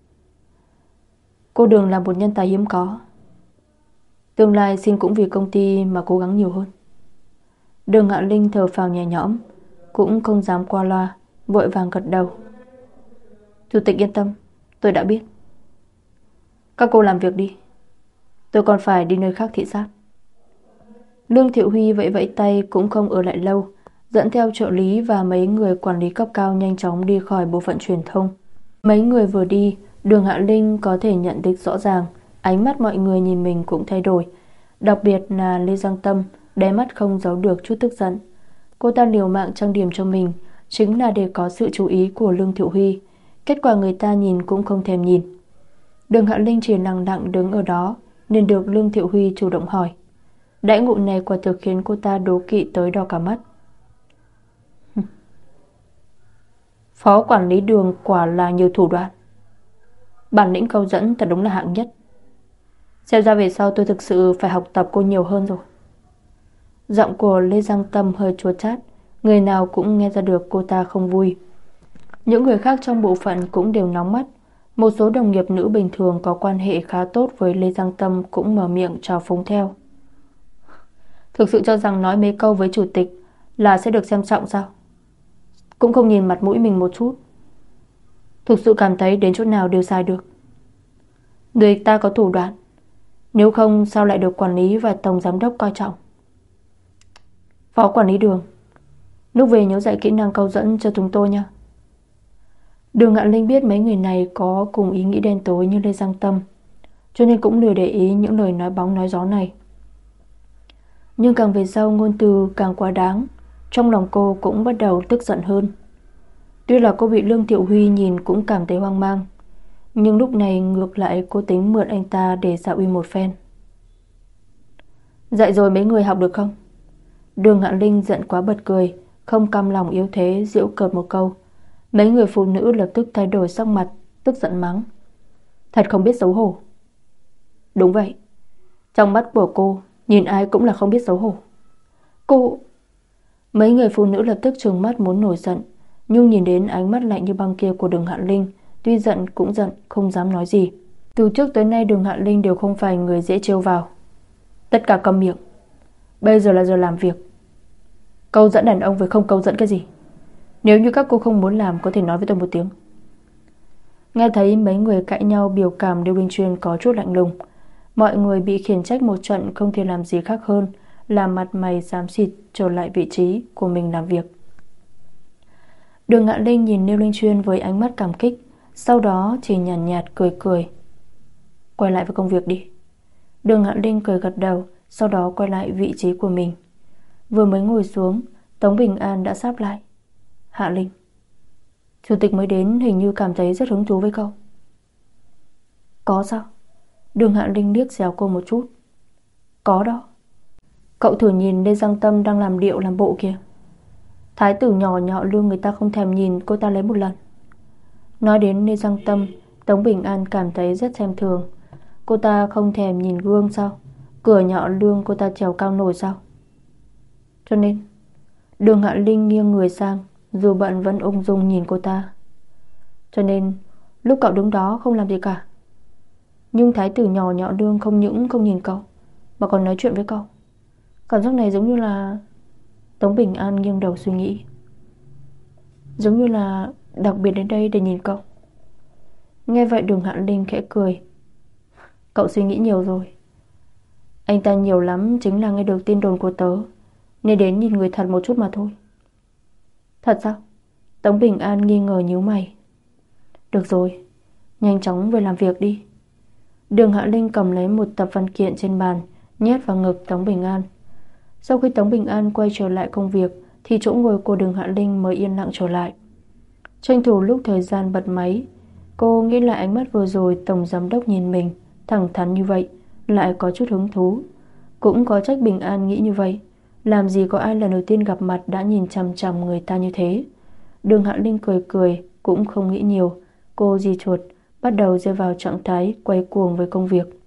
Cô Đường là một nhân tài hiếm có, tương lai xin cũng vì công ty mà cố gắng nhiều hơn. Đường Hạ Linh thở phào nhẹ nhõm, cũng không dám qua loa, vội vàng gật đầu. Chủ tịch yên tâm, tôi đã biết. Các cô làm việc đi, tôi còn phải đi nơi khác thị sát. Lương Thiệu Huy vẫy vẫy tay cũng không ở lại lâu, dẫn theo trợ lý và mấy người quản lý cấp cao nhanh chóng đi khỏi bộ phận truyền thông. Mấy người vừa đi, Đường Hạ Linh có thể nhận định rõ ràng ánh mắt mọi người nhìn mình cũng thay đổi. Đặc biệt là Lê Giang Tâm, đáy mắt không giấu được chút tức giận. Cô ta liều mạng trang điểm cho mình, chính là để có sự chú ý của Lương Thiệu Huy. Kết quả người ta nhìn cũng không thèm nhìn. Đường Hạ Linh chỉ lặng lặng đứng ở đó, nên được Lương Thiệu Huy chủ động hỏi. Đãi ngộ này quả thực khiến cô ta đố kỵ tới đỏ cả mắt. Phó quản lý Đường quả là nhiều thủ đoạn, bản lĩnh câu dẫn thật đúng là hạng nhất. Xem ra về sau tôi thực sự phải học tập cô nhiều hơn rồi. Giọng của Lê Giang Tâm hơi chua chát, người nào cũng nghe ra được cô ta không vui. Những người khác trong bộ phận cũng đều nóng mắt. Một số đồng nghiệp nữ bình thường có quan hệ khá tốt với Lê Giang Tâm cũng mở miệng chào phúng theo. Thực sự cho rằng nói mấy câu với chủ tịch là sẽ được xem trọng sao? Cũng không nhìn mặt mũi mình một chút. Thực sự cảm thấy đến chỗ nào đều sai được. Người ta có thủ đoạn, nếu không sao lại được quản lý và tổng giám đốc coi trọng. Phó quản lý Đường, lúc về nhớ dạy kỹ năng câu dẫn cho chúng tôi nha. Đường Ngạn Linh biết mấy người này có cùng ý nghĩ đen tối như Lê Giang Tâm, cho nên cũng lười để ý những lời nói bóng nói gió này. Nhưng càng về sau ngôn từ càng quá đáng, trong lòng cô cũng bắt đầu tức giận hơn. Tuy là cô bị Lương Thiệu Huy nhìn cũng cảm thấy hoang mang, nhưng lúc này ngược lại cô tính mượn anh ta để dạo uy một phen. Dạy rồi mấy người học được không? Đường Ngạn Linh giận quá bật cười, không cam lòng yếu thế giễu cợt một câu. Mấy người phụ nữ lập tức thay đổi sắc mặt, tức giận mắng. Thật không biết xấu hổ. Đúng vậy, trong mắt của cô nhìn ai cũng là không biết xấu hổ. Cô... Mấy người phụ nữ lập tức trừng mắt muốn nổi giận, nhưng nhìn đến ánh mắt lạnh như băng kia của Đường Hạ Linh, tuy giận cũng giận, không dám nói gì. Từ trước tới nay Đường Hạ Linh đều không phải người dễ trêu vào. Tất cả câm miệng, bây giờ là giờ làm việc. Câu dẫn đàn ông với không câu dẫn cái gì? Nếu như các cô không muốn làm có thể nói với tôi một tiếng. Nghe thấy mấy người cãi nhau, biểu cảm Điêu Linh Chuyên có chút lạnh lùng. Mọi người bị khiển trách một trận không thể làm gì khác hơn là mặt mày xám xịt trở lại vị trí của mình làm việc. Đường Ngạn Linh nhìn Điêu Linh Chuyên với ánh mắt cảm kích, sau đó chỉ nhàn nhạt, nhạt cười cười. Quay lại với công việc đi. Đường Ngạn Linh cười gật đầu, sau đó quay lại vị trí của mình. Vừa mới ngồi xuống, Tống Bình An đã sáp lại. Hạ Linh, chủ tịch mới đến hình như cảm thấy rất hứng thú với cậu. Có sao? Đường Hạ Linh liếc xéo cô một chút. Có đó. Cậu thử nhìn Lê Giang Tâm đang làm điệu làm bộ kìa. Thái tử nhỏ nhọ lương người ta không thèm nhìn cô ta lấy một lần. Nói đến Lê Giang Tâm, Tống Bình An cảm thấy rất xem thường. Cô ta không thèm nhìn gương sao? Cửa nhọ lương cô ta trèo cao nổi sao? Cho nên Đường Hạ Linh nghiêng người sang, dù bận vẫn ung dung nhìn cô ta. Cho nên lúc cậu đứng đó không làm gì cả, nhưng thái tử nhỏ nhọ lương không những không nhìn cậu mà còn nói chuyện với cậu. Cảm giác này giống như là... Tống Bình An nghiêng đầu suy nghĩ. Giống như là đặc biệt đến đây để nhìn cậu. Nghe vậy Đường Hạ Linh khẽ cười. Cậu suy nghĩ nhiều rồi. Anh ta nhiều lắm chính là nghe được tin đồn của tớ nên đến nhìn người thật một chút mà thôi. Thật sao? Tống Bình An nghi ngờ nhíu mày. Được rồi, nhanh chóng về làm việc đi. Đường Hạ Linh cầm lấy một tập văn kiện trên bàn, nhét vào ngực Tống Bình An. Sau khi Tống Bình An quay trở lại công việc thì chỗ ngồi của Đường Hạ Linh mới yên lặng trở lại. Tranh thủ lúc thời gian bật máy, cô nghĩ lại ánh mắt vừa rồi tổng giám đốc nhìn mình thẳng thắn như vậy, lại có chút hứng thú. Cũng có trách Bình An nghĩ như vậy. Làm gì có ai lần đầu tiên gặp mặt đã nhìn chằm chằm người ta như thế. Đường Hạ Linh cười cười, cũng không nghĩ nhiều. Cô di chuột, bắt đầu rơi vào trạng thái quay cuồng với công việc.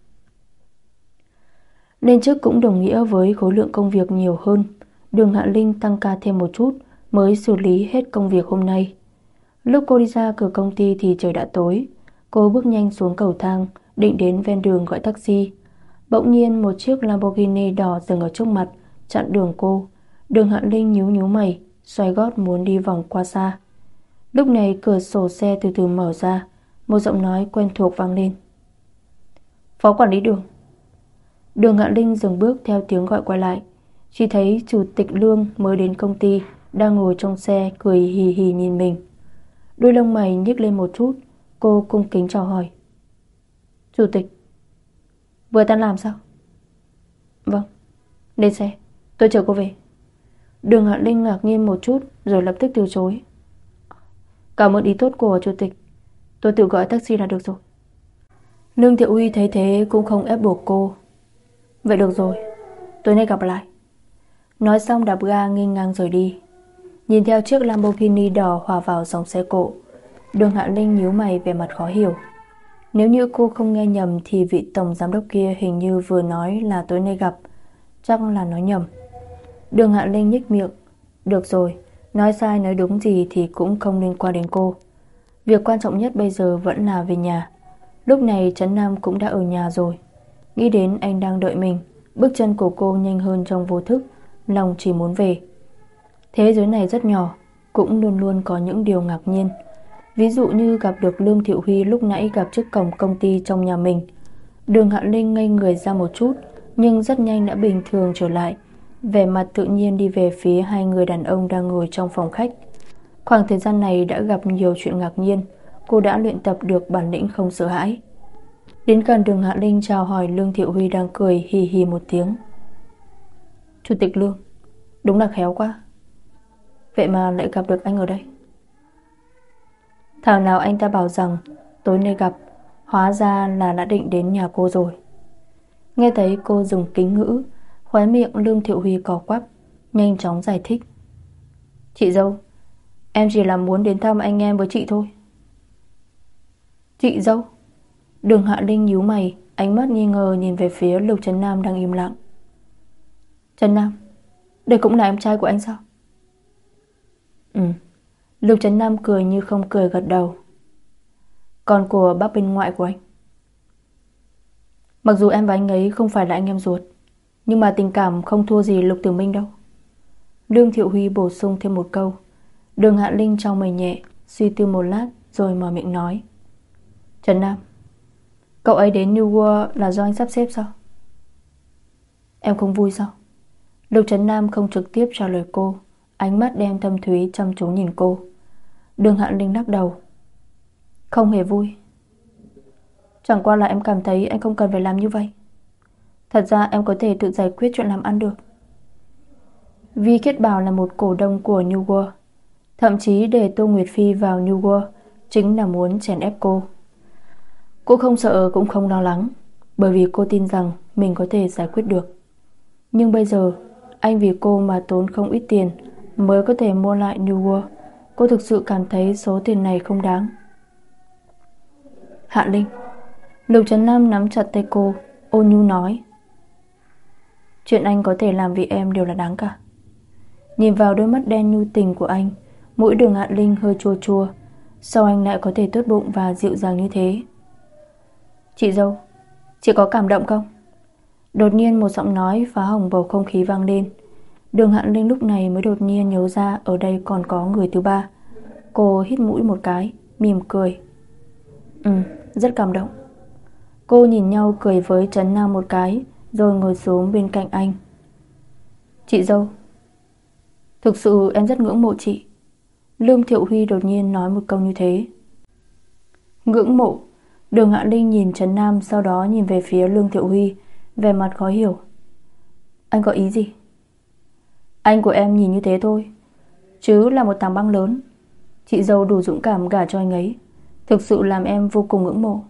Lên chức cũng đồng nghĩa với khối lượng công việc nhiều hơn. Đường Hạ Linh tăng ca thêm một chút mới xử lý hết công việc hôm nay. Lúc cô đi ra cửa công ty thì trời đã tối. Cô bước nhanh xuống cầu thang, định đến ven đường gọi taxi. Bỗng nhiên một chiếc Lamborghini đỏ dừng ở trước mặt, chặn đường cô. Đường Hạ Linh nhíu nhíu mày, xoay gót muốn đi vòng qua xa. Lúc này cửa sổ xe từ từ mở ra, một giọng nói quen thuộc vang lên. Phó quản lý Đường. Đường Hạ Linh dừng bước theo tiếng gọi quay lại, chỉ thấy chủ tịch Lương mới đến công ty đang ngồi trong xe cười hì hì nhìn mình. Đôi lông mày nhếch lên một chút, cô cung kính chào hỏi. Chủ tịch, vừa tan làm sao? Vâng, lên xe, tôi chờ cô về. Đường Hạ Linh ngạc nhiên một chút rồi lập tức từ chối. Cảm ơn ý tốt của chủ tịch, tôi tự gọi taxi là được rồi. Lương Thiệu Huy thấy thế cũng không ép buộc cô. Vậy được rồi, tối nay gặp lại. Nói xong đạp ga nghênh ngang rời đi. Nhìn theo chiếc Lamborghini đỏ hòa vào dòng xe cộ, Đường Hạ Linh nhíu mày vẻ mặt khó hiểu. Nếu như cô không nghe nhầm thì vị tổng giám đốc kia hình như vừa nói là tối nay gặp. Chắc là nói nhầm. Đường Hạ Linh nhếch miệng. Được rồi, nói sai nói đúng gì thì cũng không liên quan đến cô. Việc quan trọng nhất bây giờ vẫn là về nhà. Lúc này Trấn Nam cũng đã ở nhà rồi. Nghĩ đến anh đang đợi mình, bước chân của cô nhanh hơn trong vô thức, lòng chỉ muốn về. Thế giới này rất nhỏ, cũng luôn luôn có những điều ngạc nhiên. Ví dụ như gặp được Lương Thiệu Huy lúc nãy gặp trước cổng công ty trong nhà mình. Đường Hạ Linh ngây người ra một chút, nhưng rất nhanh đã bình thường trở lại, vẻ mặt tự nhiên đi về phía hai người đàn ông đang ngồi trong phòng khách. Khoảng thời gian này đã gặp nhiều chuyện ngạc nhiên, cô đã luyện tập được bản lĩnh không sợ hãi. Đến gần Đường Hạ Linh chào hỏi Lương Thiệu Huy đang cười hì hì một tiếng. Chủ tịch Lương, đúng là khéo quá. Vậy mà lại gặp được anh ở đây. Thảo nào anh ta bảo rằng tối nay gặp, hóa ra là đã định đến nhà cô rồi. Nghe thấy cô dùng kính ngữ, khóe miệng Lương Thiệu Huy cò quắp, nhanh chóng giải thích. Chị dâu, em chỉ là muốn đến thăm anh em với chị thôi. Chị dâu? Đường Hạ Linh nhíu mày, ánh mắt nghi ngờ nhìn về phía Lục Trấn Nam đang im lặng. Trấn Nam, đây cũng là em trai của anh sao? Ừ. Lục Trấn Nam cười như không cười gật đầu. Con của bác bên ngoại của anh. Mặc dù em và anh ấy không phải là anh em ruột, nhưng mà tình cảm không thua gì Lục Tử Minh đâu. Lương Thiệu Huy bổ sung thêm một câu. Đường Hạ Linh trao mày nhẹ, suy tư một lát rồi mở miệng nói. Trấn Nam, cậu ấy đến New World là do anh sắp xếp sao? Em không vui sao? Lục Trấn Nam không trực tiếp trả lời cô, ánh mắt đen thâm thúy chăm chú nhìn cô. Đường Hạ Linh lắc đầu. Không hề vui. Chẳng qua là em cảm thấy anh không cần phải làm như vậy. Thật ra em có thể tự giải quyết chuyện làm ăn được. Vi Khiết Bảo là một cổ đông của New World. Thậm chí để Tô Nguyệt Phi vào New World chính là muốn chèn ép cô. Cô không sợ cũng không lo lắng, bởi vì cô tin rằng mình có thể giải quyết được. Nhưng bây giờ anh vì cô mà tốn không ít tiền mới có thể mua lại New World. Cô thực sự cảm thấy số tiền này không đáng. Hạ Linh. Lục Trấn Nam nắm chặt tay cô, ôn nhu nói. Chuyện anh có thể làm vì em đều là đáng cả. Nhìn vào đôi mắt đen nhu tình của anh, mũi Đường Hạ Linh hơi chua chua. Sao anh lại có thể tốt bụng và dịu dàng như thế? Chị dâu, chị có cảm động không? Đột nhiên một giọng nói phá hỏng bầu không khí vang lên. Đường Hạ Linh lúc này mới đột nhiên nhớ ra ở đây còn có người thứ ba. Cô hít mũi một cái, mỉm cười. Ừ, rất cảm động. Cô nhìn nhau cười với Trấn Nam một cái, rồi ngồi xuống bên cạnh anh. Chị dâu, thực sự em rất ngưỡng mộ chị. Lương Thiệu Huy đột nhiên nói một câu như thế. Ngưỡng mộ? Đường Hạ Linh nhìn Trấn Nam, sau đó nhìn về phía Lương Thiệu Huy, vẻ mặt khó hiểu. Anh có ý gì? Anh của em nhìn như thế thôi, chứ là một tảng băng lớn. Chị dâu đủ dũng cảm gả cho anh ấy, thực sự làm em vô cùng ngưỡng mộ.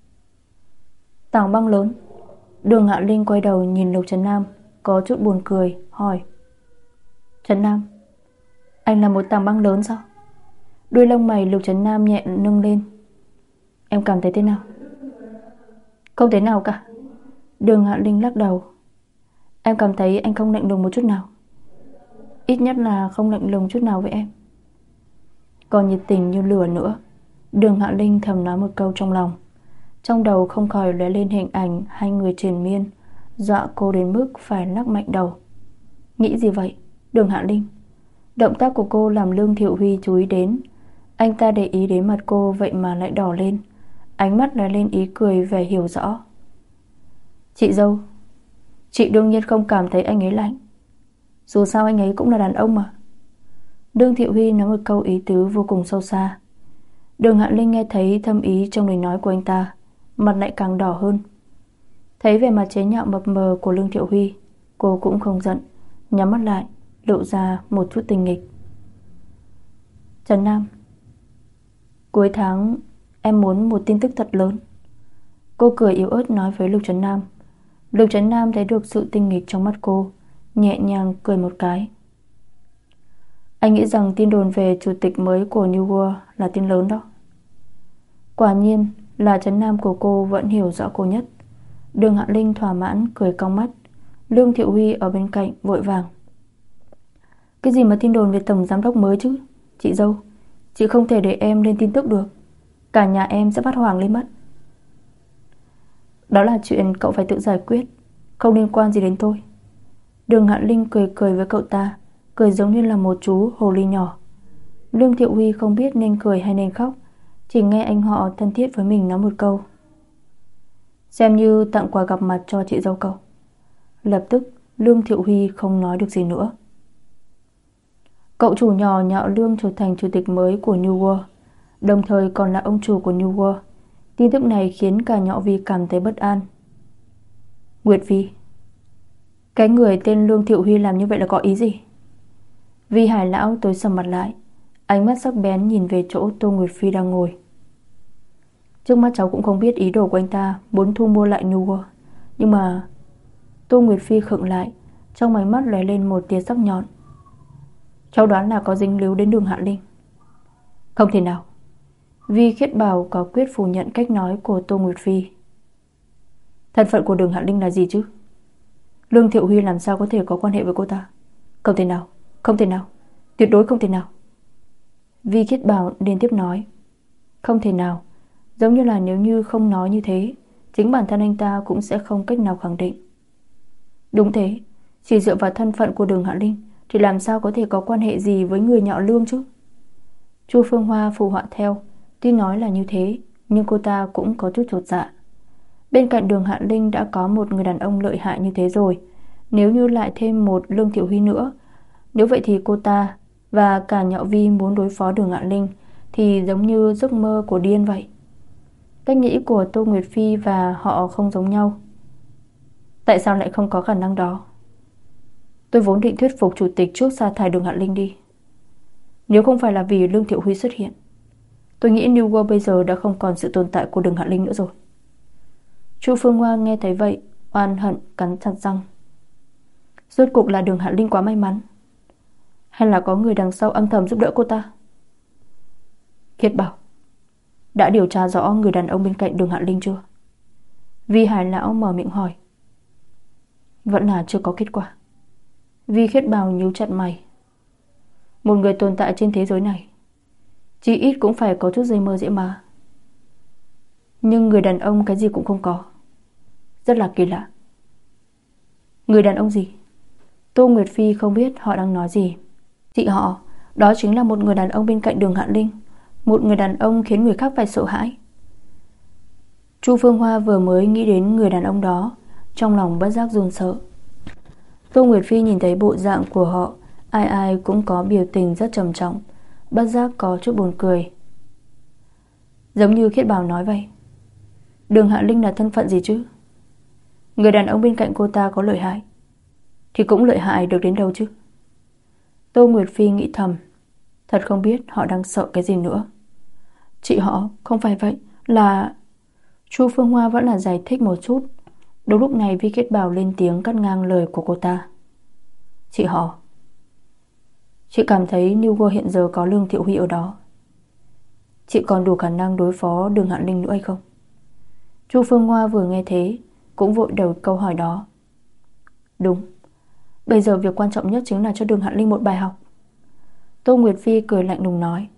Tảng băng lớn? Đường Hạ Linh quay đầu nhìn Lục Trấn Nam, có chút buồn cười, hỏi. Trấn Nam, anh là một tảng băng lớn sao? Đuôi lông mày Lục Trấn Nam nhẹ nâng lên. Em cảm thấy thế nào? Không thế nào cả. Đường Hạ Linh lắc đầu. Em cảm thấy anh không lạnh lùng một chút nào. Ít nhất là không lạnh lùng chút nào với em. Còn nhiệt tình như lửa nữa. Đường Hạ Linh thầm nói một câu trong lòng. Trong đầu không khỏi lóe lên hình ảnh hai người triền miên, dọa cô đến mức phải lắc mạnh đầu. Nghĩ gì vậy, Đường Hạ Linh? Động tác của cô làm Lương Thiệu Huy chú ý đến. Anh ta để ý đến mặt cô, vậy mà lại đỏ lên, ánh mắt lóe lên ý cười vẻ hiểu rõ. Chị dâu, chị đương nhiên không cảm thấy anh ấy lạnh. Dù sao anh ấy cũng là đàn ông mà. Lương Thiệu Huy nói một câu ý tứ vô cùng sâu xa. Đường Hạ Linh nghe thấy thâm ý trong lời nói của anh ta, mặt lại càng đỏ hơn. Thấy vẻ mặt chế nhạo mập mờ của Lương Thiệu Huy, cô cũng không giận, nhắm mắt lại, lộ ra một chút tình nghịch. Trấn Nam, Cuối tháng em muốn một tin tức thật lớn. Cô cười yếu ớt nói với Lục Trấn Nam. Lục Trấn Nam thấy được sự tinh nghịch trong mắt cô, nhẹ nhàng cười một cái. Anh nghĩ rằng tin đồn về chủ tịch mới của New World là tin lớn đó. Quả nhiên là Trấn Nam của cô vẫn hiểu rõ cô nhất. Đường Hạ Linh thỏa mãn cười cong mắt. Lương Thiệu Huy ở bên cạnh vội vàng. Cái gì mà tin đồn về tổng giám đốc mới chứ? Chị dâu, chị không thể để em lên tin tức được. Cả nhà em sẽ phát hoảng lên mất. Đó là chuyện cậu phải tự giải quyết, không liên quan gì đến tôi. Đường Hạ Linh cười cười với cậu ta, cười giống như là một chú hồ ly nhỏ. Lương Thiệu Huy không biết nên cười hay nên khóc, chỉ nghe anh họ thân thiết với mình nói một câu. Xem như tặng quà gặp mặt cho chị dâu cậu. Lập tức Lương Thiệu Huy không nói được gì nữa. Cậu chủ nhỏ nhạo Lương trở thành chủ tịch mới của New World, đồng thời còn là ông chủ của New World. Tin tức này khiến cả Nhọ Vi cảm thấy bất an. Nguyệt Vi, cái người tên Lương Thiệu Huy làm như vậy là có ý gì? Vi Hải lão tối sầm mặt lại, ánh mắt sắc bén nhìn về chỗ Tô Nguyệt Phi đang ngồi. Trước mắt cháu cũng không biết ý đồ của anh ta muốn thu mua lại New World, nhưng mà... Tô Nguyệt Phi khựng lại, trong ánh mắt lóe lên một tia sắc nhọn. Cháu đoán là có dính líu đến Đường Hạ Linh. Không thể nào. Vi Khiết Bảo có quyết phủ nhận cách nói của Tô Nguyệt Phi. Thân phận của Đường Hạ Linh là gì chứ? Lương Thiệu Huy làm sao có thể có quan hệ với cô ta? Không thể nào, không thể nào, tuyệt đối không thể nào. Vi Khiết Bảo liên tiếp nói. Không thể nào, giống như là nếu như không nói như thế, chính bản thân anh ta cũng sẽ không cách nào khẳng định. Đúng thế, chỉ dựa vào thân phận của Đường Hạ Linh thì làm sao có thể có quan hệ gì với người nhạo Lương chứ? Chu Phương Hoa phụ họa theo. Tuy nói là như thế, nhưng cô ta cũng có chút chột dạ. Bên cạnh Đường Hạ Linh đã có một người đàn ông lợi hại như thế rồi, nếu như lại thêm một Lương Thiệu Huy nữa, nếu vậy thì cô ta và cả Nhạo Vi muốn đối phó Đường Hạ Linh thì giống như giấc mơ của điên vậy. Cách nghĩ của Tô Nguyệt Phi và họ không giống nhau. Tại sao lại không có khả năng đó? Tôi vốn định thuyết phục chủ tịch trước sa thải Đường Hạ Linh đi. Nếu không phải là vì Lương Thiệu Huy xuất hiện, tôi nghĩ New World bây giờ đã không còn sự tồn tại của Đường Hạ Linh nữa rồi. Chu Phương Hoa nghe thấy vậy, oan hận cắn chặt răng. Rốt cuộc là Đường Hạ Linh quá may mắn, hay là có người đằng sau âm thầm giúp đỡ cô ta? Khiết Bảo, đã điều tra rõ người đàn ông bên cạnh Đường Hạ Linh chưa? Vi Hải lão mở miệng hỏi. Vẫn là chưa có kết quả. Vi Khiết Bảo nhíu chặt mày. Một người tồn tại trên thế giới này chỉ ít cũng phải có chút dây mơ dễ mà. Nhưng người đàn ông cái gì cũng không có, rất là kỳ lạ. Người đàn ông gì? Tô Nguyệt Phi không biết họ đang nói gì. Chị họ, đó chính là một người đàn ông bên cạnh Đường Hạ Linh, một người đàn ông khiến người khác phải sợ hãi. Chu Phương Hoa vừa mới nghĩ đến người đàn ông đó, trong lòng bất giác run sợ. Tô Nguyệt Phi nhìn thấy bộ dạng của họ, ai ai cũng có biểu tình rất trầm trọng, bất giác có chút buồn cười. Giống như Khiết Bảo nói vậy. Đường Hạ Linh là thân phận gì chứ? Người đàn ông bên cạnh cô ta có lợi hại thì cũng lợi hại được đến đâu chứ? Tô Nguyệt Phi nghĩ thầm, thật không biết họ đang sợ cái gì nữa. Chị họ, không phải vậy, là... Chu Phương Hoa vẫn là giải thích một chút. Đúng lúc này Vi Khiết Bảo lên tiếng cắt ngang lời của cô ta. Chị họ, chị cảm thấy New World hiện giờ có Lương Thiệu Huy ở đó, chị còn đủ khả năng đối phó Đường Hạ Linh nữa hay không? Chu Phương Hoa vừa nghe thế cũng vội đầu câu hỏi đó. Đúng, bây giờ việc quan trọng nhất chính là cho Đường Hạ Linh một bài học. Tô Nguyệt Phi cười lạnh lùng nói.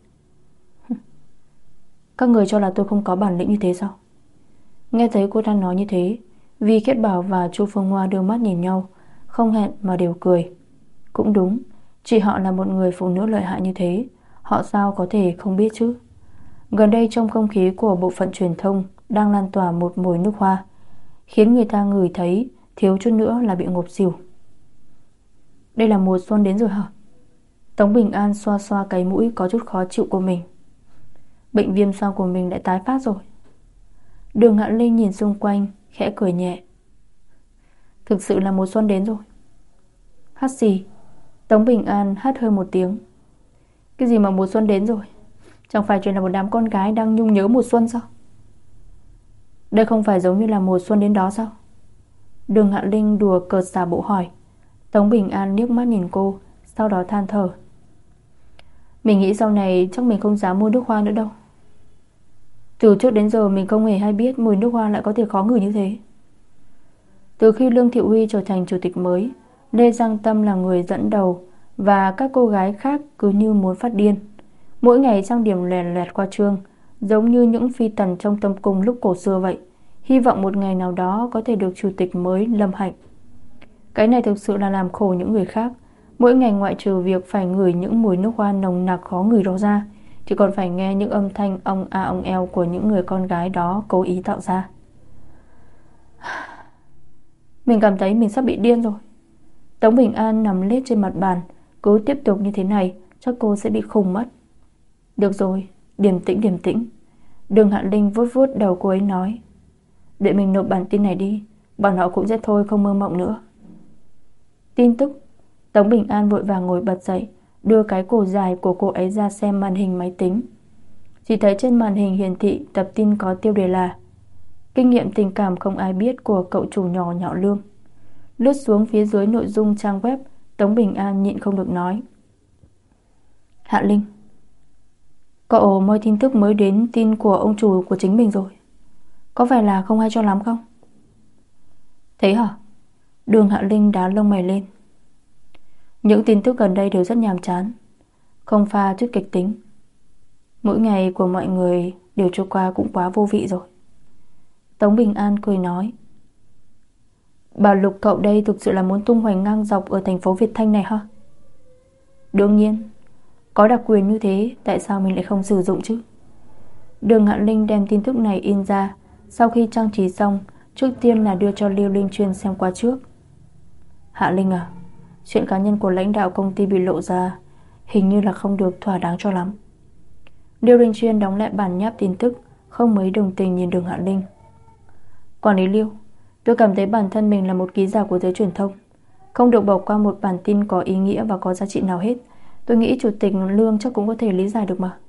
Các người cho là tôi không có bản lĩnh như thế sao? Nghe thấy cô ta nói như thế, Vi Khiết Bảo và Chu Phương Hoa đưa mắt nhìn nhau, không hẹn mà đều cười. Cũng đúng, chị họ là một người phụ nữ lợi hại như thế, họ sao có thể không biết chứ? Gần đây trong không khí của bộ phận truyền thông đang lan tỏa một mùi nước hoa, khiến người ta ngửi thấy thiếu chút nữa là bị ngộp xỉu. Đây là mùa xuân đến rồi hả? Tống Bình An xoa xoa cái mũi có chút khó chịu của mình. Bệnh viêm xoang của mình đã tái phát rồi. Đường Hạ Linh nhìn xung quanh, khẽ cười nhẹ. Thực sự là mùa xuân đến rồi. Hát gì? Tống Bình An hát hơi một tiếng. Cái gì mà mùa xuân đến rồi? Chẳng phải chỉ là một đám con gái đang nhung nhớ mùa xuân sao? Đây không phải giống như là mùa xuân đến đó sao? Đường Hạ Linh đùa cợt giả bộ hỏi. Tống Bình An liếc mắt nhìn cô, sau đó than thở. Mình nghĩ sau này chắc mình không dám mua nước hoa nữa đâu. Từ trước đến giờ mình không hề hay biết mùi nước hoa lại có thể khó ngửi như thế. Từ khi Lương Thiệu Huy trở thành chủ tịch mới, Lê Giang Tâm là người dẫn đầu, và các cô gái khác cứ như muốn phát điên. Mỗi ngày trang điểm lòe loẹt qua trương, giống như những phi tần trong tâm cung lúc cổ xưa vậy. Hy vọng một ngày nào đó có thể được chủ tịch mới lâm hạnh. Cái này thực sự là làm khổ những người khác. Mỗi ngày ngoại trừ việc phải ngửi những mùi nước hoa nồng nặc khó ngửi đó ra, thì còn phải nghe những âm thanh ong a ong eo của những người con gái đó cố ý tạo ra. Mình cảm thấy mình sắp bị điên rồi. Tống Bình An nằm lết trên mặt bàn. Cứ tiếp tục như thế này chắc cô sẽ bị khùng mất. Được rồi, điềm tĩnh điềm tĩnh. Đường Hạ Linh vuốt vuốt đầu cô ấy nói. Để mình nộp bản tin này đi, bọn họ cũng sẽ thôi không mơ mộng nữa. Tin tức. Tống Bình An vội vàng ngồi bật dậy, đưa cái cổ dài của cô ấy ra xem màn hình máy tính. Chỉ thấy trên màn hình hiển thị tập tin có tiêu đề là kinh nghiệm tình cảm không ai biết của cậu chủ nhỏ nhỏ Lương. Lướt xuống phía dưới nội dung trang web, Tống Bình An nhịn không được nói. Hạ Linh, cậu moi tin tức mới đến tin của ông chủ của chính mình rồi. Có phải là không hay cho lắm không? Thế hả? Đường Hạ Linh đá lông mày lên. Những tin tức gần đây đều rất nhàm chán, không pha chút kịch tính. Mỗi ngày của mọi người đều trôi qua cũng quá vô vị rồi. Tống Bình An cười nói. Bảo Lục cậu đây thực sự là muốn tung hoành ngang dọc ở thành phố Việt Thanh này hả? Đương nhiên. Có đặc quyền như thế, tại sao mình lại không sử dụng chứ? Đường Hạ Linh đem tin tức này in ra. Sau khi trang trí xong, trước tiên là đưa cho Liêu Linh Chuyên xem qua trước. Hạ Linh à, chuyện cá nhân của lãnh đạo công ty bị lộ ra, hình như là không được thỏa đáng cho lắm. Liêu Linh Chuyên đóng lại bản nháp tin tức, không mấy đồng tình nhìn Đường Hạ Linh. Quản lý Liêu, tôi cảm thấy bản thân mình là một ký giả của giới truyền thông, không được bỏ qua một bản tin có ý nghĩa và có giá trị nào hết. Tôi nghĩ chủ tịch Lương chắc cũng có thể lý giải được mà.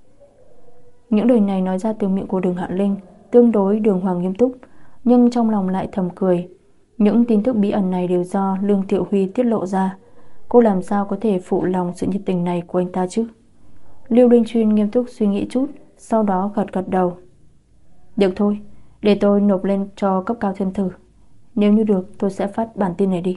Những lời này nói ra từ miệng của Đường Hạ Linh tương đối đường hoàng nghiêm túc, nhưng trong lòng lại thầm cười. Những tin tức bí ẩn này đều do Lương Thiệu Huy tiết lộ ra. Cô làm sao có thể phụ lòng sự nhiệt tình này của anh ta chứ? Lưu Linh Chuyên nghiêm túc suy nghĩ chút, sau đó gật gật đầu. Được thôi, để tôi nộp lên cho cấp cao thêm thử. Nếu như được tôi sẽ phát bản tin này đi.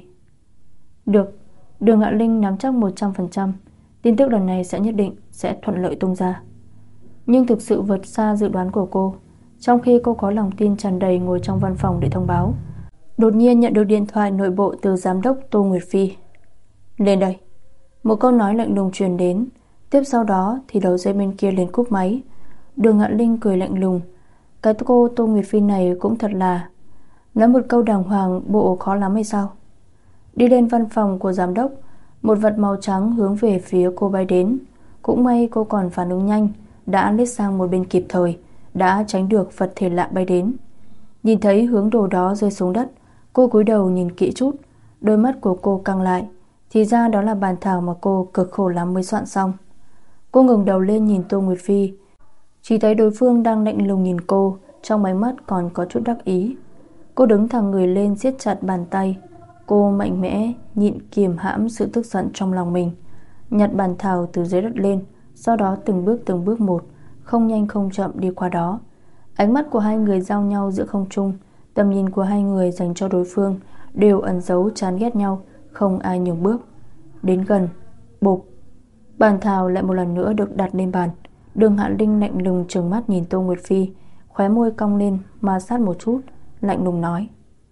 Được. Đường Hạ Linh nắm chắc một trăm phần trăm tin tức lần này sẽ nhất định sẽ thuận lợi tung ra. Nhưng thực sự vượt xa dự đoán của cô. Trong khi cô có lòng tin tràn đầy ngồi trong văn phòng để thông báo, đột nhiên nhận được điện thoại nội bộ từ giám đốc Tô Nguyệt Phi. Lên đây. Một câu nói lạnh lùng truyền đến. Tiếp sau đó thì đầu dây bên kia liền cúp máy. Đường Hạ Linh cười lạnh lùng. Cái cô Tô Nguyệt Phi này cũng thật là, nói một câu đàng hoàng bộ khó lắm hay sao? Đi lên văn phòng của giám đốc, một vật màu trắng hướng về phía cô bay đến. Cũng may cô còn phản ứng nhanh, đã lết sang một bên kịp thời, đã tránh được vật thể lạ bay đến. Nhìn thấy hướng đồ đó rơi xuống đất, cô cúi đầu nhìn kỹ chút. Đôi mắt của cô căng lại. Thì ra đó là bản thảo mà cô cực khổ lắm mới soạn xong. Cô ngẩng đầu lên nhìn Tô Nguyệt Phi, chỉ thấy đối phương đang lạnh lùng nhìn cô, trong máy mắt còn có chút đắc ý. Cô đứng thẳng người lên, siết chặt bàn tay. Cô mạnh mẽ nhịn kiềm hãm sự tức giận trong lòng mình, nhặt bản thảo từ dưới đất lên, sau đó từng bước từng bước một, không nhanh không chậm đi qua đó. Ánh mắt của hai người giao nhau giữa không trung. Tầm nhìn của hai người dành cho đối phương đều ẩn giấu chán ghét nhau, không ai nhường bước. Đến gần, bộp, bản thảo lại một lần nữa được đặt lên bàn. Đường Hạ Linh lạnh lùng trừng mắt nhìn Tô Nguyệt Phi, khóe môi cong lên ma sát một chút, lạnh lùng nói.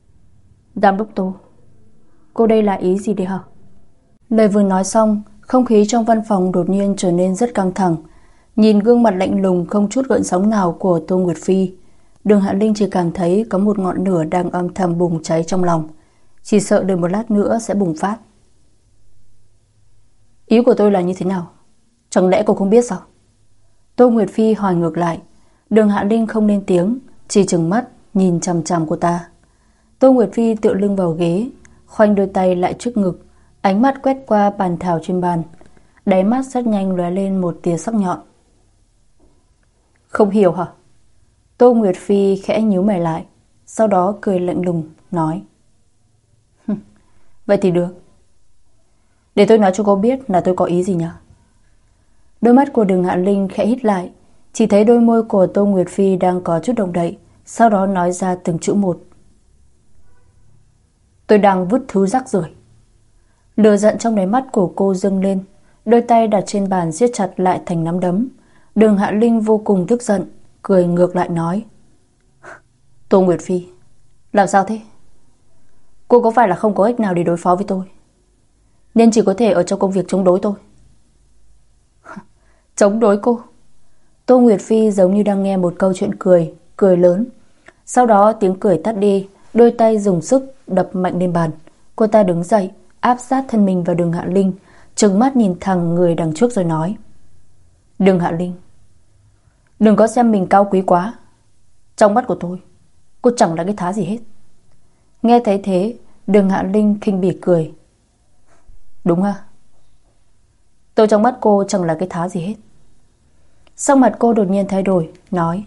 Giám đốc Tô, cô đây là ý gì đấy hả? Lời vừa nói xong, không khí trong văn phòng đột nhiên trở nên rất căng thẳng. Nhìn gương mặt lạnh lùng không chút gợn sóng nào của Tô Nguyệt Phi, Đường Hạ Linh chỉ cảm thấy có một ngọn lửa đang âm thầm bùng cháy trong lòng, chỉ sợ đợi một lát nữa sẽ bùng phát. Ý của tôi là như thế nào? Chẳng lẽ cô không biết sao? Tô Nguyệt Phi hỏi ngược lại. Đường Hạ Linh không lên tiếng, chỉ trừng mắt nhìn chằm chằm cô ta. Tô Nguyệt Phi tựa lưng vào ghế, khoanh đôi tay lại trước ngực, ánh mắt quét qua bản thảo trên bàn, đáy mắt rất nhanh lóe lên một tia sắc nhọn. Không hiểu hả? Tô Nguyệt Phi khẽ nhíu mày lại, sau đó cười lạnh lùng nói: Vậy thì được. Để tôi nói cho cô biết là tôi có ý gì nhỉ? Đôi mắt của Đường Hạ Linh khẽ hít lại, chỉ thấy đôi môi của Tô Nguyệt Phi đang có chút động đậy, sau đó nói ra từng chữ một. Tôi đang vứt thứ rác rưởi. Lửa giận trong đáy mắt của cô dâng lên, đôi tay đặt trên bàn siết chặt lại thành nắm đấm. Đường Hạ Linh vô cùng tức giận, cười ngược lại nói: Tô Nguyệt Phi, làm sao thế? Cô có phải là không có cách nào để đối phó với tôi, nên chỉ có thể ở trong công việc chống đối tôi? Chống đối cô? Tô Nguyệt Phi giống như đang nghe một câu chuyện cười, cười lớn. Sau đó tiếng cười tắt đi, đôi tay dùng sức đập mạnh lên bàn. Cô ta đứng dậy, áp sát thân mình vào Đường Hạ Linh, trừng mắt nhìn thẳng người đằng trước rồi nói: Đường Hạ Linh, đừng có xem mình cao quý quá. Trong mắt của tôi, cô chẳng là cái thá gì hết. Nghe thấy thế, Đường Hạ Linh khinh bỉ cười: Đúng à? Tôi trong mắt cô chẳng là cái thá gì hết. Sắc mặt cô đột nhiên thay đổi, nói: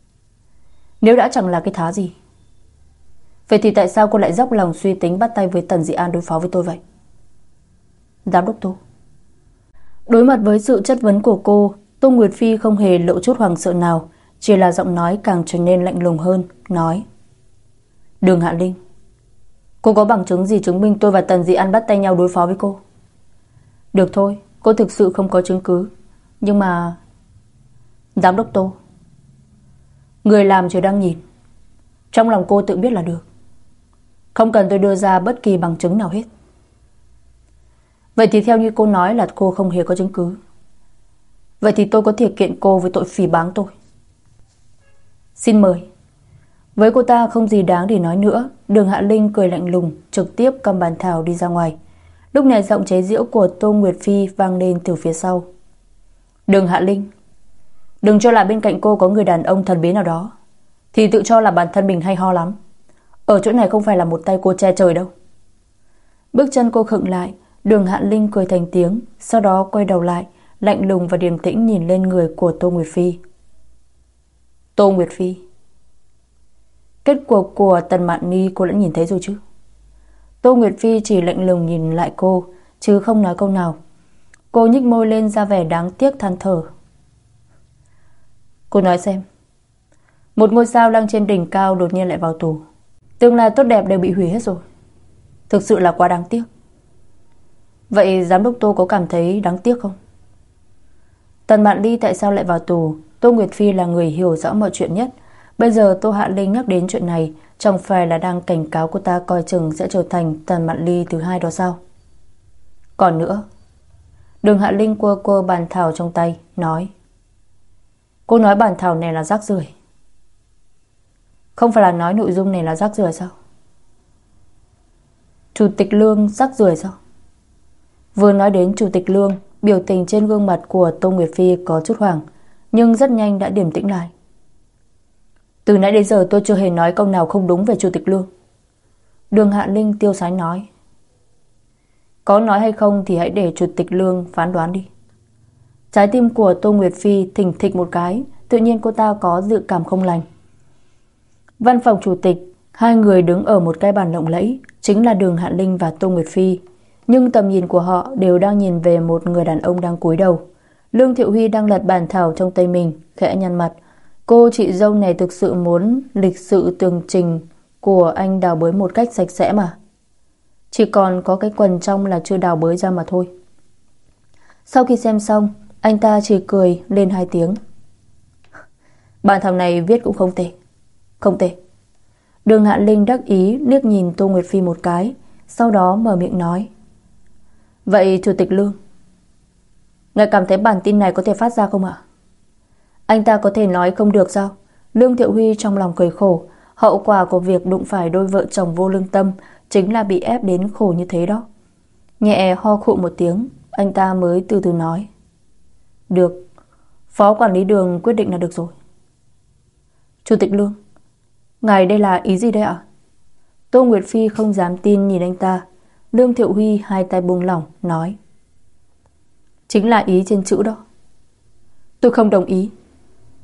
Nếu đã chẳng là cái thá gì, vậy thì tại sao cô lại dốc lòng suy tính bắt tay với Tần Dị An đối phó với tôi vậy? Giám đốc Tô. Đối mặt với sự chất vấn của cô, Tô Nguyệt Phi không hề lộ chút hoảng sợ nào, chỉ là giọng nói càng trở nên lạnh lùng hơn, nói: Đường Hạ Linh, cô có bằng chứng gì chứng minh tôi và Tần Dị An bắt tay nhau đối phó với cô? Được thôi, cô thực sự không có chứng cứ, nhưng mà... Giám đốc Tô, người làm trời đang nhìn, trong lòng cô tự biết là được, không cần tôi đưa ra bất kỳ bằng chứng nào hết. Vậy thì theo như cô nói là cô không hề có chứng cứ, vậy thì tôi có thể kiện cô với tội phỉ báng tôi. Xin mời. Với cô ta không gì đáng để nói nữa, Đường Hạ Linh cười lạnh lùng, trực tiếp cầm bàn thảo đi ra ngoài. Lúc này giọng chế giễu của Tô Nguyệt Phi vang lên từ phía sau: Đường Hạ Linh, đừng cho là bên cạnh cô có người đàn ông thần bí nào đó thì tự cho là bản thân mình hay ho lắm. Ở chỗ này không phải là một tay cô che trời đâu. Bước chân cô khựng lại, Đường Hạ Linh cười thành tiếng, sau đó quay đầu lại, lạnh lùng và điềm tĩnh nhìn lên người của Tô Nguyệt Phi. Tô Nguyệt Phi, kết cuộc của Tần Mạn Ni cô đã nhìn thấy rồi chứ? Tô Nguyệt Phi chỉ lạnh lùng nhìn lại cô, chứ không nói câu nào. Cô nhích môi lên ra vẻ đáng tiếc than thở. Cô nói xem, một ngôi sao đang trên đỉnh cao đột nhiên lại vào tù, tương lai tốt đẹp đều bị hủy hết rồi. Thực sự là quá đáng tiếc. Vậy giám đốc Tô có cảm thấy đáng tiếc không? Tần Mạn Ly tại sao lại vào tù? Tô Nguyệt Phi là người hiểu rõ mọi chuyện nhất. Bây giờ Tô Hạ Linh nhắc đến chuyện này, chẳng phải là đang cảnh cáo cô ta coi chừng sẽ trở thành Tần Mạn Ly thứ hai đó sao? Còn nữa, Đường Hạ Linh quơ quơ bàn thảo trong tay, nói: Cô nói bản thảo này là rác rưởi. Không phải là nói nội dung này là rác rưởi sao? Chủ tịch Lương rác rưởi sao? Vừa nói đến Chủ tịch Lương, biểu tình trên gương mặt của Tô Nguyệt Phi có chút hoảng, nhưng rất nhanh đã điềm tĩnh lại. Từ nãy đến giờ tôi chưa hề nói câu nào không đúng về Chủ tịch Lương. Đường Hạ Linh tiêu sái nói. Có nói hay không thì hãy để Chủ tịch Lương phán đoán đi. Trái tim của Tô Nguyệt Phi thình thịch một cái, tự nhiên cô ta có dự cảm không lành. Văn phòng chủ tịch, hai người đứng ở một cái bàn lộng lẫy, chính là Đường Hạ Linh và Tô Nguyệt Phi, nhưng tầm nhìn của họ đều đang nhìn về một người đàn ông đang cúi đầu. Lương Thiệu Huy đang lật bản thảo trong tay mình, khẽ nhăn mặt. Cô chị dâu này thực sự muốn lịch sự tường trình của anh đào bới một cách sạch sẽ mà. Chỉ còn có cái quần trong là chưa đào bới ra mà thôi. Sau khi xem xong, anh ta chỉ cười lên hai tiếng. Bản thảo này viết cũng không tệ. Không tệ. Đường Hạ Linh đắc ý liếc nhìn Tô Nguyệt Phi một cái, sau đó mở miệng nói. Vậy Chủ tịch Lương, ngài cảm thấy bản tin này có thể phát ra không ạ? Anh ta có thể nói không được sao? Lương Thiệu Huy trong lòng cười khổ. Hậu quả của việc đụng phải đôi vợ chồng vô lương tâm chính là bị ép đến khổ như thế đó. Nhẹ ho khụ một tiếng, anh ta mới từ từ nói. Được, Phó quản lý Đường quyết định là được rồi. Chủ tịch Lương, ngài đây là ý gì đây ạ? Tô Nguyệt Phi không dám tin nhìn anh ta. Lương Thiệu Huy hai tay buông lỏng nói. Chính là ý trên chữ đó. Tôi không đồng ý.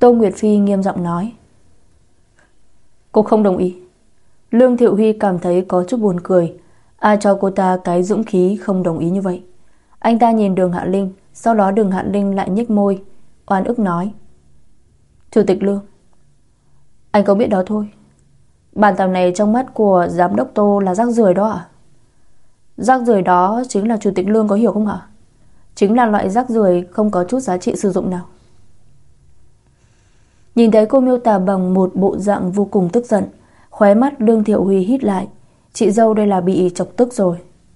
Tô Nguyệt Phi nghiêm giọng nói. Cô không đồng ý. Lương Thiệu Huy cảm thấy có chút buồn cười. Ai cho cô ta cái dũng khí không đồng ý như vậy? Anh ta nhìn Đường Hạ Linh, sau đó Đường Hạ Linh lại nhếch môi, oan ức nói. Chủ tịch Lương, anh có biết đó thôi. Bản thảo này trong mắt của giám đốc Tô là rác rưởi đó ạ. Rác rưởi đó chính là chủ tịch Lương, có hiểu không hả? Chính là loại rác rưởi không có chút giá trị sử dụng nào. Nhìn thấy cô miêu tả bằng một bộ dạng vô cùng tức giận, khóe mắt Lương Thiệu Huy hít lại. Chị dâu đây là bị chọc tức rồi.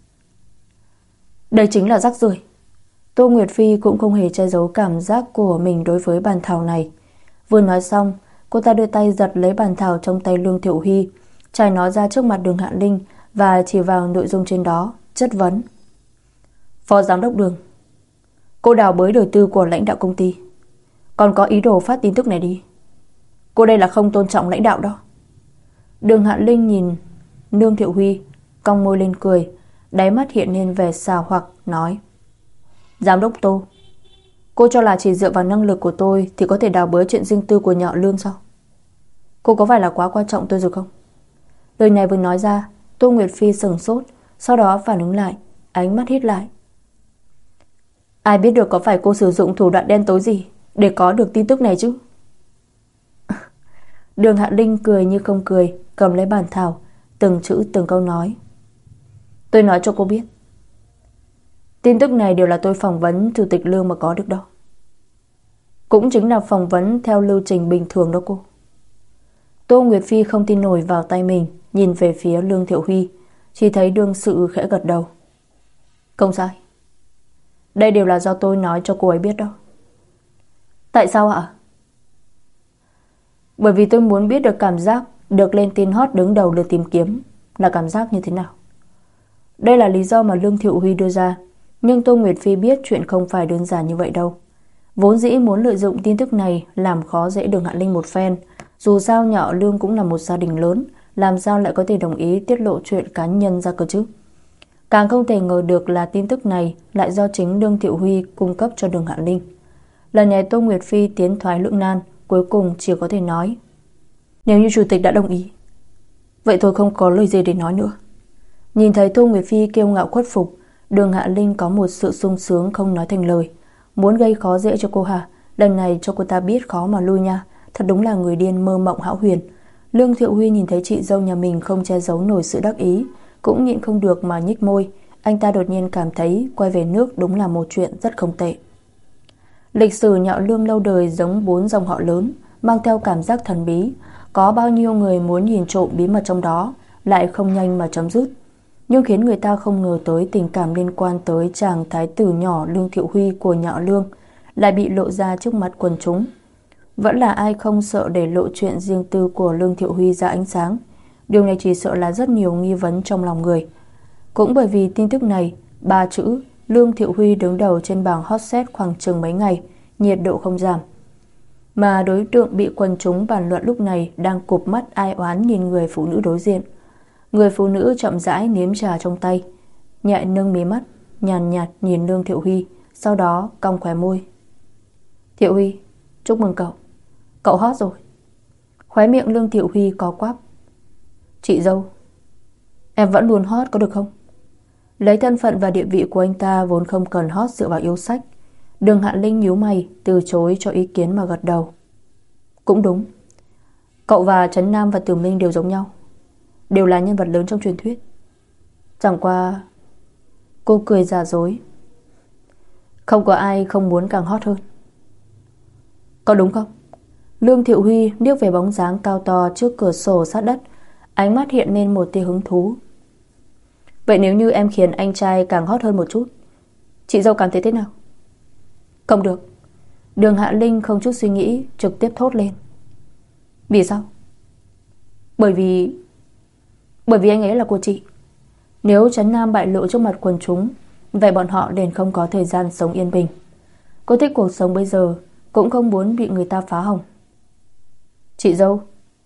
Đây chính là rác rưởi. Tô Nguyệt Phi cũng không hề che giấu cảm giác của mình đối với bản thảo này. Vừa nói xong, cô ta đưa tay giật lấy bản thảo trong tay Lương Thiệu Huy, trải nó ra trước mặt Đường Hạ Linh và chỉ vào nội dung trên đó, chất vấn. Phó giám đốc Đường, cô đào bới đời tư của lãnh đạo công ty, còn có ý đồ phát tin tức này đi. Cô đây là không tôn trọng lãnh đạo đó. Đường Hạ Linh nhìn Lương Thiệu Huy, cong môi lên cười, đáy mắt hiện lên vẻ xào hoặc, nói. Giám đốc Tô, cô cho là chỉ dựa vào năng lực của tôi thì có thể đào bới chuyện riêng tư của nhỏ Lương sao? Cô có phải là quá quan trọng tôi rồi không? Lời này vừa nói ra, Tô Nguyệt Phi sửng sốt, sau đó phản ứng lại, ánh mắt hít lại. Ai biết được có phải cô sử dụng thủ đoạn đen tối gì để có được tin tức này chứ? Đường Hạ Linh cười như không cười, cầm lấy bản thảo, từng chữ từng câu nói. Tôi nói cho cô biết, tin tức này đều là tôi phỏng vấn chủ tịch Lương mà có được đó. Cũng chính là phỏng vấn theo lưu trình bình thường đó cô. Tô Nguyệt Phi không tin nổi vào tay mình, nhìn về phía Lương Thiệu Huy, chỉ thấy đương sự khẽ gật đầu. Không sai. Đây đều là do tôi nói cho cô ấy biết đó. Tại sao ạ? Bởi vì tôi muốn biết được cảm giác được lên tin hot đứng đầu lượt tìm kiếm là cảm giác như thế nào. Đây là lý do mà Lương Thiệu Huy đưa ra, nhưng Tô Nguyệt Phi biết chuyện không phải đơn giản như vậy đâu. Vốn dĩ muốn lợi dụng tin tức này làm khó dễ Đường Hạ Linh một phen. Dù sao nhỏ Lương cũng là một gia đình lớn, làm sao lại có thể đồng ý tiết lộ chuyện cá nhân ra cơ chứ? Càng không thể ngờ được là tin tức này lại do chính Lương Thiệu Huy cung cấp cho Đường Hạ Linh. Lần này Tô Nguyệt Phi tiến thoái lưỡng nan, cuối cùng chỉ có thể nói. Nếu như chủ tịch đã đồng ý, vậy tôi không có lời gì để nói nữa. Nhìn thấy Tô Nguyệt Phi kiêu ngạo khuất phục, Đường Hạ Linh có một sự sung sướng không nói thành lời. Muốn gây khó dễ cho cô hả? Lần này cho cô ta biết khó mà lui nha. Thật đúng là người điên mơ mộng hão huyền. Lương Thiệu Huy nhìn thấy chị dâu nhà mình không che giấu nổi sự đắc ý, cũng nhịn không được mà nhích môi. Anh ta đột nhiên cảm thấy quay về nước đúng là một chuyện rất không tệ. Lịch sử nhạo Lương lâu đời giống bốn dòng họ lớn, mang theo cảm giác thần bí. Có bao nhiêu người muốn nhìn trộm bí mật trong đó, lại không nhanh mà chấm dứt. Nhưng khiến người ta không ngờ tới tình cảm liên quan tới chàng thái tử nhỏ Lương Thiệu Huy của nhạo Lương lại bị lộ ra trước mặt quần chúng. Vẫn là ai không sợ để lộ chuyện riêng tư của Lương Thiệu Huy ra ánh sáng. Điều này chỉ sợ là rất nhiều nghi vấn trong lòng người. Cũng bởi vì tin tức này, ba chữ Lương Thiệu Huy đứng đầu trên bảng hot search khoảng chừng mấy ngày, nhiệt độ không giảm. Mà đối tượng bị quần chúng bàn luận lúc này đang cụp mắt ai oán nhìn người phụ nữ đối diện. Người phụ nữ chậm rãi nếm trà trong tay, nhẹ nâng mí mắt, nhàn nhạt, nhạt nhìn Lương Thiệu Huy, sau đó cong khóe môi. Thiệu Huy, chúc mừng cậu. Cậu hot rồi. Khóe miệng Lương Thiệu Huy có quắp. Chị dâu, em vẫn luôn hot có được không? Lấy thân phận và địa vị của anh ta vốn không cần hot dựa vào yêu sách. Đường Hạ Linh nhíu mày, từ chối cho ý kiến mà gật đầu. Cũng đúng. Cậu và Trấn Nam và Tử Minh đều giống nhau, đều là nhân vật lớn trong truyền thuyết. Chẳng qua... Cô cười giả dối. Không có ai không muốn càng hot hơn. Có đúng không? Lương Thiệu Huy liếc về bóng dáng cao to trước cửa sổ sát đất, ánh mắt hiện lên một tia hứng thú. Vậy nếu như em khiến anh trai càng hot hơn một chút, chị dâu cảm thấy thế nào? Không được. Đường Hạ Linh không chút suy nghĩ trực tiếp thốt lên. Vì sao? Bởi vì... Bởi vì anh ấy là của chị. Nếu Trấn Nam bại lộ trước mặt quần chúng, vậy bọn họ liền không có thời gian sống yên bình. Cô thích cuộc sống bây giờ, cũng không muốn bị người ta phá hỏng. Chị dâu,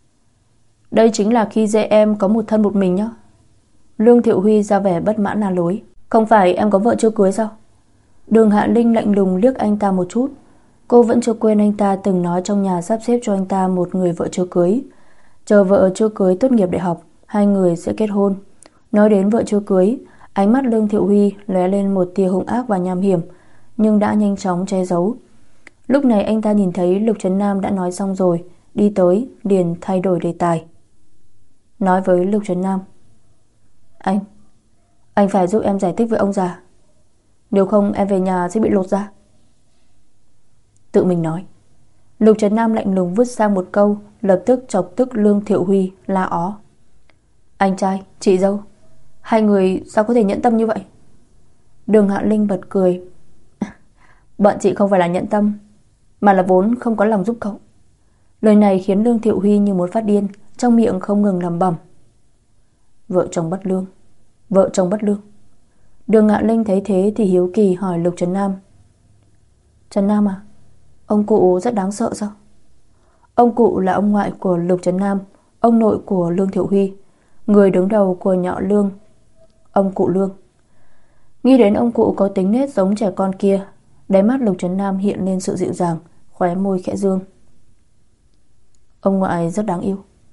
đây chính là khi dễ em có một thân một mình nhá. Lương Thiệu Huy ra vẻ bất mãn la lối. Không phải em có vợ chưa cưới sao? Đường Hạ Linh lạnh lùng liếc anh ta một chút. Cô vẫn chưa quên anh ta từng nói trong nhà sắp xếp cho anh ta một người vợ chưa cưới. Chờ vợ chưa cưới tốt nghiệp đại học, hai người sẽ kết hôn. Nói đến vợ chưa cưới, ánh mắt Lương Thiệu Huy lóe lên một tia hung ác và nham hiểm, nhưng đã nhanh chóng che giấu. Lúc này anh ta nhìn thấy Lục Trấn Nam đã nói xong rồi, đi tới liền thay đổi đề tài. Nói với Lục Trấn Nam: Anh Anh phải giúp em giải thích với ông già, nếu không em về nhà sẽ bị lột da. Tự mình nói. Lục Trấn Nam lạnh lùng vứt sang một câu, lập tức chọc tức Lương Thiệu Huy la ó: Anh trai, chị dâu, hai người sao có thể nhẫn tâm như vậy? Đường Hạ Linh bật cười: Bọn chị không phải là nhẫn tâm, mà là vốn không có lòng giúp cậu. Lời này khiến Lương Thiệu Huy như muốn phát điên, trong miệng không ngừng lẩm bẩm: Vợ chồng bất lương, vợ chồng bất lương. Đường Hạ Linh thấy thế thì hiếu kỳ hỏi Lục Trấn Nam: Trấn Nam à, ông cụ rất đáng sợ sao? Ông cụ là ông ngoại của Lục Trấn Nam, ông nội của Lương Thiệu Huy, người đứng đầu của nhọ Lương, ông cụ Lương. Nghĩ đến ông cụ có tính nết giống trẻ con kia, đáy mắt Lục Trấn Nam hiện lên sự dịu dàng, khóe môi khẽ dương: Ông ngoại rất đáng yêu.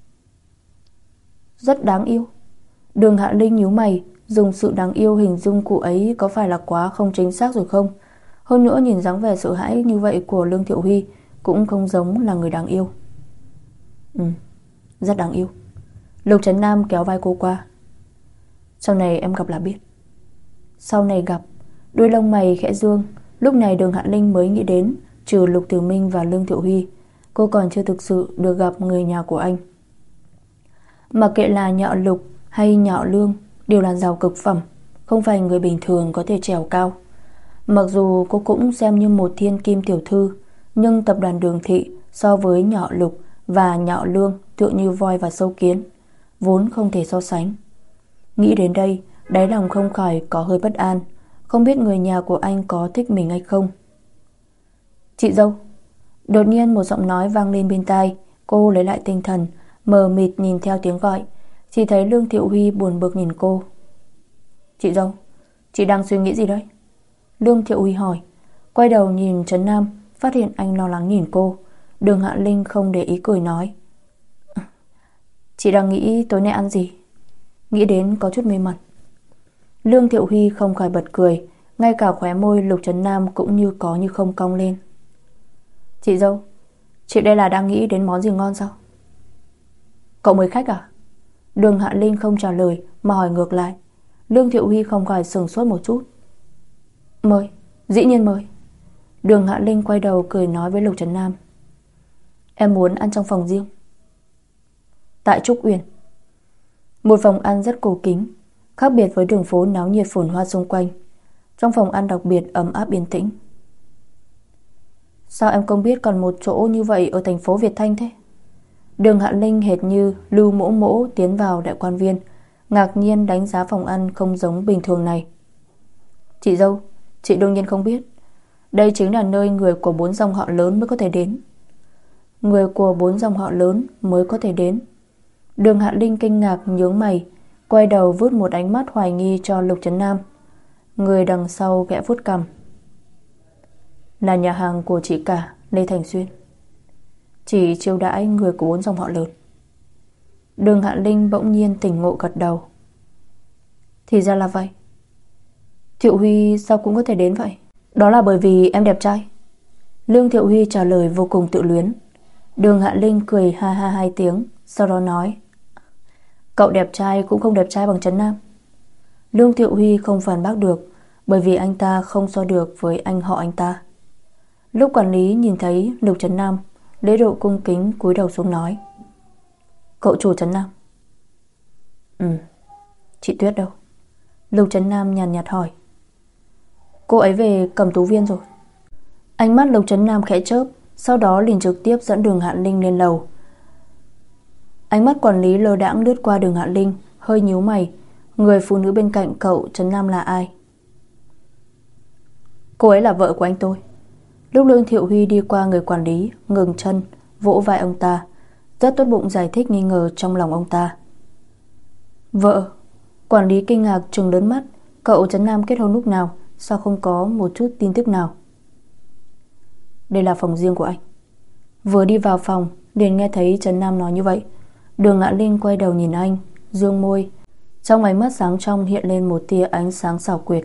Rất đáng yêu. Đường Hạ Linh nhíu mày, dùng sự đáng yêu hình dung cụ ấy có phải là quá không chính xác rồi không? Hơn nữa nhìn dáng vẻ sợ hãi như vậy của Lương Thiệu Huy cũng không giống là người đáng yêu. Ừ, rất đáng yêu. Lục Trấn Nam kéo vai cô qua: Sau này em gặp là biết. Sau này gặp. Đuôi lông mày khẽ dương. Lúc này Đường Hạ Linh mới nghĩ đến, trừ Lục Tử Minh và Lương Thiệu Huy, cô còn chưa thực sự được gặp người nhà của anh. Mặc kệ là nhọ Lục hay nhọ Lương, đều là giàu cực phẩm, không phải người bình thường có thể trèo cao. Mặc dù cô cũng xem như một thiên kim tiểu thư, nhưng tập đoàn Đường Thị so với nhọ Lục và nhọ Lương tựa như voi và sâu kiến, vốn không thể so sánh. Nghĩ đến đây, đáy lòng không khỏi có hơi bất an, không biết người nhà của anh có thích mình hay không. Chị dâu. Đột nhiên một giọng nói vang lên bên tai. Cô lấy lại tinh thần, mờ mịt nhìn theo tiếng gọi, chỉ thấy Lương Thiệu Huy buồn bực nhìn cô. Chị dâu, chị đang suy nghĩ gì đấy? Lương Thiệu Huy hỏi. Quay đầu nhìn Trấn Nam, phát hiện anh lo lắng nhìn cô. Đường Hạ Linh không để ý cười nói: Chị đang nghĩ tối nay ăn gì. Nghĩ đến có chút mê mẩn. Lương Thiệu Huy không khỏi bật cười, ngay cả khóe môi Lục Trấn Nam cũng như có như không cong lên. Chị dâu, chị đây là đang nghĩ đến món gì ngon sao? Cậu mời khách à? Đường Hạ Linh không trả lời mà hỏi ngược lại. Lương Thiệu Huy không khỏi sửng sốt một chút. Mời, dĩ nhiên mời. Đường Hạ Linh quay đầu cười nói với Lục Trấn Nam: Em muốn ăn trong phòng riêng. Tại Trúc Uyển. Một phòng ăn rất cổ kính, khác biệt với đường phố náo nhiệt phồn hoa xung quanh. Trong phòng ăn đặc biệt ấm áp yên tĩnh. Sao em không biết còn một chỗ như vậy ở thành phố Việt Thanh thế? Đường Hạ Linh hệt như Lưu Mỗ Mỗ tiến vào đại quan viên, ngạc nhiên đánh giá phòng ăn không giống bình thường này. Chị dâu, chị đương nhiên không biết. Đây chính là nơi người của bốn dòng họ lớn mới có thể đến. Người của bốn dòng họ lớn mới có thể đến. Đường Hạ Linh kinh ngạc nhướng mày, quay đầu vút một ánh mắt hoài nghi cho Lục Trấn Nam. Người đằng sau ghẽ vuốt cằm. Là nhà hàng của chị cả Lê Thành Xuyên, chỉ chiêu đãi người của bốn dòng họ lớn. Đường Hạ Linh bỗng nhiên tỉnh ngộ gật đầu. Thì ra là vậy. Thiệu Huy sao cũng có thể đến vậy? Đó là bởi vì em đẹp trai. Lương Thiệu Huy trả lời vô cùng tự luyến. Đường Hạ Linh cười ha ha hai tiếng, sau đó nói: Cậu đẹp trai cũng không đẹp trai bằng Trấn Nam. Lương Thiệu Huy không phản bác được, bởi vì anh ta không so được với anh họ anh ta. Lúc quản lý nhìn thấy Lục Trấn Nam, lễ độ cung kính cúi đầu xuống nói: Cậu chủ Trấn Nam. Ừ. Chị Tuyết đâu? Lục Trấn Nam nhàn nhạt hỏi. Cô ấy về Cẩm Tú Viên rồi. Ánh mắt Lục Trấn Nam khẽ chớp, sau đó liền trực tiếp dẫn Đường Hạ Linh lên lầu. Ánh mắt quản lý lơ đãng lướt qua Đường Hạ Linh, hơi nhíu mày. Người phụ nữ bên cạnh cậu Trấn Nam là ai? Cô ấy là vợ của anh tôi. Lúc Lương Thiệu Huy đi qua người quản lý, ngừng chân, vỗ vai ông ta, rất tốt bụng giải thích nghi ngờ trong lòng ông ta. Vợ? Quản lý kinh ngạc trừng lớn mắt. Cậu Trấn Nam kết hôn lúc nào? Sao không có một chút tin tức nào? Đây là phòng riêng của anh. Vừa đi vào phòng liền nghe thấy Trấn Nam nói như vậy. Đường Ngạn Linh quay đầu nhìn anh, dương môi. Trong ánh mắt sáng trong hiện lên một tia ánh sáng xảo quyệt.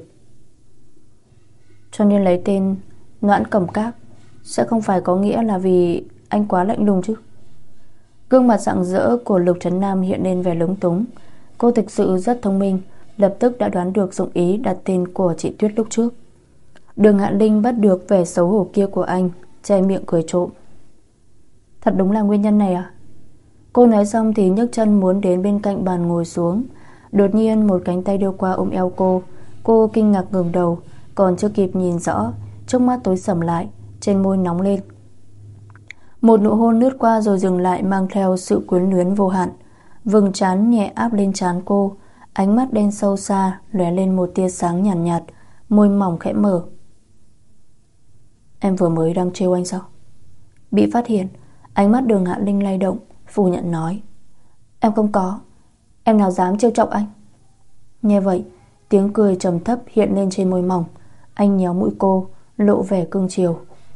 Cho nên lấy tên Noãn Cẩm Các sẽ không phải có nghĩa là vì anh quá lạnh lùng chứ? Gương mặt rạng rỡ của Lục Trấn Nam hiện lên vẻ lúng túng. Cô thực sự rất thông minh, lập tức đã đoán được dụng ý đặt tên của chị Tuyết lúc trước. Đường Ngạn Linh bắt được vẻ xấu hổ kia của anh, che miệng cười trộm. Thật đúng là nguyên nhân này à? Cô nói xong thì nhấc chân muốn đến bên cạnh bàn ngồi xuống. Đột nhiên một cánh tay đưa qua ôm eo cô. Cô kinh ngạc ngẩng đầu, còn chưa kịp nhìn rõ, trước mắt tối sầm lại, trên môi nóng lên. Một nụ hôn lướt qua rồi dừng lại, mang theo sự quyến luyến vô hạn. Vầng trán nhẹ áp lên trán cô, ánh mắt đen sâu xa lóe lên một tia sáng nhàn nhạt, nhạt, môi mỏng khẽ mở. Em vừa mới đang trêu anh sao? Bị phát hiện, ánh mắt Đường Ngạn Linh lay động, phủ nhận nói. Em không có, em nào dám trêu chọc anh. Nghe vậy, tiếng cười trầm thấp hiện lên trên môi mỏng. Anh nhéo mũi cô, lộ vẻ cương chiều.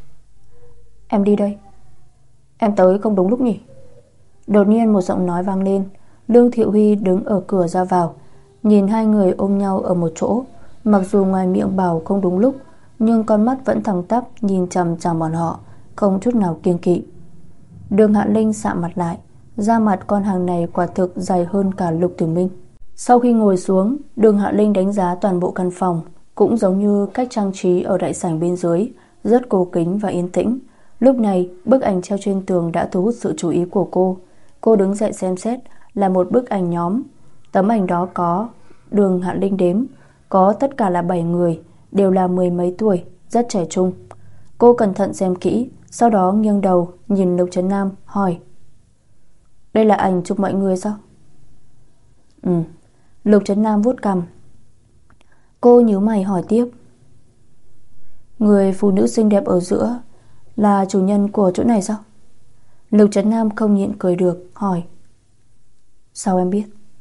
Em đi đây. Em tới không đúng lúc nhỉ? Đột nhiên một giọng nói vang lên. Lương Thiệu Huy đứng ở cửa ra vào, nhìn hai người ôm nhau ở một chỗ. Mặc dù ngoài miệng bảo không đúng lúc, nhưng con mắt vẫn thẳng tắp nhìn chằm chằm bọn họ, không chút nào kiêng kỵ. Đường Hạ Linh sạm mặt lại. Da mặt con hàng này quả thực dày hơn cả Lục Tử Minh. Sau khi ngồi xuống, Đường Hạ Linh đánh giá toàn bộ căn phòng, cũng giống như cách trang trí ở đại sảnh bên dưới, rất cổ kính và yên tĩnh. Lúc này, bức ảnh treo trên tường đã thu hút sự chú ý của cô. Cô đứng dậy xem xét, là một bức ảnh nhóm. Tấm ảnh đó có Đường Hạ Linh đếm, có tất cả là bảy người, đều là mười mấy tuổi, rất trẻ trung. Cô cẩn thận xem kỹ, sau đó nghiêng đầu nhìn Lục Trấn Nam hỏi. Đây là ảnh chụp mọi người sao? Ừ. Lục Trấn Nam vuốt cằm. Cô nhíu mày hỏi tiếp. Người phụ nữ xinh đẹp ở giữa là chủ nhân của chỗ này sao? Lục Trấn Nam không nhịn cười được, hỏi. Sao em biết?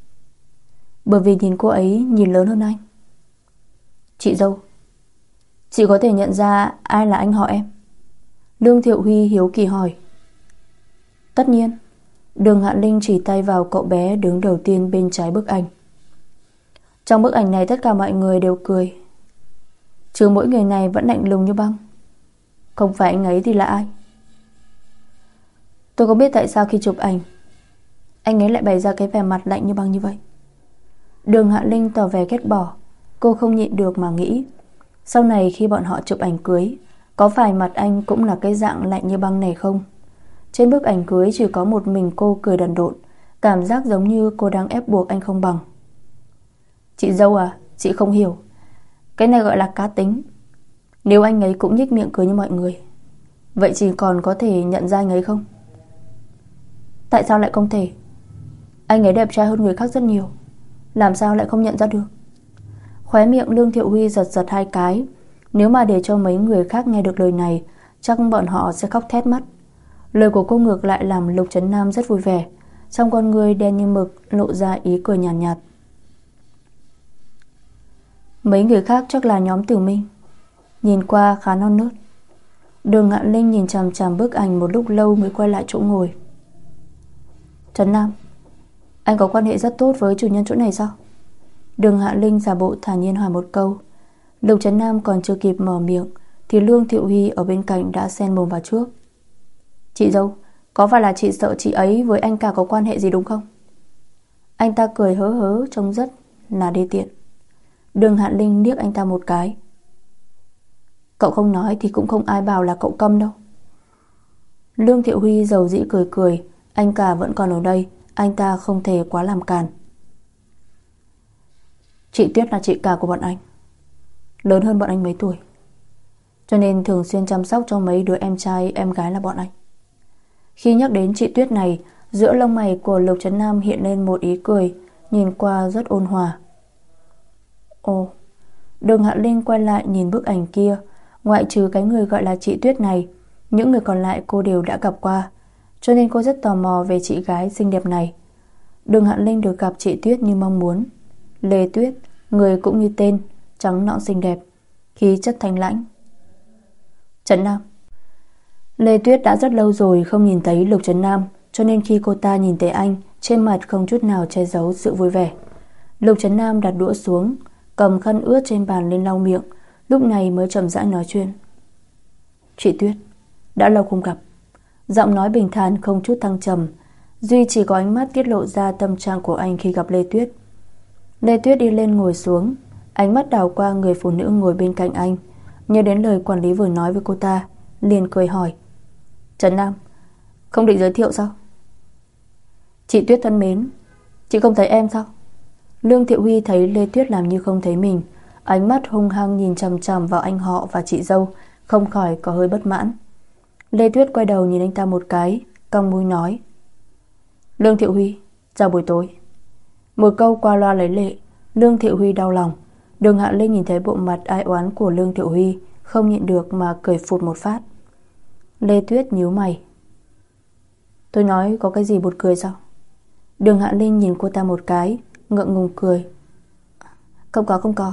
Bởi vì nhìn cô ấy nhìn lớn hơn anh. Chị dâu, chị có thể nhận ra ai là anh họ em? Lương Thiệu Huy hiếu kỳ hỏi. Tất nhiên. Đường Hạ Linh chỉ tay vào cậu bé đứng đầu tiên bên trái bức ảnh. Trong bức ảnh này tất cả mọi người đều cười, trừ mỗi người này vẫn lạnh lùng như băng. Không phải anh ấy thì là ai? Tôi không biết tại sao khi chụp ảnh anh ấy lại bày ra cái vẻ mặt lạnh như băng như vậy. Đường Hạ Linh tỏ vẻ ghét bỏ. Cô không nhịn được mà nghĩ, sau này khi bọn họ chụp ảnh cưới, có phải mặt anh cũng là cái dạng lạnh như băng này không? Trên bức ảnh cưới chỉ có một mình cô cười đần độn, cảm giác giống như cô đang ép buộc anh không bằng. Chị dâu à, chị không hiểu, cái này gọi là cá tính. Nếu anh ấy cũng nhếch miệng cười như mọi người, vậy chỉ còn có thể nhận ra anh ấy không? Tại sao lại không thể? Anh ấy đẹp trai hơn người khác rất nhiều, làm sao lại không nhận ra được? Khóe miệng Lương Thiệu Huy giật giật hai cái. Nếu mà để cho mấy người khác nghe được lời này, chắc bọn họ sẽ khóc thét mất. Lời của cô ngược lại làm Lục Trấn Nam rất vui vẻ, trong con người đen như mực lộ ra ý cười nhàn nhạt, nhạt. Mấy người khác chắc là nhóm Tử Minh, nhìn qua khá non nớt. Đường Ngạn Linh nhìn chằm chằm bức ảnh một lúc lâu mới quay lại chỗ ngồi. Trấn Nam, anh có quan hệ rất tốt với chủ nhân chỗ này sao? Đường Hạ Linh giả bộ thản nhiên hỏi một câu. Lục Trấn Nam còn chưa kịp mở miệng thì Lương Thiệu Huy ở bên cạnh đã xen mồm vào trước. Chị dâu, có phải là chị sợ chị ấy với anh cả có quan hệ gì đúng không? Anh ta cười hớ hớ trông rất là đê tiện. Đường Hạ Linh liếc anh ta một cái. Cậu không nói thì cũng không ai bảo là cậu câm đâu. Lương Thiệu Huy dầu dĩ cười cười. Anh cả vẫn còn ở đây, anh ta không thể quá làm càn. Chị Tuyết là chị cả của bọn anh, lớn hơn bọn anh mấy tuổi, cho nên thường xuyên chăm sóc cho mấy đứa em trai em gái là bọn anh. Khi nhắc đến chị Tuyết này, giữa lông mày của Lục Trấn Nam hiện lên một ý cười, nhìn qua rất ôn hòa. Ồ. Đường Hạ Linh quay lại nhìn bức ảnh kia. Ngoại trừ cái người gọi là chị Tuyết này, những người còn lại cô đều đã gặp qua, cho nên cô rất tò mò về chị gái xinh đẹp này. Đường Hạ Linh được gặp chị Tuyết như mong muốn. Lê Tuyết, người cũng như tên, trắng nõn xinh đẹp, khí chất thanh lãnh. Trấn Nam, Lê Tuyết đã rất lâu rồi không nhìn thấy Lục Trấn Nam, cho nên khi cô ta nhìn thấy anh, trên mặt không chút nào che giấu sự vui vẻ. Lục Trấn Nam đặt đũa xuống, cầm khăn ướt trên bàn lên lau miệng, lúc này mới chậm rãi nói chuyện. Chị Tuyết, đã lâu không gặp. Giọng nói bình thản không chút thăng trầm, duy chỉ có ánh mắt tiết lộ ra tâm trạng của anh khi gặp Lê Tuyết. Lê Tuyết đi lên ngồi xuống, ánh mắt đảo qua người phụ nữ ngồi bên cạnh anh, nhớ đến lời quản lý vừa nói với cô ta, liền cười hỏi. Trấn Nam, không định giới thiệu sao? Chị Tuyết thân mến, chị không thấy em sao? Lương Thiệu Huy thấy Lê Tuyết làm như không thấy mình, ánh mắt hung hăng nhìn chằm chằm vào anh họ và chị dâu, không khỏi có hơi bất mãn. Lê Tuyết quay đầu nhìn anh ta một cái, cong môi nói. Lương Thiệu Huy, chào buổi tối. Một câu qua loa lấy lệ, Lương Thiệu Huy đau lòng. Đường Hạ Linh nhìn thấy bộ mặt ai oán của Lương Thiệu Huy, không nhịn được mà cười phụt một phát. Lê Tuyết nhíu mày. Tôi nói có cái gì buồn cười sao? Đường Hạ Linh nhìn cô ta một cái, ngượng ngùng cười. Không có không có.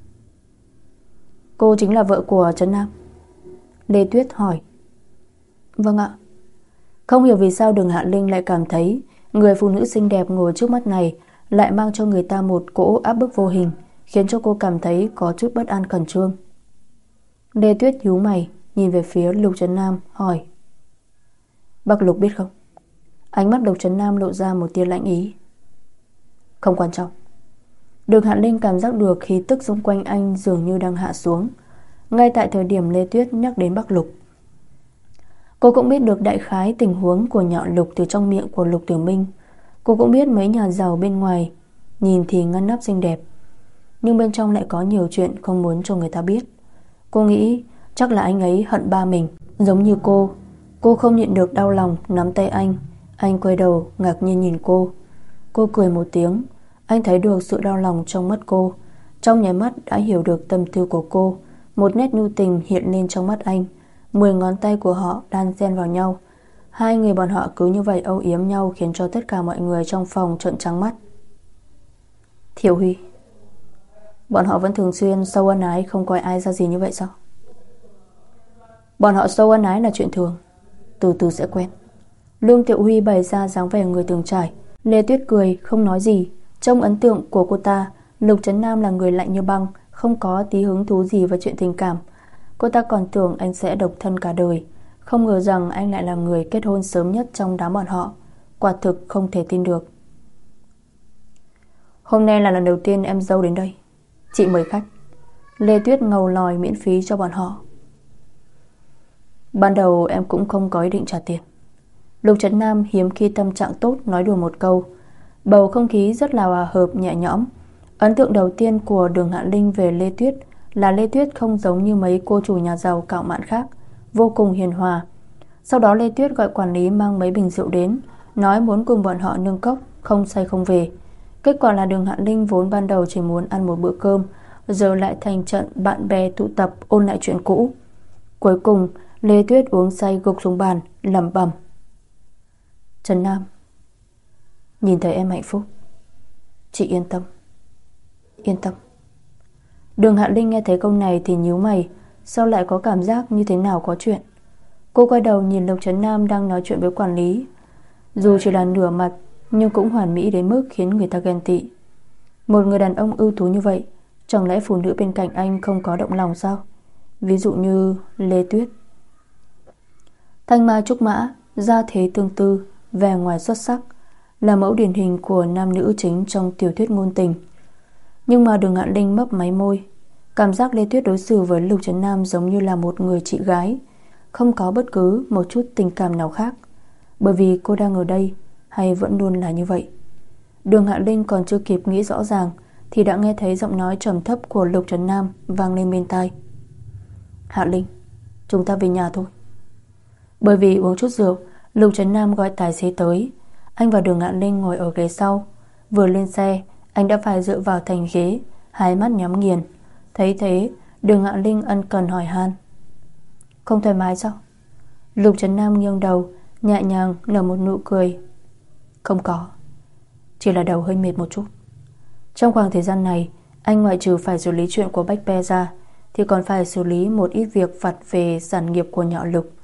Cô chính là vợ của Trấn Nam? Lê Tuyết hỏi. Vâng ạ. Không hiểu vì sao Đường Hạ Linh lại cảm thấy người phụ nữ xinh đẹp ngồi trước mắt này lại mang cho người ta một cỗ áp bức vô hình, khiến cho cô cảm thấy có chút bất an khẩn trương. Lê Tuyết nhíu mày, nhìn về phía Lục Trấn Nam, hỏi. Bác Lục biết không? Ánh mắt Lục Trấn Nam lộ ra một tia lạnh ý. Không quan trọng. Đường Hạ Linh cảm giác được khí tức xung quanh anh dường như đang hạ xuống, ngay tại thời điểm Lê Tuyết nhắc đến Bắc Lục. Cô cũng biết được đại khái tình huống của nhọ Lục từ trong miệng của Lục Tiểu Minh. Cô cũng biết mấy nhà giàu bên ngoài nhìn thì ngăn nắp xinh đẹp, nhưng bên trong lại có nhiều chuyện không muốn cho người ta biết. Cô nghĩ chắc là anh ấy hận ba mình, giống như cô. Cô không nhịn được đau lòng, nắm tay anh. Anh quay đầu ngạc nhiên nhìn cô. Cô cười một tiếng. Anh thấy được sự đau lòng trong mắt cô, trong nháy mắt đã hiểu được tâm tư của cô. Một nét nhu tình hiện lên trong mắt anh. Mười ngón tay của họ đan xen vào nhau. Hai người bọn họ cứ như vậy âu yếm nhau, khiến cho tất cả mọi người trong phòng trợn trắng mắt. Thiệu Huy, bọn họ vẫn thường xuyên sâu ân ái, không coi ai ra gì như vậy sao? Bọn họ sâu ân ái là chuyện thường, từ từ sẽ quen. Lương Thiệu Huy bày ra dáng vẻ người từng trải. Lê Tuyết cười không nói gì. Trong ấn tượng của cô ta, Lục Trấn Nam là người lạnh như băng, không có tí hứng thú gì với chuyện tình cảm. Cô ta còn tưởng anh sẽ độc thân cả đời, không ngờ rằng anh lại là người kết hôn sớm nhất trong đám bọn họ. Quả thực không thể tin được. Hôm nay là lần đầu tiên em dâu đến đây, chị mời khách. Lê Tuyết ngầu lòi miễn phí cho bọn họ. Ban đầu em cũng không có ý định trả tiền. Lục Trấn Nam hiếm khi tâm trạng tốt nói đùa một câu. Bầu không khí rất là hòa hợp nhẹ nhõm. Ấn tượng đầu tiên của Đường Hạ Linh về Lê Tuyết là Lê Tuyết không giống như mấy cô chủ nhà giàu cạo mạn khác, vô cùng hiền hòa. Sau đó Lê Tuyết gọi quản lý mang mấy bình rượu đến, nói muốn cùng bọn họ nâng cốc, không say không về. Kết quả là Đường Hạ Linh vốn ban đầu chỉ muốn ăn một bữa cơm, giờ lại thành trận bạn bè tụ tập ôn lại chuyện cũ. Cuối cùng Lê Tuyết uống say gục xuống bàn, lẩm bẩm. Trấn Nam, nhìn thấy em hạnh phúc, chị yên tâm. Yên tâm. Đường Hạ Linh nghe thấy câu này thì nhíu mày. Sao lại có cảm giác như thế nào có chuyện? Cô quay đầu nhìn Lục Trấn Nam đang nói chuyện với quản lý. Dù chỉ là nửa mặt, nhưng cũng hoàn mỹ đến mức khiến người ta ghen tị. Một người đàn ông ưu tú như vậy, chẳng lẽ phụ nữ bên cạnh anh không có động lòng sao? Ví dụ như Lê Tuyết. Thanh mai trúc mã, gia thế tương tư, vẻ ngoài xuất sắc, là mẫu điển hình của nam nữ chính trong tiểu thuyết ngôn tình. Nhưng mà Đường Hạ Linh mấp máy môi. Cảm giác Lê Tuyết đối xử với Lục Trấn Nam giống như là một người chị gái, không có bất cứ một chút tình cảm nào khác. Bởi vì cô đang ở đây, hay vẫn luôn là như vậy? Đường Hạ Linh còn chưa kịp nghĩ rõ ràng thì đã nghe thấy giọng nói trầm thấp của Lục Trấn Nam vang lên bên tai. Hạ Linh, chúng ta về nhà thôi. Bởi vì uống chút rượu, Lục Trấn Nam gọi tài xế tới. Anh và Đường Hạ Linh ngồi ở ghế sau. Vừa lên xe, anh đã phải dựa vào thành ghế, hai mắt nhắm nghiền. Thấy thế, Đường Hạ Linh ân cần hỏi han. Không thoải mái sao? Lục Trấn Nam nghiêng đầu, nhẹ nhàng nở một nụ cười. Không có, chỉ là đầu hơi mệt một chút. Trong khoảng thời gian này, anh ngoại trừ phải xử lý chuyện của Bách Pe ra, thì còn phải xử lý một ít việc vặt về sản nghiệp của nhọ Lục.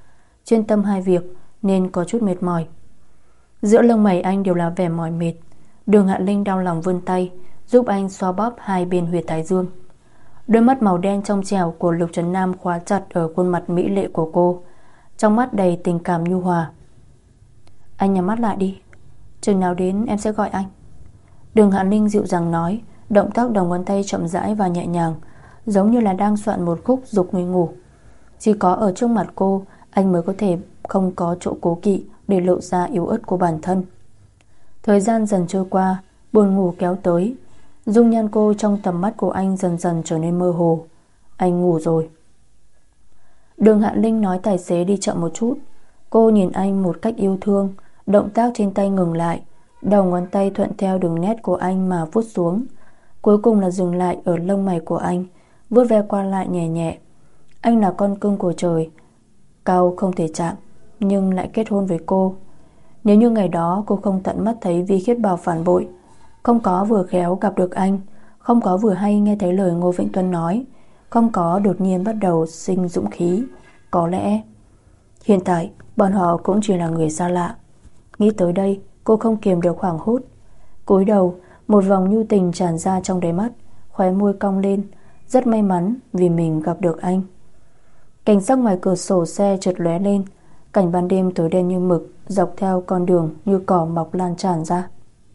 chuyên tâm hai việc nên có chút mệt mỏi. Giữa lông mày anh đều là vẻ mỏi mệt. Đường Hạ Linh đau lòng vươn tay giúp anh xoa bóp hai bên huyệt thái dương. Đôi mắt màu đen trong trẻo của Lục Trấn Nam khóa chặt ở khuôn mặt mỹ lệ của cô, trong mắt đầy tình cảm nhu hòa. Anh nhắm mắt lại đi, chừng nào đến em sẽ gọi anh. Đường Hạ Linh dịu dàng nói, động tác đầu ngón tay chậm rãi và nhẹ nhàng, giống như là đang soạn một khúc dục người ngủ. Chỉ có ở trước mặt cô, anh mới có thể không có chỗ cố kỵ để lộ ra yếu ớt của bản thân. Thời gian dần trôi qua, buồn ngủ kéo tới. Dung nhan cô trong tầm mắt của anh dần dần trở nên mơ hồ. Anh ngủ rồi. Đường Hạ Linh nói tài xế đi chậm một chút. Cô nhìn anh một cách yêu thương, động tác trên tay ngừng lại, đầu ngón tay thuận theo đường nét của anh mà vuốt xuống, cuối cùng là dừng lại ở lông mày của anh, vuốt ve qua lại nhẹ nhẹ. Anh là con cưng của trời, cao không thể chạm, nhưng lại kết hôn với cô. Nếu như ngày đó cô không tận mắt thấy Vi Khiết Bảo phản bội, không có vừa khéo gặp được anh, không có vừa hay nghe thấy lời Ngô Vĩnh Tuân nói, không có đột nhiên bắt đầu sinh dũng khí, có lẽ hiện tại bọn họ cũng chỉ là người xa lạ. Nghĩ tới đây, cô không kiềm được hoảng hốt. Cúi đầu, một vòng nhu tình tràn ra trong đáy mắt, khóe môi cong lên. Rất may mắn vì mình gặp được anh. Cảnh sắc ngoài cửa sổ xe chợt lóe lên. Cảnh ban đêm tối đen như mực, dọc theo con đường như cỏ mọc lan tràn ra.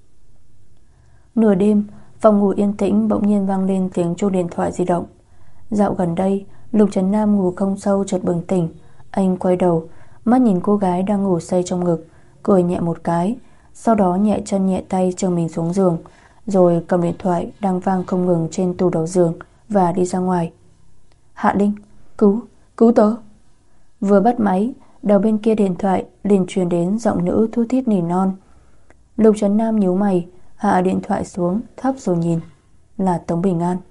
Nửa đêm, phòng ngủ yên tĩnh bỗng nhiên vang lên tiếng chuông điện thoại di động. Dạo gần đây, Lục Trấn Nam ngủ không sâu chợt bừng tỉnh. Anh quay đầu, mắt nhìn cô gái đang ngủ say trong ngực, cười nhẹ một cái, sau đó nhẹ chân nhẹ tay chở mình xuống giường, rồi cầm điện thoại đang vang không ngừng trên tủ đầu giường và đi ra ngoài. Hạ Linh, cứu, cứu tớ. Vừa bắt máy, đầu bên kia điện thoại liền truyền đến giọng nữ thu thít nỉ non. Lục Trấn Nam nhíu mày, hạ điện thoại xuống, thấp rồi nhìn. Là Tống Bình An.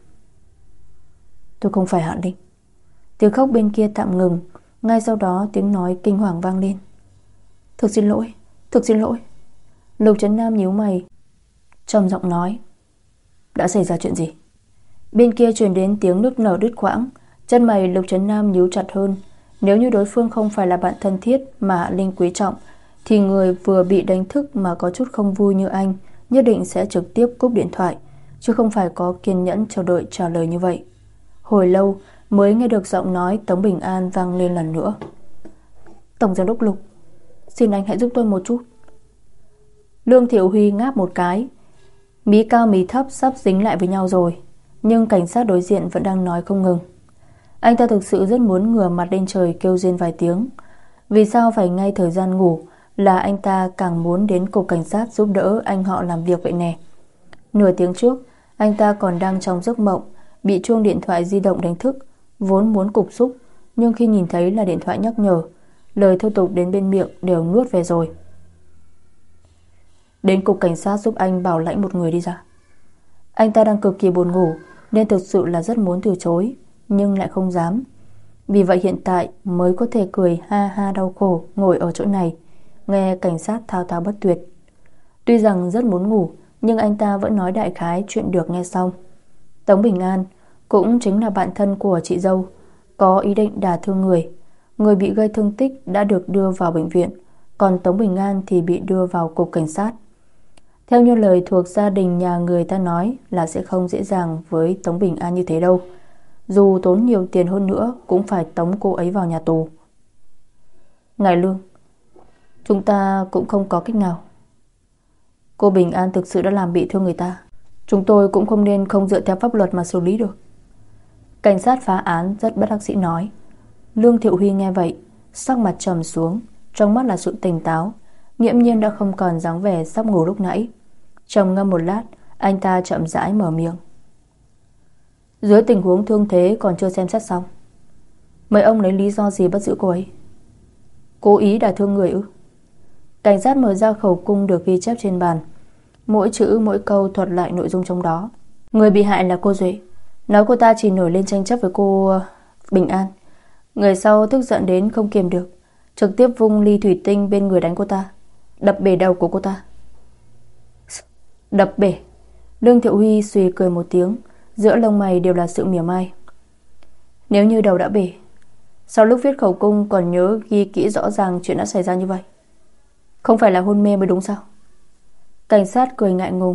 Tôi không phải Hạ Linh. Tiếng khóc bên kia tạm ngừng, ngay sau đó tiếng nói kinh hoàng vang lên. Thực xin lỗi, thực xin lỗi. Lục Trấn Nam nhíu mày, trầm giọng nói. Đã xảy ra chuyện gì? Bên kia truyền đến tiếng nức nở đứt quãng. Chân mày Lục Trấn Nam nhíu chặt hơn. Nếu như đối phương không phải là bạn thân thiết mà Hạ Linh quý trọng, thì người vừa bị đánh thức mà có chút không vui như anh nhất định sẽ trực tiếp cúp điện thoại, chứ không phải có kiên nhẫn chờ đợi trả lời như vậy. Hồi lâu mới nghe được giọng nói Tống Bình An vang lên lần nữa. Tổng giám đốc Lục, xin anh hãy giúp tôi một chút. Lương Thiệu Huy ngáp một cái. Mí cao mí thấp sắp dính lại với nhau rồi, nhưng cảnh sát đối diện vẫn đang nói không ngừng. Anh ta thực sự rất muốn ngửa mặt lên trời kêu rên vài tiếng. Vì sao phải ngay thời gian ngủ là anh ta càng muốn đến cục cảnh sát giúp đỡ anh họ làm việc vậy nè. Nửa tiếng trước, anh ta còn đang trong giấc mộng, bị chuông điện thoại di động đánh thức, vốn muốn cục xúc, nhưng khi nhìn thấy là điện thoại nhắc nhở, lời thô tục đến bên miệng đều nuốt về rồi. Đến cục cảnh sát giúp anh bảo lãnh một người đi ra. Anh ta đang cực kỳ buồn ngủ nên thực sự là rất muốn từ chối, nhưng lại không dám. Vì vậy hiện tại mới có thể cười ha ha đau khổ ngồi ở chỗ này, nghe cảnh sát thao thao bất tuyệt. Tuy rằng rất muốn ngủ, nhưng anh ta vẫn nói đại khái chuyện được nghe xong. Tống Bình An cũng chính là bạn thân của chị dâu, có ý định đả thương người. Người bị gây thương tích đã được đưa vào bệnh viện, còn Tống Bình An thì bị đưa vào cục cảnh sát. Theo như lời thuộc gia đình nhà người ta nói là sẽ không dễ dàng với Tống Bình An như thế đâu. Dù tốn nhiều tiền hơn nữa cũng phải tống cô ấy vào nhà tù. Ngài Lương, chúng ta cũng không có cách nào. Cô Bình An thực sự đã làm bị thương người ta, chúng tôi cũng không nên không dựa theo pháp luật mà xử lý được. Cảnh sát phá án rất bất đắc dĩ nói. Lương Thiệu Huy nghe vậy, sắc mặt trầm xuống, trong mắt là sự tỉnh táo, nghiễm nhiên đã không còn dáng vẻ sắp ngủ lúc nãy. Trầm ngâm một lát, anh ta chậm rãi mở miệng. Dưới tình huống thương thế còn chưa xem xét xong, mấy ông lấy lý do gì bắt giữ cô ấy? Cố ý đả thương người ư? Cảnh sát mở ra khẩu cung được ghi chép trên bàn, mỗi chữ mỗi câu thuật lại nội dung trong đó. Người bị hại là cô Duệ, nói cô ta chỉ nổi lên tranh chấp với cô Bình An. Người sau tức giận đến không kiềm được, trực tiếp vung ly thủy tinh bên người đánh cô ta, đập bể đầu của cô ta. Đập bể? Lương Thiệu Huy suy cười một tiếng, giữa lông mày đều là sự mỉa mai. Nếu như đầu đã bể, Sau lúc viết khẩu cung còn nhớ ghi kỹ rõ ràng chuyện đã xảy ra như vậy. Không phải là hôn mê mới đúng sao? Cảnh sát cười ngại ngùng.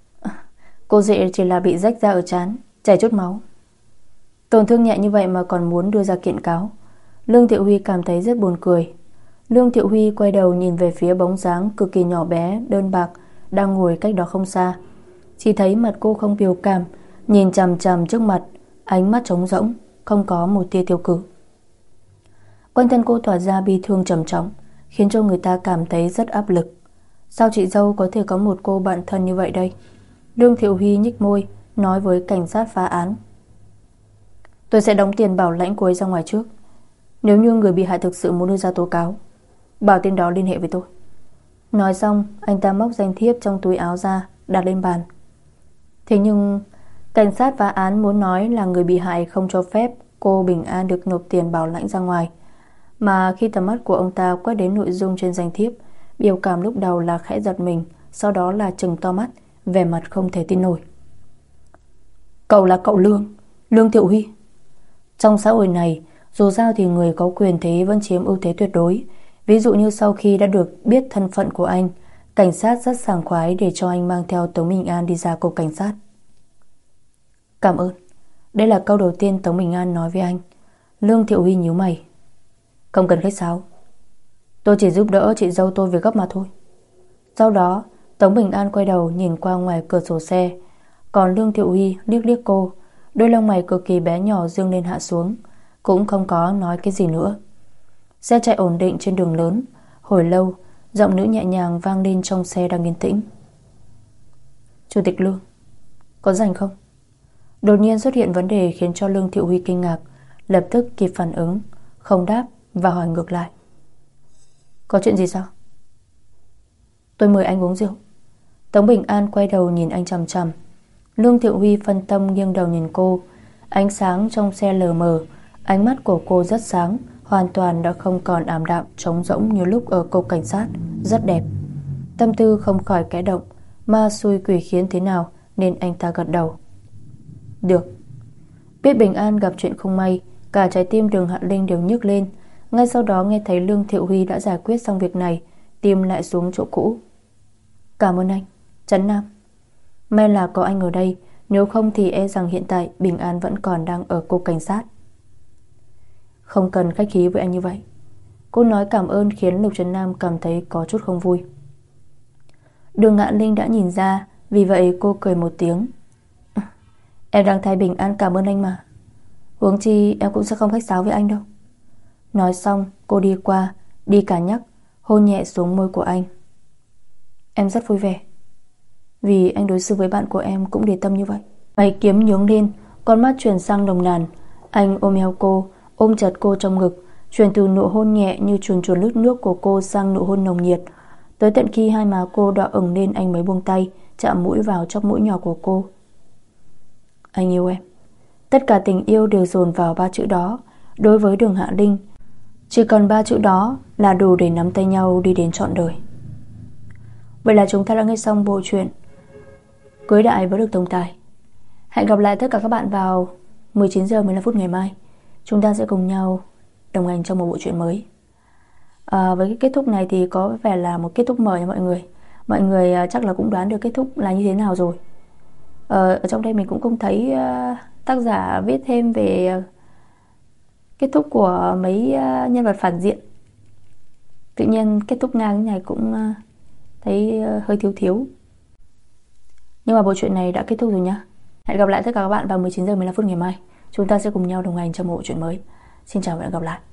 Cô dễ chỉ là bị rách da ở trán, chảy chút máu. Tổn thương nhẹ như vậy mà còn muốn đưa ra kiện cáo. Lương Thiệu Huy cảm thấy rất buồn cười. Lương Thiệu Huy quay đầu nhìn về phía bóng dáng cực kỳ nhỏ bé, đơn bạc đang ngồi cách đó không xa. Chỉ thấy mặt cô không biểu cảm, nhìn chằm chằm trước mặt, ánh mắt trống rỗng, không có một tia tiêu cự. Quanh thân cô tỏa ra bi thương trầm trọng, khiến cho người ta cảm thấy rất áp lực. Sao chị dâu có thể có một cô bạn thân như vậy đây? Lương Thiệu Huy nhếch môi, nói với cảnh sát phá án. Tôi sẽ đóng tiền bảo lãnh cô ấy ra ngoài trước. Nếu như người bị hại thực sự muốn đưa ra tố cáo, bảo tên đó liên hệ với tôi. Nói xong, anh ta móc danh thiếp trong túi áo ra, đặt lên bàn. Thế nhưng cảnh sát phá án muốn nói là người bị hại không cho phép cô Bình An được nộp tiền bảo lãnh ra ngoài. Mà khi tầm mắt của ông ta quét đến nội dung trên danh thiếp, biểu cảm lúc đầu là khẽ giật mình, sau đó là trừng to mắt, vẻ mặt không thể tin nổi. Cậu là cậu Lương, Lương Thiệu Huy. Trong xã hội này, dù sao thì người có quyền thế vẫn chiếm ưu thế tuyệt đối. Ví dụ như sau khi đã được biết thân phận của anh, cảnh sát rất sảng khoái để cho anh mang theo Tống Bình An đi ra cục cảnh sát. Cảm ơn. Đây là câu đầu tiên Tống Bình An nói với anh. Lương Thiệu Huy nhíu mày. Không cần khách sáo. Tôi chỉ giúp đỡ chị dâu tôi việc gấp mà thôi. Sau đó Tống Bình An quay đầu nhìn qua ngoài cửa sổ xe. Còn Lương Thiệu Huy liếc liếc cô, đôi lông mày cực kỳ bé nhỏ dương lên hạ xuống, cũng không có nói cái gì nữa. Xe chạy ổn định trên đường lớn. Hồi lâu, giọng nữ nhẹ nhàng vang lên trong xe đang yên tĩnh. Chủ tịch Lương, có rảnh không? Đột nhiên xuất hiện vấn đề khiến cho Lương Thiệu Huy kinh ngạc, lập tức kịp phản ứng, không đáp và hỏi ngược lại. Có chuyện gì sao? Tôi mời anh uống rượu. Tống Bình An quay đầu nhìn anh chằm chằm. Lương Thiệu Huy phân tâm nghiêng đầu nhìn cô. Ánh sáng trong xe lờ mờ, ánh mắt của cô rất sáng, hoàn toàn đã không còn ảm đạm trống rỗng như lúc ở cục cảnh sát, rất đẹp. Tâm tư không khỏi kẽ động, ma xui quỷ khiến thế nào nên anh ta gật đầu. Được. Biết Bình An gặp chuyện không may, cả trái tim Đường Hạ Linh đều nhức lên. Ngay sau đó nghe thấy Lương Thiệu Huy đã giải quyết xong việc này, tim lại xuống chỗ cũ. Cảm ơn anh, Trấn Nam. May là có anh ở đây, nếu không thì e rằng hiện tại Bình An vẫn còn đang ở cục cảnh sát. Không cần khách khí với anh như vậy. Cô nói cảm ơn khiến Lục Trấn Nam cảm thấy có chút không vui. Đường Hạ Linh đã nhìn ra, vì vậy cô cười một tiếng. Em đang thay Bình An cảm ơn anh mà. Huống chi em cũng sẽ không khách sáo với anh đâu. Nói xong cô đi qua, đi cả nhắc, hôn nhẹ xuống môi của anh. Em rất vui vẻ, vì anh đối xử với bạn của em cũng để tâm như vậy. Mày kiếm nhướng lên, con mắt chuyển sang nồng nàn. Anh ôm eo cô, ôm chặt cô trong ngực, chuyển từ nụ hôn nhẹ như chuồn chuồn lướt nước của cô sang nụ hôn nồng nhiệt. Tới tận khi hai má cô đỏ ửng lên anh mới buông tay, chạm mũi vào chóp mũi nhỏ của cô. Anh yêu em. Tất cả tình yêu đều dồn vào ba chữ đó. Đối với Đường Hạ Linh, chỉ cần ba chữ đó là đủ để nắm tay nhau đi đến trọn đời. Vậy là chúng ta đã nghe xong bộ truyện Cưới Đại với Được Tổng Tài. Hẹn gặp lại tất cả các bạn vào mười chín giờ mười lăm phút ngày mai. Chúng ta sẽ cùng nhau đồng hành trong một bộ truyện mới. à, Với cái kết thúc này thì có vẻ là một kết thúc mở nha mọi người. Mọi người à, chắc là cũng đoán được kết thúc là như thế nào rồi. à, Ở trong đây mình cũng không thấy à, tác giả viết thêm về à, kết thúc của mấy à, nhân vật phản diện. Tự nhiên kết thúc ngang như này cũng à, thấy à, hơi thiếu thiếu. Nhưng mà bộ truyện này đã kết thúc rồi nhá. Hẹn gặp lại tất cả các bạn vào mười chín giờ mười lăm phút ngày mai. Chúng ta sẽ cùng nhau đồng hành trong một bộ truyện mới. Xin chào và hẹn gặp lại.